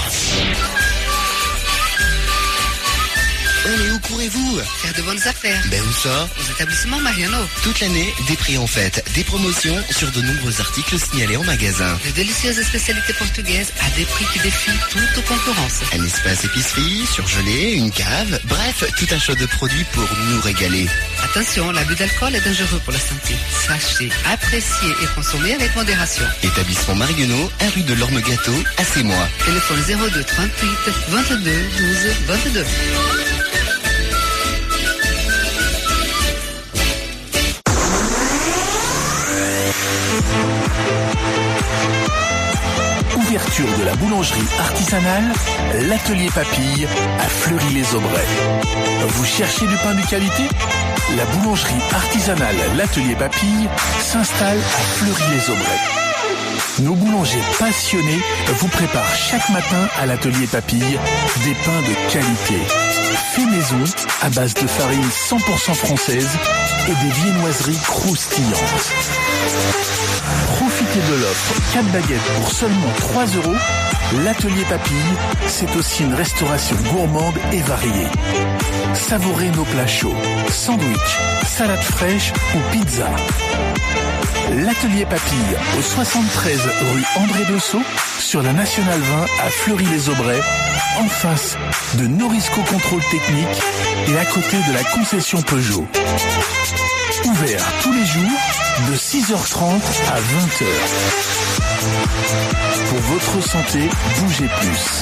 Allez, où courez-vous? Faire de bonnes affaires. Ben où ça? Aux établissements Mariano. Toute l'année, des prix en fête, des promotions sur de nombreux articles signalés en magasin. De délicieuses spécialités portugaises à des prix qui défient toute concurrence. Un espace épicerie, surgelé, une cave, bref, tout un choix de produits pour nous régaler. Attention, l'abus d'alcool est dangereux pour la santé. Sachez, apprécier et consommer avec modération. Établissement Marionneau, un rue de l'Orme-Gâteau, à Sémois. Téléphone zéro deux trente-huit vingt-deux douze vingt-deux. Ouverture de la boulangerie artisanale, l'atelier Papille à Fleury-les-Aubrais. Vous cherchez du pain de qualité? La boulangerie artisanale, l'atelier Papille s'installe à Fleury-les-Aubrais. Nos boulangers passionnés vous préparent chaque matin à l'atelier Papille des pains de qualité. Fait maison à base de farine cent pour cent française et des viennoiseries croustillantes. Profitez de l'offre quatre baguettes pour seulement trois euros. L'atelier Papille, c'est aussi une restauration gourmande et variée. Savourez nos plats chauds, sandwich, salade fraîche ou pizza. L'atelier Papille au soixante-treize rue André Dessau sur la Nationale vingt à Fleury-les-Aubrais, en face de Norisco Contrôle Technique et à côté de la concession Peugeot. Ouvert tous les jours de six heures trente à vingt heures. Pour votre santé, bougez plus.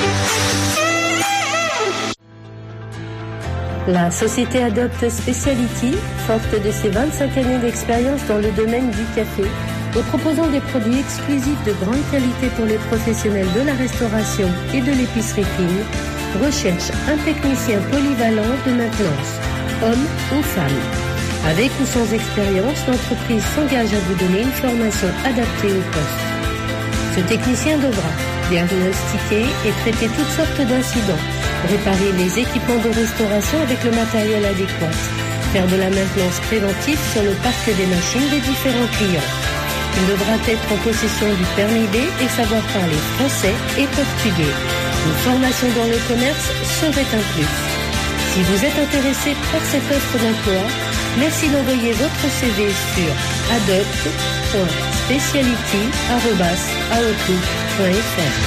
La société Adopt Speciality, forte de ses vingt-cinq années d'expérience dans le domaine du café et proposant des produits exclusifs de grande qualité pour les professionnels de la restauration et de l'épicerie fine, recherche un technicien polyvalent de maintenance, homme ou femme. Avec ou sans expérience, l'entreprise s'engage à vous donner une formation adaptée au poste. Ce technicien devra diagnostiquer et traiter toutes sortes d'incidents, réparer les équipements de restauration avec le matériel adéquat, faire de la maintenance préventive sur le parc des machines des différents clients. Il devra être en possession du permis B et savoir parler français et portugais. Une formation dans le commerce serait un plus. Si vous êtes intéressé par cette offre d'emploi, merci d'envoyer votre C V sur adopt point speciality arobase outlook point f r.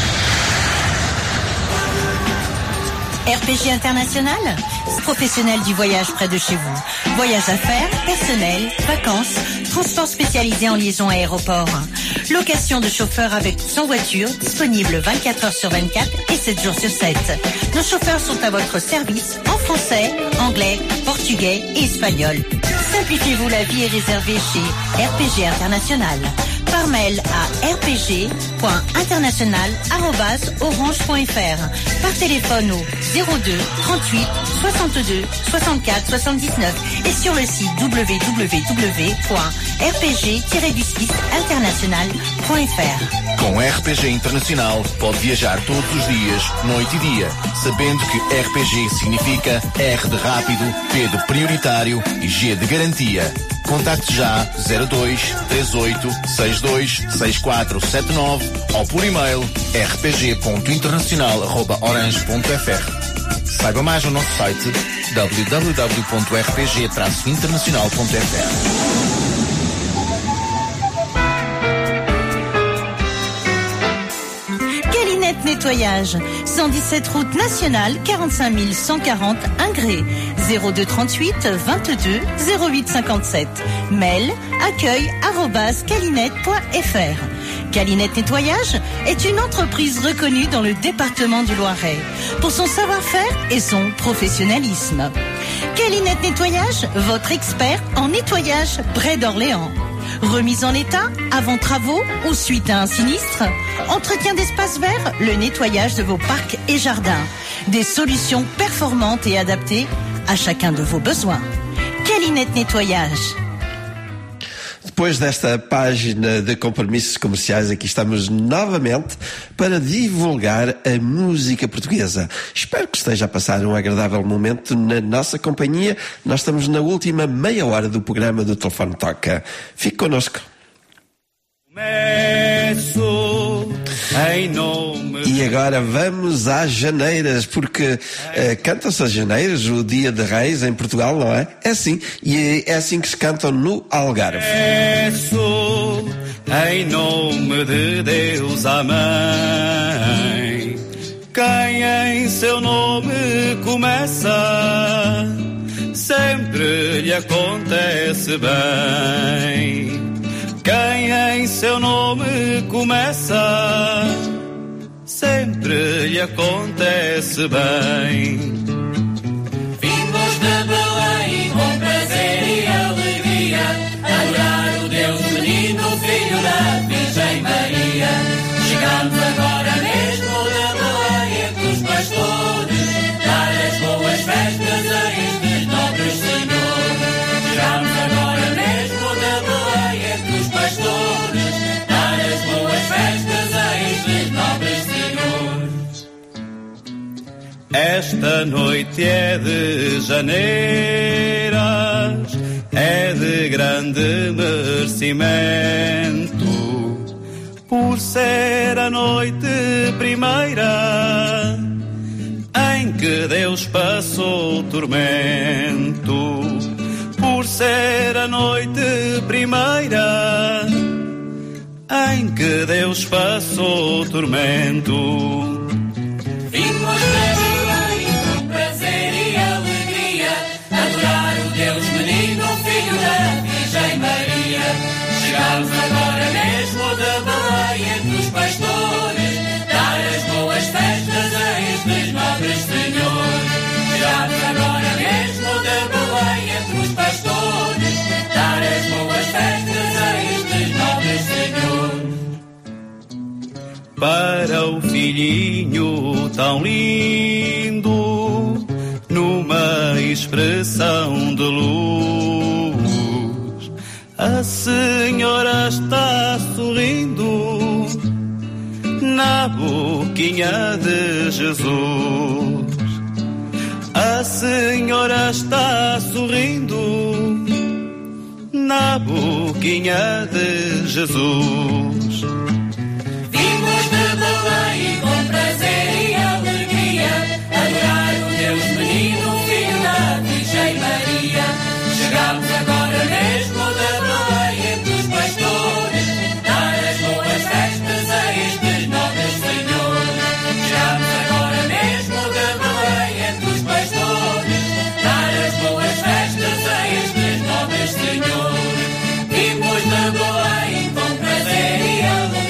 R P G International, professionnel du voyage près de chez vous. Voyage d'affaires, personnel, vacances, transport spécialisé en liaison aéroport. Location de chauffeurs avec son voiture, disponible vingt-quatre heures sur vingt-quatre et sept jours sur sept. Nos chauffeurs sont à votre service en français, anglais, portugais et espagnol. Simplifiez-vous la vie et réservez chez R P G International. par mail à r p g point international arobase orange point f r, par téléphone au zéro deux trente-huit soixante-deux soixante-quatre soixante-dix-neuf et sur le site w w w point r p g tiret du six international point f r. Com R P G Internacional pode viajar todos os dias, noite e dia, sabendo que R P G significa R de rápido, P de prioritário e G de garantia. Contacte já zero dois três oito seis dois seis quatro sete nove ou por e-mail r p g ponto internacional arroba orange ponto f r. Saiba mais no nosso site w w w ponto r p g traço internacional ponto f r. Nettoyage, cent dix-sept route nationale, quarante-cinq mille cent quarante Ingré, zéro deux trente-huit vingt-deux zéro huit cinquante-sept. Mail accueil arobase calinette point f r. Calinette Nettoyage est une entreprise reconnue dans le département du Loiret pour son savoir-faire et son professionnalisme. Calinette Nettoyage, votre expert en nettoyage près d'Orléans. Remise en état, avant travaux ou suite à un sinistre, entretien d'espaces verts, le nettoyage de vos parcs et jardins. Des solutions performantes et adaptées à chacun de vos besoins. Calinette Nettoyage. Depois desta página de compromissos comerciais, aqui estamos novamente para divulgar a música portuguesa. Espero que esteja a passar um agradável momento na nossa companhia. Nós estamos na última meia hora do programa do Telefone Toca. Fique connosco. E agora vamos às janeiras, porque uh, cantam-se as janeiras, o Dia de Reis em Portugal, não é? É assim, e é assim que se cantam no Algarve. Peço em nome de Deus a Mãe, quem em seu nome começa, sempre lhe acontece bem. Quem em seu nome começa, sempre lhe acontece bem. Vimos de Belém com prazer e alegria, adorar o Deus menino, filho da Virgem Maria. Chegamos agora mesmo de Belém entre os pastores, dar as boas festas a estes nobres senhores. Chegamos agora mesmo de Belém entre os pastores, dar as boas festas a estes nobres senhores. Esta noite é de janeiras, é de grande merecimento, por ser a noite primeira em que Deus passou tormento, por ser a noite primeira em que Deus passou tormento. Vimos de Belém com prazer e alegria, adorar o Deus menino, filho da Virgem Maria. Chegámos agora mesmo de Belém entre os pastores, dar as boas festas a estes nobres senhores. Chegámos agora mesmo de Belém entre os pastores, dar as boas festas a estes nobres senhores. Para o filhinho tão lindo, numa expressão de luz, a senhora está sorrindo na boquinha de Jesus. A senhora está sorrindo na boquinha de Jesus. Vimos de Belém com prazer e alegria, adorar o Deus menino, filho da Virgem Maria. Chegámos agora mesmo de Belém entre os pastores, dar as boas festas a estes nobres senhores. Chegámos agora mesmo de Belém entre os pastores, dar as boas festas a estes nobres senhores. Vimos de Belém com prazer e alegria,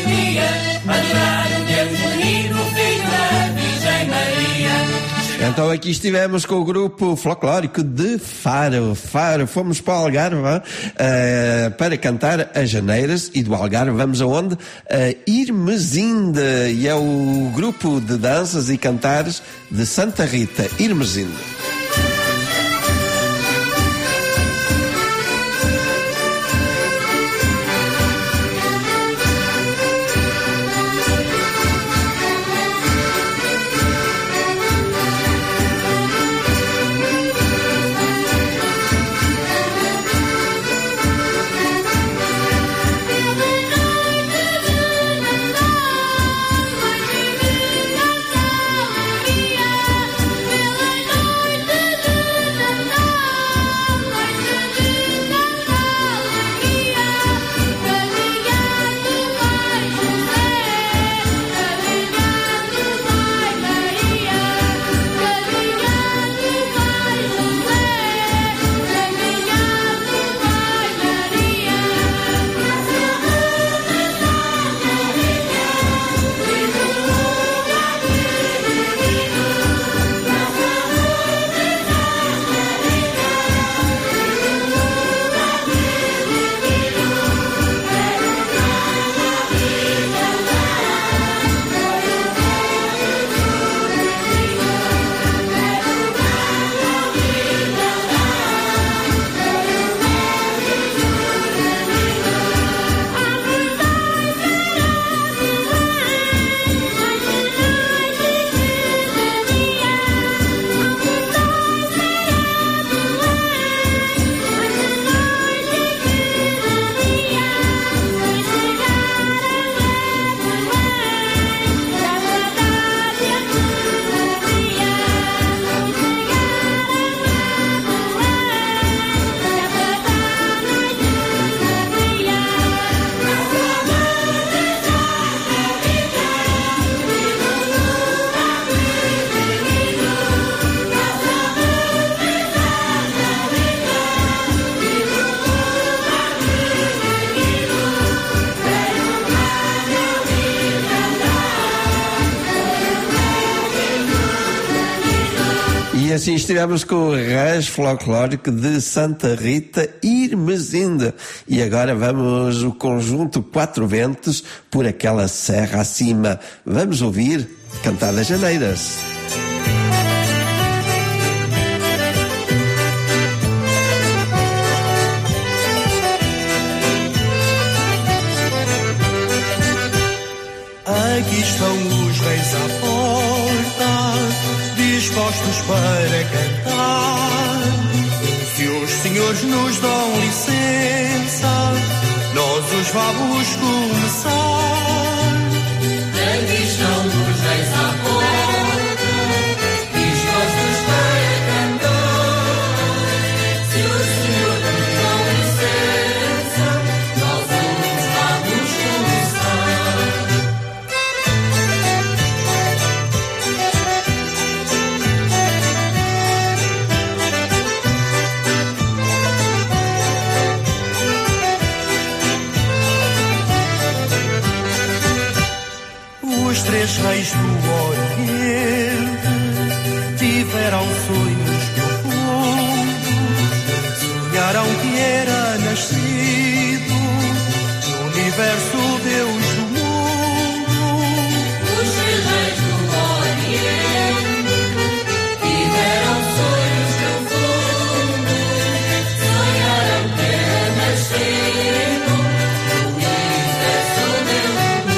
Então aqui estivemos com o grupo folclórico de Faro. Faro, fomos para o Algarve uh, para cantar as Janeiras, e do Algarve vamos aonde? A Irmesinde, e é o grupo de danças e cantares de Santa Rita, Irmesinde. E assim estivemos com o Rancho Folclórico de Santa Rita, Irmesinde. E agora vamos o conjunto Quatro Ventos por aquela serra acima. Vamos ouvir cantar as Janeiras. Aqui estão os reis à porta, dispostos para cantar. Se os senhores nos dão licença, nós os vamos começar. Aqui estão os reis à porta, dispostos para cantar. Se os senhores nos dão licença, nós os vamos começar. Os três reis do Oriente tiveram sonhos profundos, sonharam que era nascido no universo Deus do mundo. Os três reis do Oriente tiveram sonhos profundos, sonharam que era nascido no universo Deus do mundo.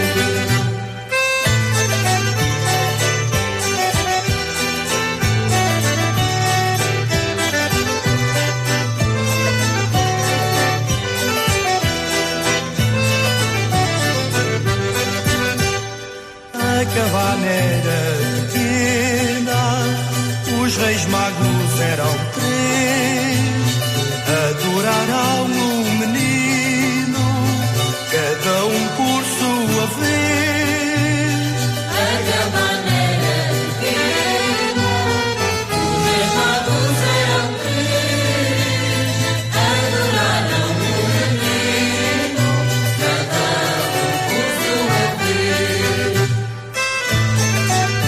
A cabana era pequena, os reis magos eram três, adoraram o menino, cada um por sua vez. A cabana era pequena, os reis magos eram três, adoraram o menino, cada um por sua vez.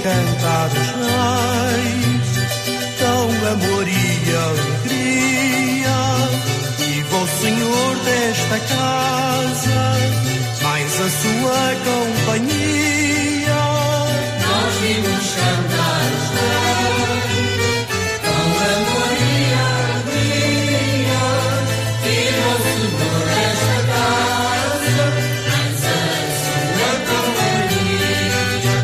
cantar os reis, dão amor e alegria. Viva o Senhor desta casa, mais a sua companhia. Nós vimos cantar os reis, dão amor e alegria. Viva o Senhor desta casa, mais a sua companhia.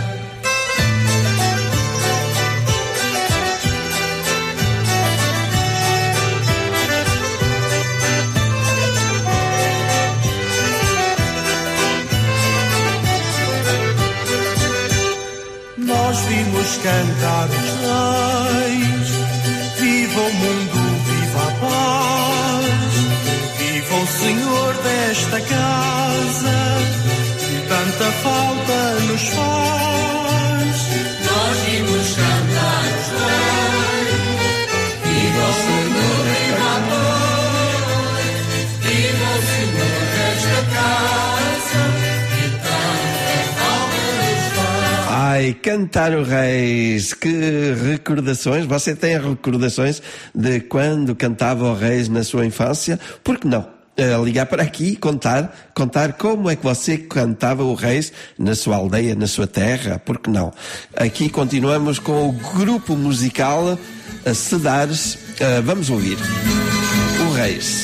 Nós vimos cantar os reis, viva o mundo, viva a paz, viva o Senhor desta casa, que tanta falta nos faz. Nós vimos cantar os reis, viva o Senhor, viva a paz, viva o Senhor desta casa, que tanta falta nos faz. Ai, cantar o Reis, que recordações, você tem recordações de quando cantava o Reis na sua infância? Por que não? Uh, ligar para aqui e contar, contar como é que você cantava o Reis na sua aldeia, na sua terra, por que não? Aqui continuamos com o grupo musical uh, Sedares, uh, vamos ouvir o Reis.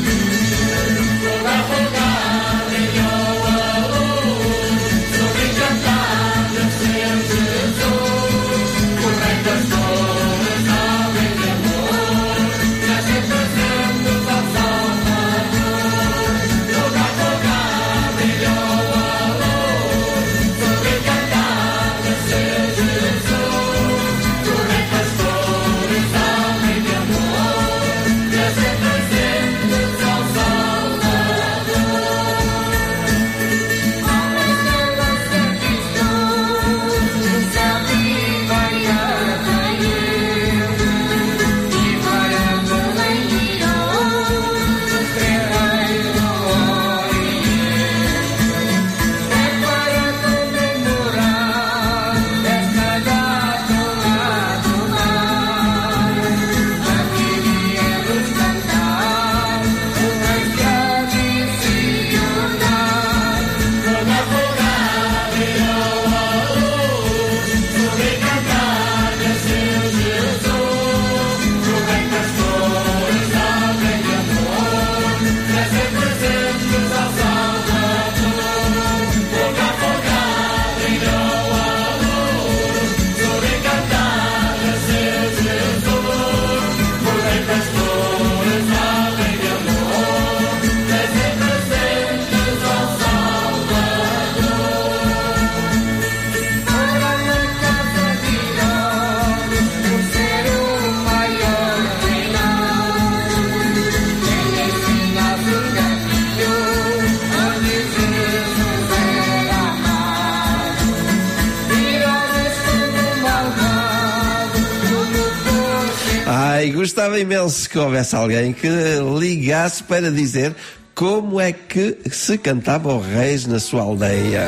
Ai, gostava imenso que houvesse alguém que ligasse para dizer como é que se cantava o Reis na sua aldeia.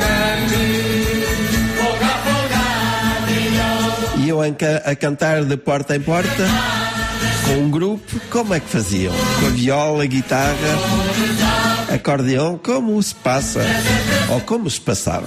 Iam a cantar de porta em porta com um grupo, como é que faziam? Com a viola, guitarra, acordeão, como se passa? Ou como se passava?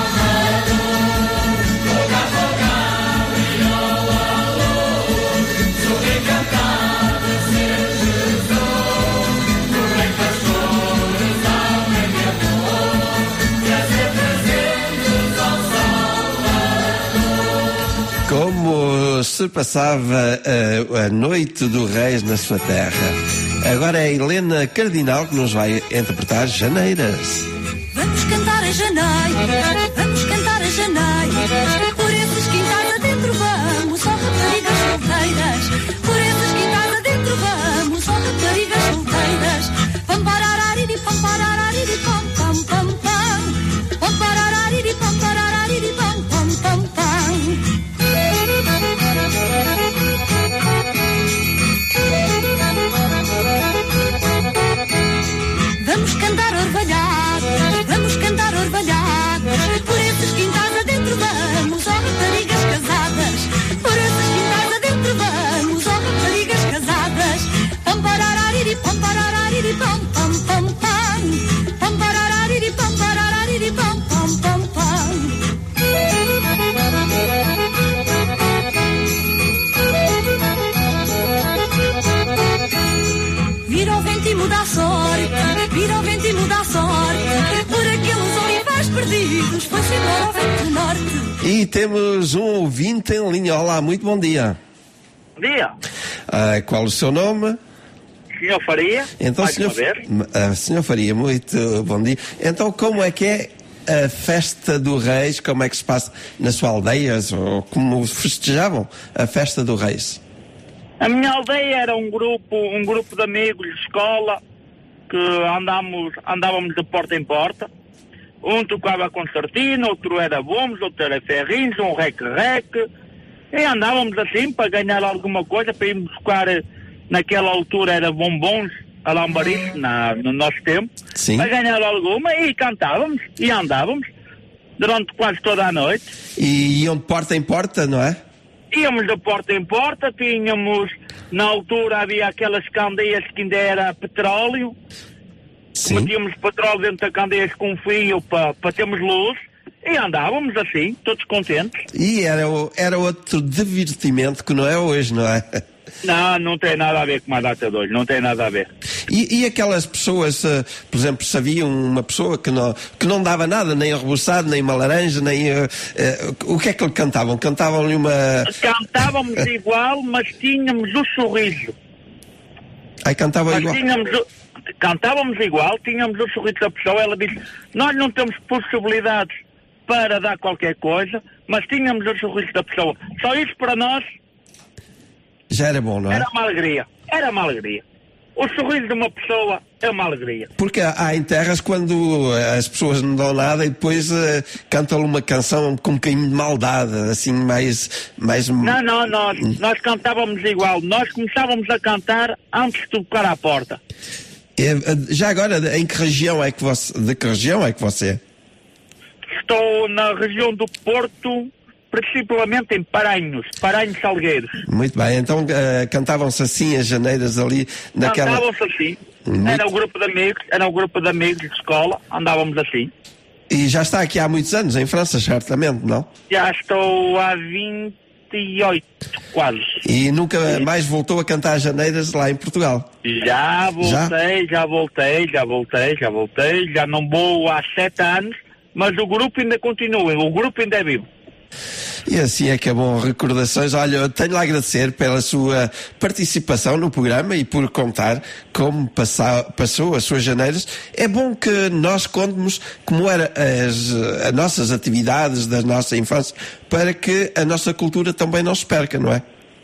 Como se passava a, a noite do Reis na sua terra. Agora é a Helena Cardinal que nos vai interpretar Janeiras. Vamos cantar a Janeiras, vamos cantar a Janeiras, por esses quintais adentro vamos, só raparigas solteiras, por esses quintais adentro vamos, só raparigas solteiras. Pam pararariri, pam pararariri, pam pam pam pam, pam pararariri, pam pararariri, pam pam pam pam. Vamos cantar orvalhadas, vamos cantar orvalhadas, por esses quintais adentro vamos, Deus foi-se embora ao vento do norte. E temos um ouvinte em linha. Olá, muito bom dia. Bom dia. Ah, qual o seu nome? senhor Faria. Então, mais senhor, uma vez. ah, senhor Faria, muito bom dia. Então, como é que é a festa do Reis? Como é que se passa na sua aldeia? Ou como festejavam a festa do Reis? A minha aldeia era um grupo, um grupo de amigos de escola que andámos, andávamos de porta em porta. Um tocava concertina, outro era bombos, outro era ferrinhos, um rec-rec. E andávamos assim para ganhar alguma coisa, para irmos buscar, naquela altura era bombons, a lambarice, na, no nosso tempo. Sim. Para ganhar alguma e cantávamos e andávamos durante quase toda a noite. E iam de porta em porta, não é? Íamos de porta em porta, tínhamos, na altura havia aquelas candeias que ainda era petróleo. Sim. Metíamos petróleo dentro da candeias com fio para, para termos luz e andávamos assim, todos contentes. E era, o- era outro divertimento que não é hoje, não é? Não, não tem nada a ver com uma data de hoje, não tem nada a ver. E, e aquelas pessoas, eh, por exemplo, se havia uma pessoa que não, que não dava nada, nem arreboçado, nem uma laranja, nem... eh, eh, o que é que lhe cantavam? Cantavam-lhe uma... Cantávamos igual, mas tínhamos o sorriso. Aí cantava Mas igual. tínhamos o- cantávamos igual, tínhamos o sorriso da pessoa. Ela disse, nós não temos possibilidades para dar qualquer coisa, mas tínhamos o sorriso da pessoa. Só isso para nós Já era bom, não é? era uma alegria. Era uma alegria. O sorriso de uma pessoa é uma alegria. Porque há, há em terras quando as pessoas não dão nada e depois eh, cantam-lhe uma canção com um bocadinho de maldade, assim, mais... mais... Não, não, nós, nós cantávamos igual. Nós começávamos a cantar antes de tocar à porta. Eh, eh, Já agora, em que região é que você... De que região é que você é? Estou na região do Porto, principalmente em Paranhos, Paranhos Salgueiros. Muito bem, então eh, cantavam-se assim as janeiras ali naquela... Cantavam-se assim. Muito- Era o grupo de amigos, era o grupo de amigos de escola, andávamos assim. E já está aqui há muitos anos, em França, certamente, não? Já estou há vinte e oito, quase. E nunca mais voltou a cantar as janeiras lá em Portugal? Já voltei, já voltei, já voltei, já voltei, já não vou há sete anos, mas o grupo ainda continua, o grupo ainda é vivo. E assim é que é bom, recordações. Olha, eu tenho a agradecer pela sua participação no programa e por contar como passa- passou as suas janeiras. É bom que nós contemos como eram as, as nossas atividades da nossa infância para que a nossa cultura também não se perca, não é?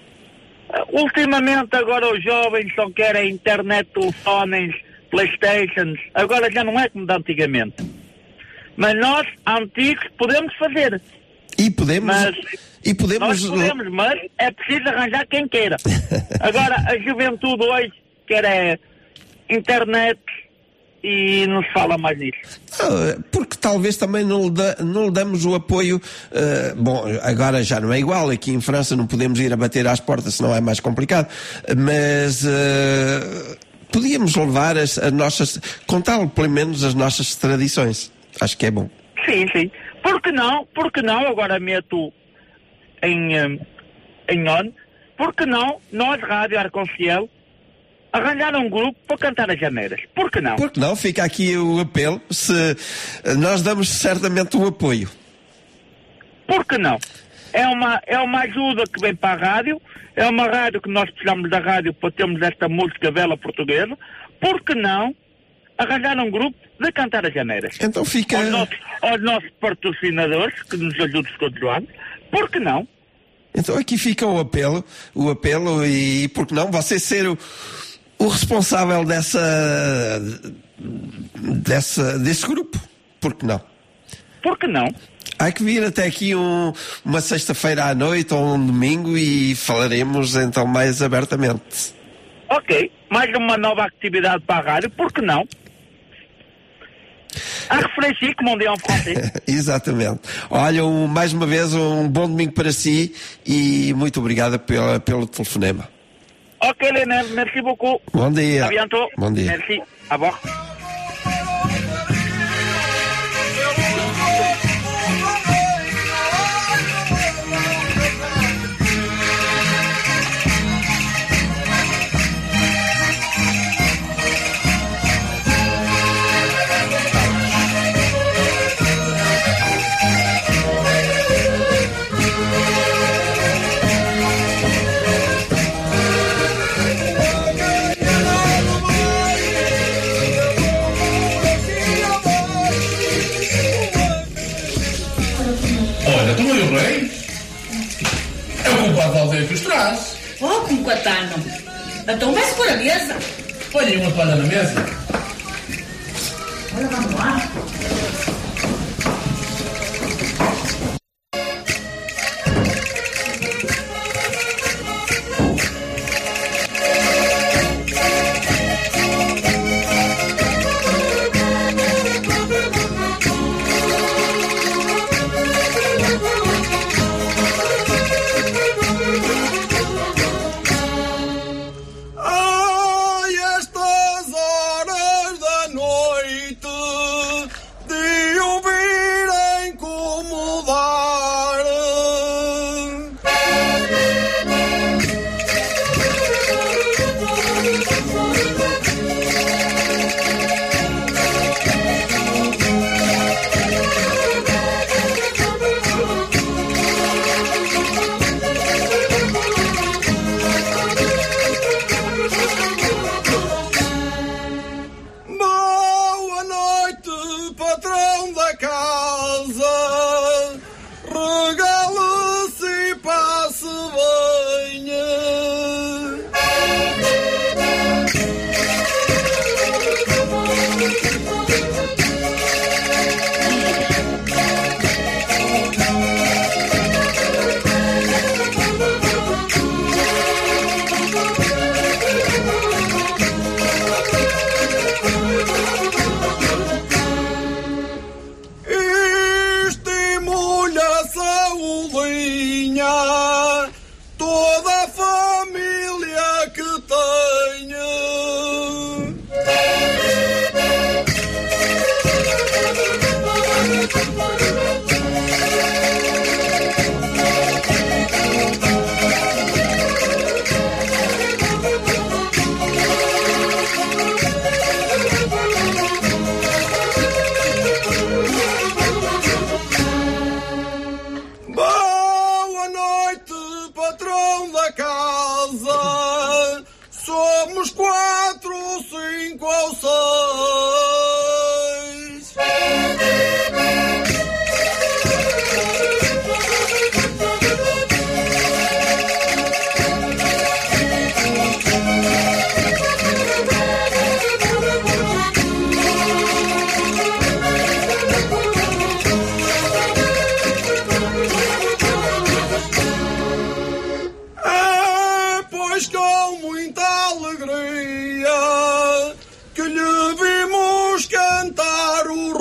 Ultimamente agora os jovens só querem internet, telefones, playstations, agora já não é como de antigamente. Mas nós, antigos, podemos fazer. E podemos... Mas e podemos... nós podemos, mas é preciso arranjar quem queira. Agora, a juventude hoje quer é internet e não se fala mais nisso. Ah, porque talvez também não lhe, da- não lhe damos o apoio. ah, bom, agora já não é igual. Aqui em França não podemos ir a bater às portas, senão é mais complicado. Mas ah, podíamos levar as, as nossas. Contar pelo menos as nossas tradições. Acho que é bom. Sim, sim. Por que não? Por que não? Agora meto em, eh, em on. Por que não? Nós, Rádio Arconciel, arranjar um grupo para cantar as janeiras. Por que não? Porque não? Fica aqui o apelo. Se nós damos certamente o apoio. Por que não? É uma, é uma ajuda que vem para a rádio, é uma rádio que nós precisamos da rádio para termos esta música bela portuguesa. Por que não arranjar um grupo de cantar as janeiras? Então fica... Aos nossos, aos nossos patrocinadores, que nos ajudam todos os anos. Por que não? Então aqui fica o apelo, o apelo e, por que não, você ser o, o responsável dessa, dessa, desse grupo. Por que não? Por que não? Há que vir até aqui um- uma sexta-feira à noite ou um domingo e falaremos então mais abertamente. Ok, mais uma nova atividade para a rádio, por que não? A referência, como on dit en français. Exatamente. Olha, um- mais uma vez um bom domingo para si e muito obrigada pela, pelo telefonema. Ok, Léna, merci beaucoup. Bom dia. À bientôt. Bom dia. Merci. Au revoir. Então vai-se pôr a mesa. Põe uma toalha na mesa. Olha, vamos lá. Ai, estas horas da noite de ouvir incomodar. Boa noite, patrão da casa. Regale-se e passe bem. Estimule a saudinha, toda a família que tenha. Boa noite, patrão da casa. Somos quatro, cinco ou seis. É, pois com muita alegria que lhe vimos cantar o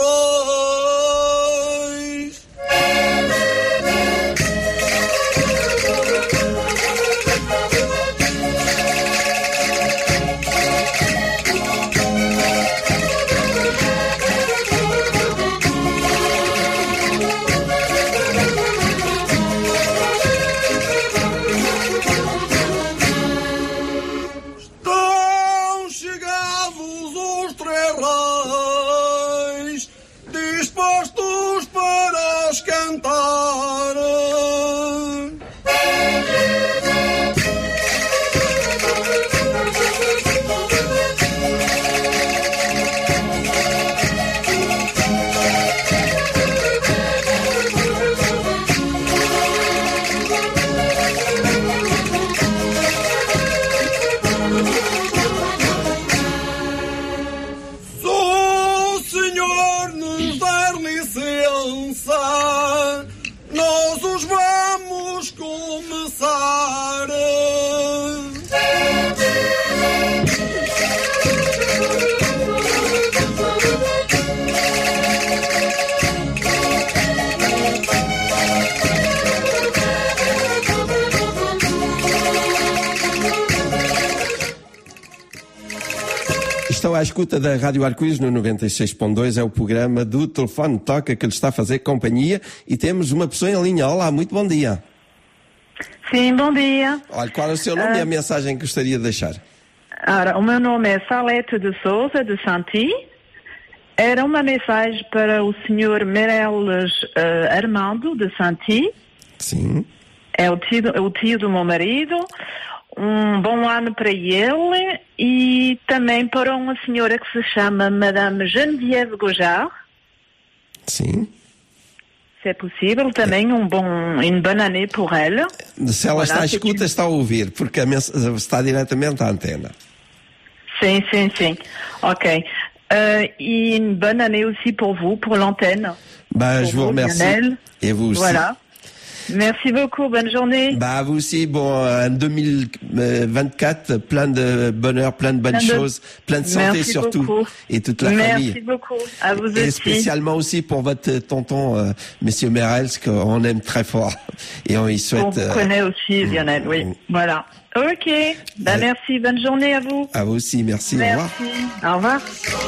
Reis. Estão chegados os três reis, dispostos para os cantar. Se o senhor nos der licença, nós os vamos começar. Estão à escuta da Rádio Arco-Íris no noventa e seis ponto dois, é o programa do Telefone Toca que lhe está a fazer companhia e temos uma pessoa em linha. Olá, muito bom dia. Sim, bom dia. Olha, qual é o seu nome Ah. e a mensagem que gostaria de deixar? Ora, o meu nome é Salete de Souza, de Santi. Era uma mensagem para o senhor Meirelles eh, Armando, de Santi. Sim. É o tio, o tio do meu marido. Um bom ano para ele e também para uma senhora que se chama Madame Geneviève Gojard. Sim. se é possível, também um bom, une bonne année pour elle. Se ela Voilà, está à c'est escuta, une- está a ouvir, porque a mens- está diretamente à antena. Sim, sim, sim. Ok. Euh, et une bonne année aussi pour vous, pour l'antenne. Bah, Pour je vous remercie. Lionel. Et vous aussi. Voilà. Merci beaucoup, bonne journée. Bah, vous aussi, bon, en deux mille vingt-quatre, plein de bonheur, plein de bonnes Plein de- choses, plein de santé Merci surtout. beaucoup. Et toute la Merci famille. beaucoup. À vous Et aussi. spécialement aussi pour votre tonton, euh, Monsieur Merels, qu'on aime très fort. Et on y souhaite... On vous euh, connaît aussi, Lionel, oui. Voilà. Ok. Bah, Ouais. merci, bonne journée à vous. à vous aussi, merci, au revoir. Merci. Au revoir.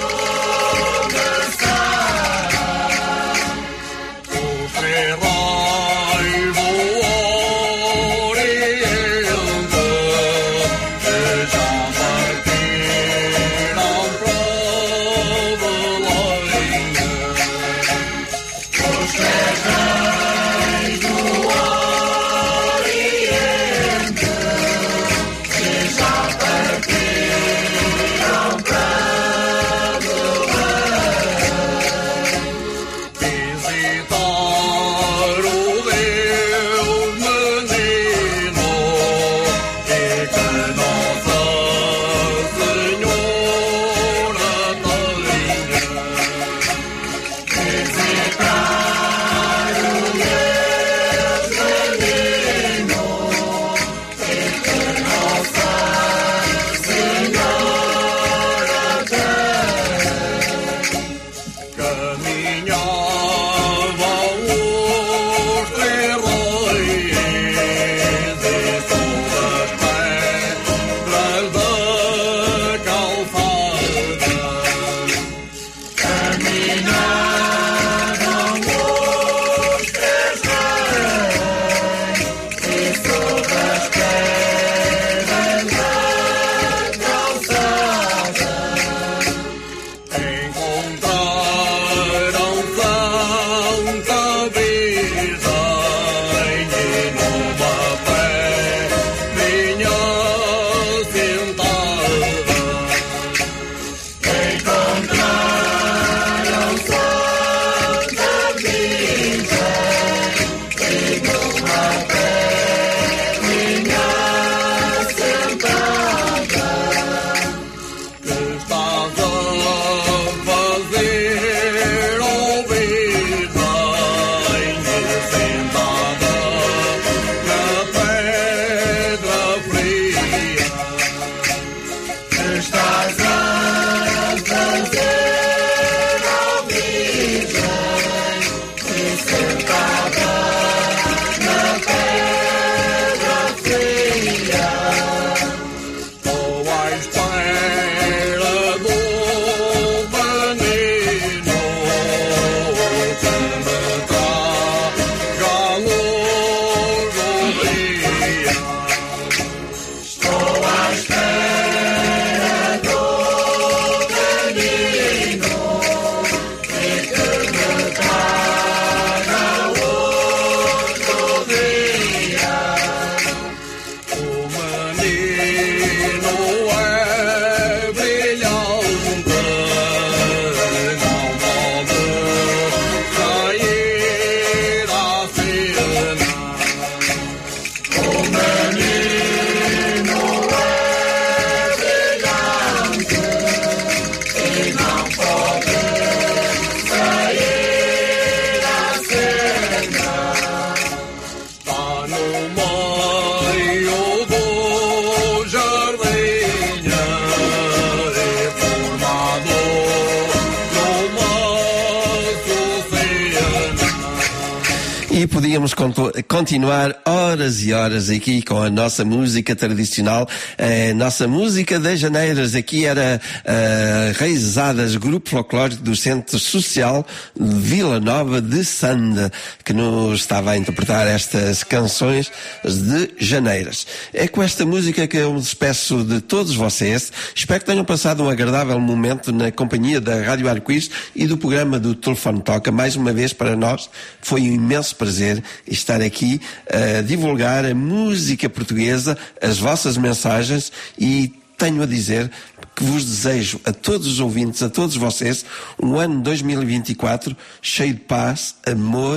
E podíamos continuar horas e horas aqui com a nossa música tradicional, a nossa música das Janeiras. Aqui era uh, Raizadas, grupo folclórico do Centro Social de Vila Nova de Sande, que nos estava a interpretar estas canções de Janeiras. É com esta música que eu me despeço de todos vocês. Espero que tenham passado um agradável momento na companhia da Rádio Arco-Íris e do programa do Telefone Toca. Mais uma vez, para nós, foi um imenso prazer estar aqui a divulgar a música portuguesa, as vossas mensagens, e tenho a dizer que vos desejo a todos os ouvintes, a todos vocês, um ano dois mil e vinte e quatro cheio de paz, amor,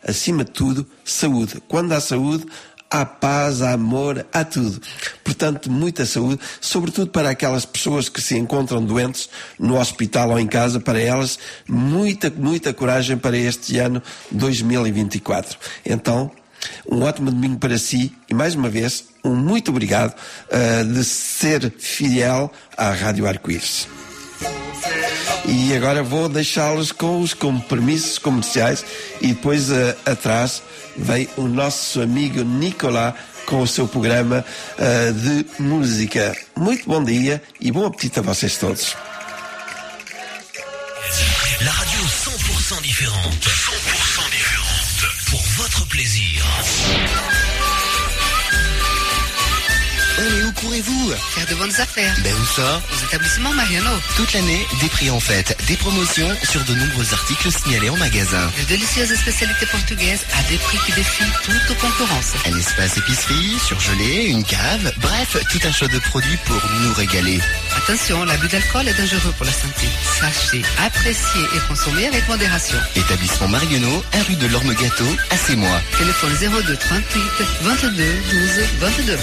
acima de tudo, saúde. Quando há saúde, há paz, há amor, há tudo. Portanto, muita saúde, sobretudo para aquelas pessoas que se encontram doentes no hospital ou em casa, para elas, muita, muita coragem para este ano dois mil e vinte e quatro. Então, um ótimo domingo para si e, mais uma vez, um muito obrigado uh, de ser fiel à Rádio Arco-Íris. E agora vou deixá-los com os compromissos comerciais e depois uh, atrás vem o nosso amigo Nicolás com o seu programa uh, de música. Muito bom dia e bom apetite a vocês todos. La radio cent pour cent différente. cent pour cent différente. Pour votre plaisir. Oh, mais où courez-vous? Faire de bonnes affaires. Ben où ça? Aux établissements Mariano. Toute l'année, des prix en fête, des promotions sur de nombreux articles signalés en magasin. De délicieuses spécialités portugaises à des prix qui défient toute concurrence. Un espace épicerie, surgelé, une cave, bref, tout un choix de produits pour nous régaler. Attention, l'abus d'alcool est dangereux pour la santé. Sachez, apprécier et consommer avec modération. Établissement Marionneau, un rue de l'Orme Gâteau, à Sémois. Téléphone zéro deux trente-huit vingt-deux douze vingt-deux.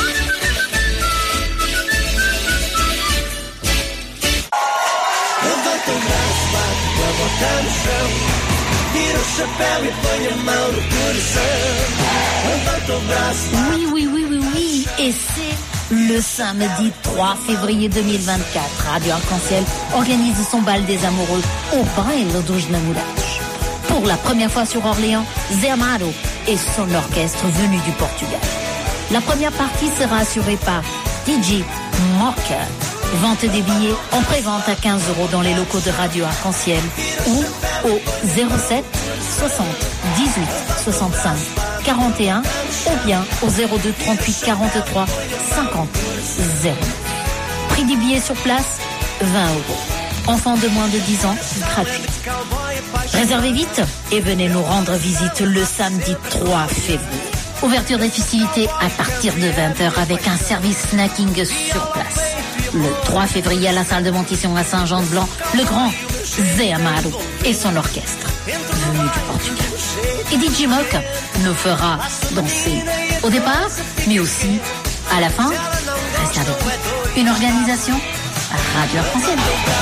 Levanta o braço, bate com a boca no chão. Tira o chapéu e põe a mão no coração. Levanta o braço. Oui, oui, oui, oui, oui. Et c'est le samedi trois février deux mille vingt-quatre. Radio Arc-en-Ciel organise son bal des amoureux au Baile dos Namorados. Pour la première fois sur Orléans, Zé Amaro et son orchestre venu du Portugal. La première partie sera assurée par D J Mocha. Vente des billets en pré-vente à quinze euros dans les locaux de Radio Arc-en-Ciel ou au zéro sept soixante dix-huit soixante-cinq quarante et un ou bien au zéro deux trente-huit quarante-trois cinquante zéro. Prix des billets sur place, vingt euros. Enfants de moins de dix ans, gratuit. Réservez vite et venez nous rendre visite le samedi trois février. Ouverture des festivités à partir de vingt heures avec un service snacking sur place. Le trois février à la salle de Montition à Saint-Jean-de-Blanc, le grand Zé Amaro et son orchestre, venu du Portugal. Et D J Mock nous fera danser au départ, mais aussi à la fin. Reste avec nous. Une organisation à Radio Arc-en-Ciel.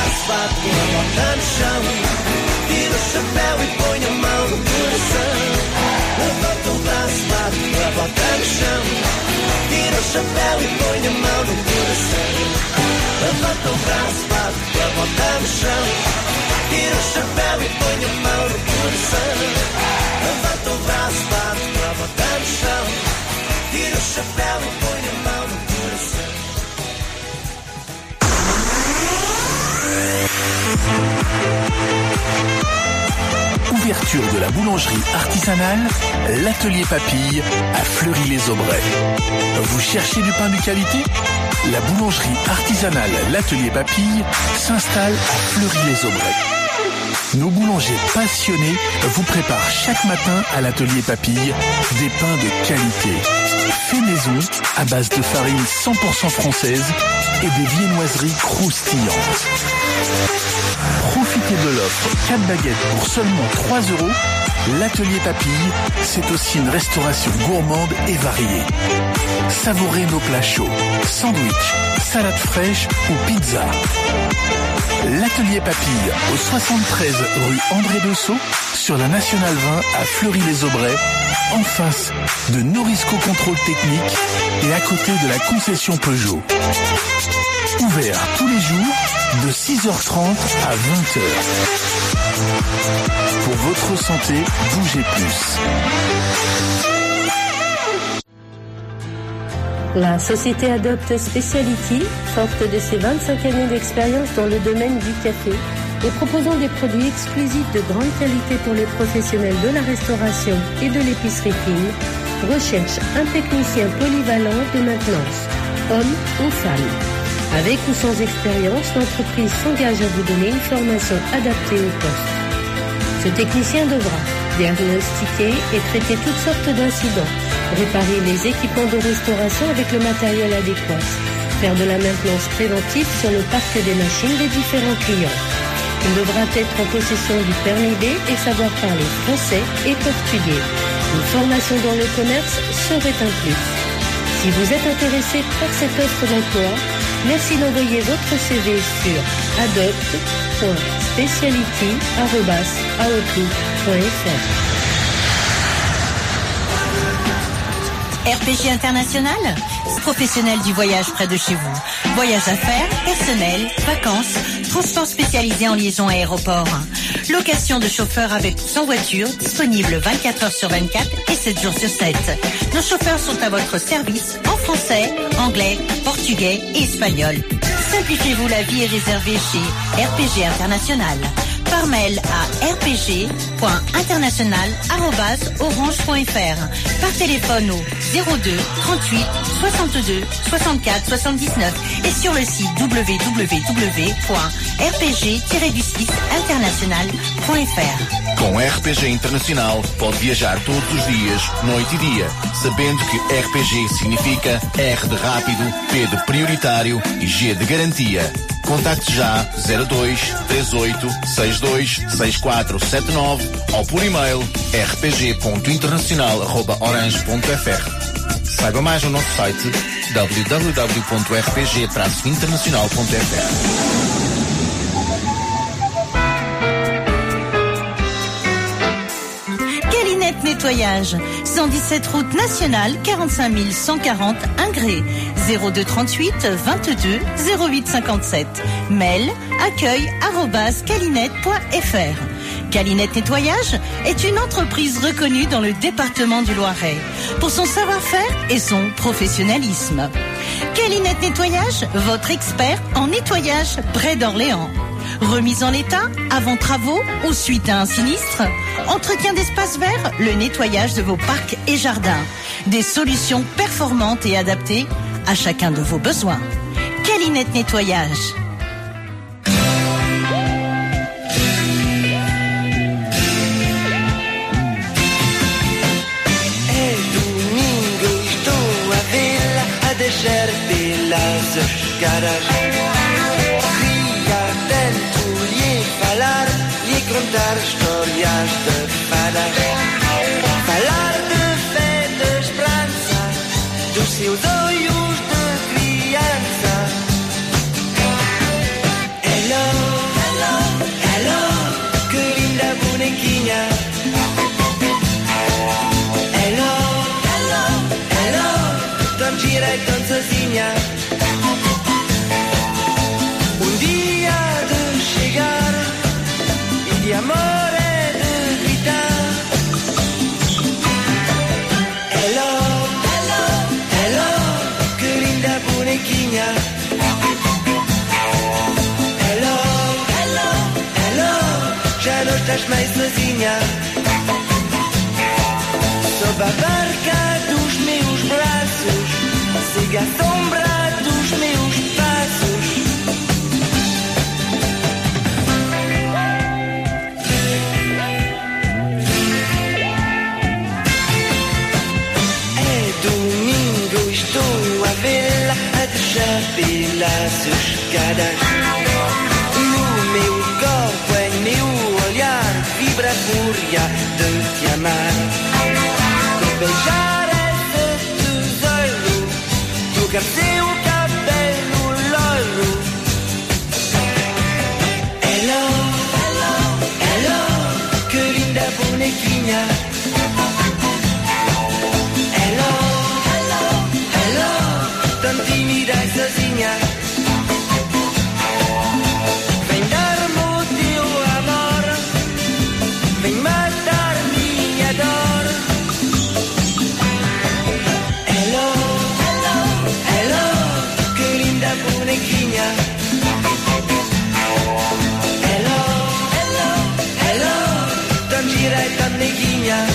Levanta o braço, bate com a boca no chão. Tira o chapéu e põe a mão no coração. Levanta o braço, bate com a boca no chão. Tira o chapéu e põe a mão no coração. Levanta o braço, bate com a boca no chão. Tira o chapéu e põe a mão no coração. Ouverture de la boulangerie artisanale, l'atelier Papille à Fleury-les-Aubrais. Vous cherchez du pain de qualité? La boulangerie artisanale l'atelier Papille s'installe à Fleury-les-Aubrais. Nos boulangers passionnés vous préparent chaque matin à l'atelier Papille des pains de qualité. Fait maison à base de farine cent pour cent française et des viennoiseries croustillantes. Profitez de l'offre quatre baguettes pour seulement trois euros. L'atelier Papille, c'est aussi une restauration gourmande et variée. Savourez nos plats chauds, sandwich, salade fraîche ou pizza. L'atelier Papille au soixante-treize rue André Dessau sur la Nationale vingt à Fleury-les-Aubrais, en face de Norisco Contrôle Technique et à côté de la concession Peugeot. Ouvert tous les jours de six heures trente à vingt heures. Pour votre santé, bougez plus. La société Adopt Speciality, forte de ses vingt-cinq années d'expérience dans le domaine du café et proposant des produits exclusifs de grande qualité pour les professionnels de la restauration et de l'épicerie fine, recherche un technicien polyvalent de maintenance, homme ou femme. Avec ou sans expérience, l'entreprise s'engage à vous donner une formation adaptée au poste. Ce technicien devra diagnostiquer et traiter toutes sortes d'incidents, réparer les équipements de restauration avec le matériel adéquat, faire de la maintenance préventive sur le parc des machines des différents clients. Il devra être en possession du permis B et savoir parler français et portugais. Une formation dans le commerce serait un plus. Si vous êtes intéressé par cette offre d'emploi, merci d'envoyer votre C V sur adopt point speciality arobase outlook point fr. R P G International, professionnel du voyage près de chez vous. Voyage affaires, personnel, vacances, transport spécialisé en liaison aéroport. Location de chauffeurs avec ou sans voiture, disponible vingt-quatre heures sur vingt-quatre et sept jours sur sept. Nos chauffeurs sont à votre service en français, anglais, portugais et espagnol. Simplifiez-vous la vie et réservez chez R P G International. Par mail à r p g point international arobase orange point f r. Par téléphone au zéro deux trente-huit soixante-deux soixante-quatre soixante-dix-neuf et sur le site w w w point r p g tiret du six international point f r. Com R P G Internacional pode viajar todos os dias, noite e dia, sabendo que R P G significa R de rápido, P de prioritário e G de garantia. Contacte já zero dois três oito seis dois seis quatro sete nove ou por e-mail r p g ponto internacional arroba orange ponto f r. Saiba mais no nosso site w w w ponto r p g traço internacional ponto f r. Nettoyage, cent dix-sept route nationale, quarante-cinq mille cent quarante Ingré, zéro deux trente-huit vingt-deux zéro huit cinquante-sept. Mail accueil arobase calinette point f r. Calinette Nettoyage est une entreprise reconnue dans le département du Loiret pour son savoir-faire et son professionnalisme. Calinette Nettoyage, votre expert en nettoyage près d'Orléans. Remise en état, avant travaux ou suite à un sinistre, entretien d'espaces verts, le nettoyage de vos parcs et jardins. Des solutions performantes et adaptées à chacun de vos besoins. Calinette Nettoyage. Contar histórias de fadas, falar de fé, de esperança, dos seus olhos de criança. Hello, hello, hello, que linda bonequinha. Hello, hello, hello, tão gira e tão sozinha. Um dia de chegar de amor é de gritar. Hello, hello, hello, que linda bonequinha. Hello, hello, hello, já não estás mais sozinha. Sob a barca dos meus braços, siga a sombra dos meus passos. Pelas escadas, no meu corpo, em meu olhar, vibra a fúria de te amar. De beijar esse tesouro, tocar seu cabelo loiro. Hello, hello, hello, que linda bonequinha. Hello, hello, hello, tão tímida e sozinha. Vem dar-me o teu amor, vem matar minha dor. Hello, hello, hello, que linda bonequinha. Hello, hello, hello, tão gira e tão neguinha.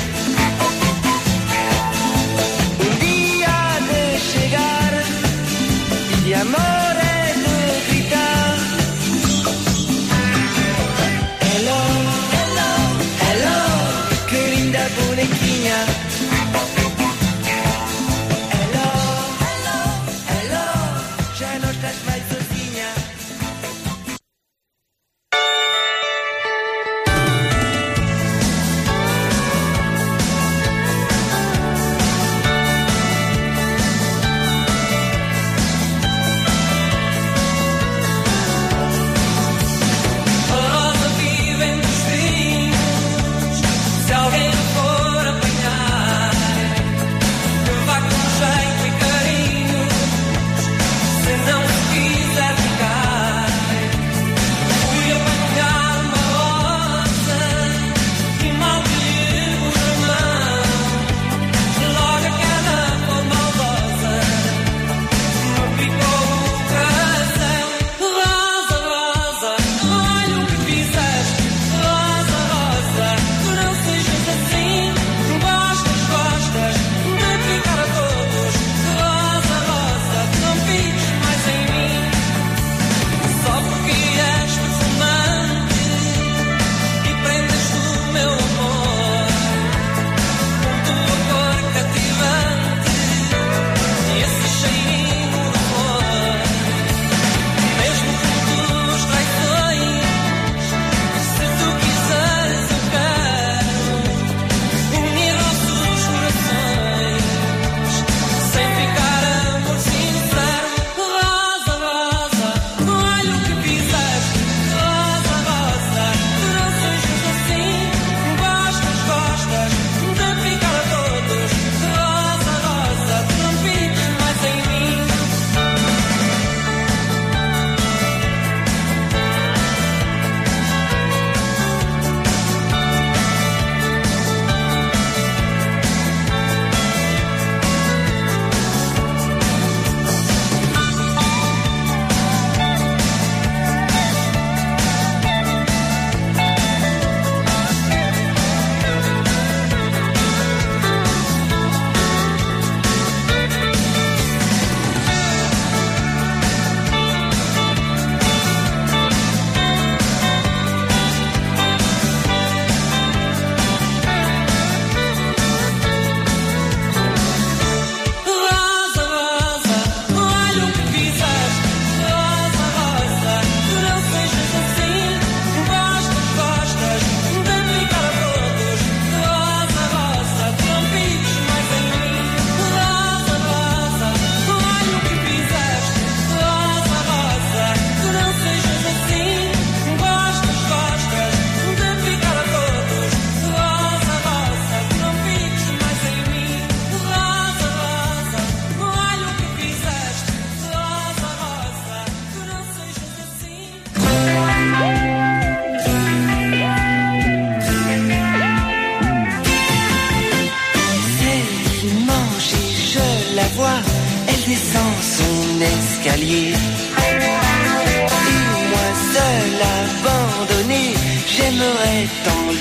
l'abandonner. J'aimerais tant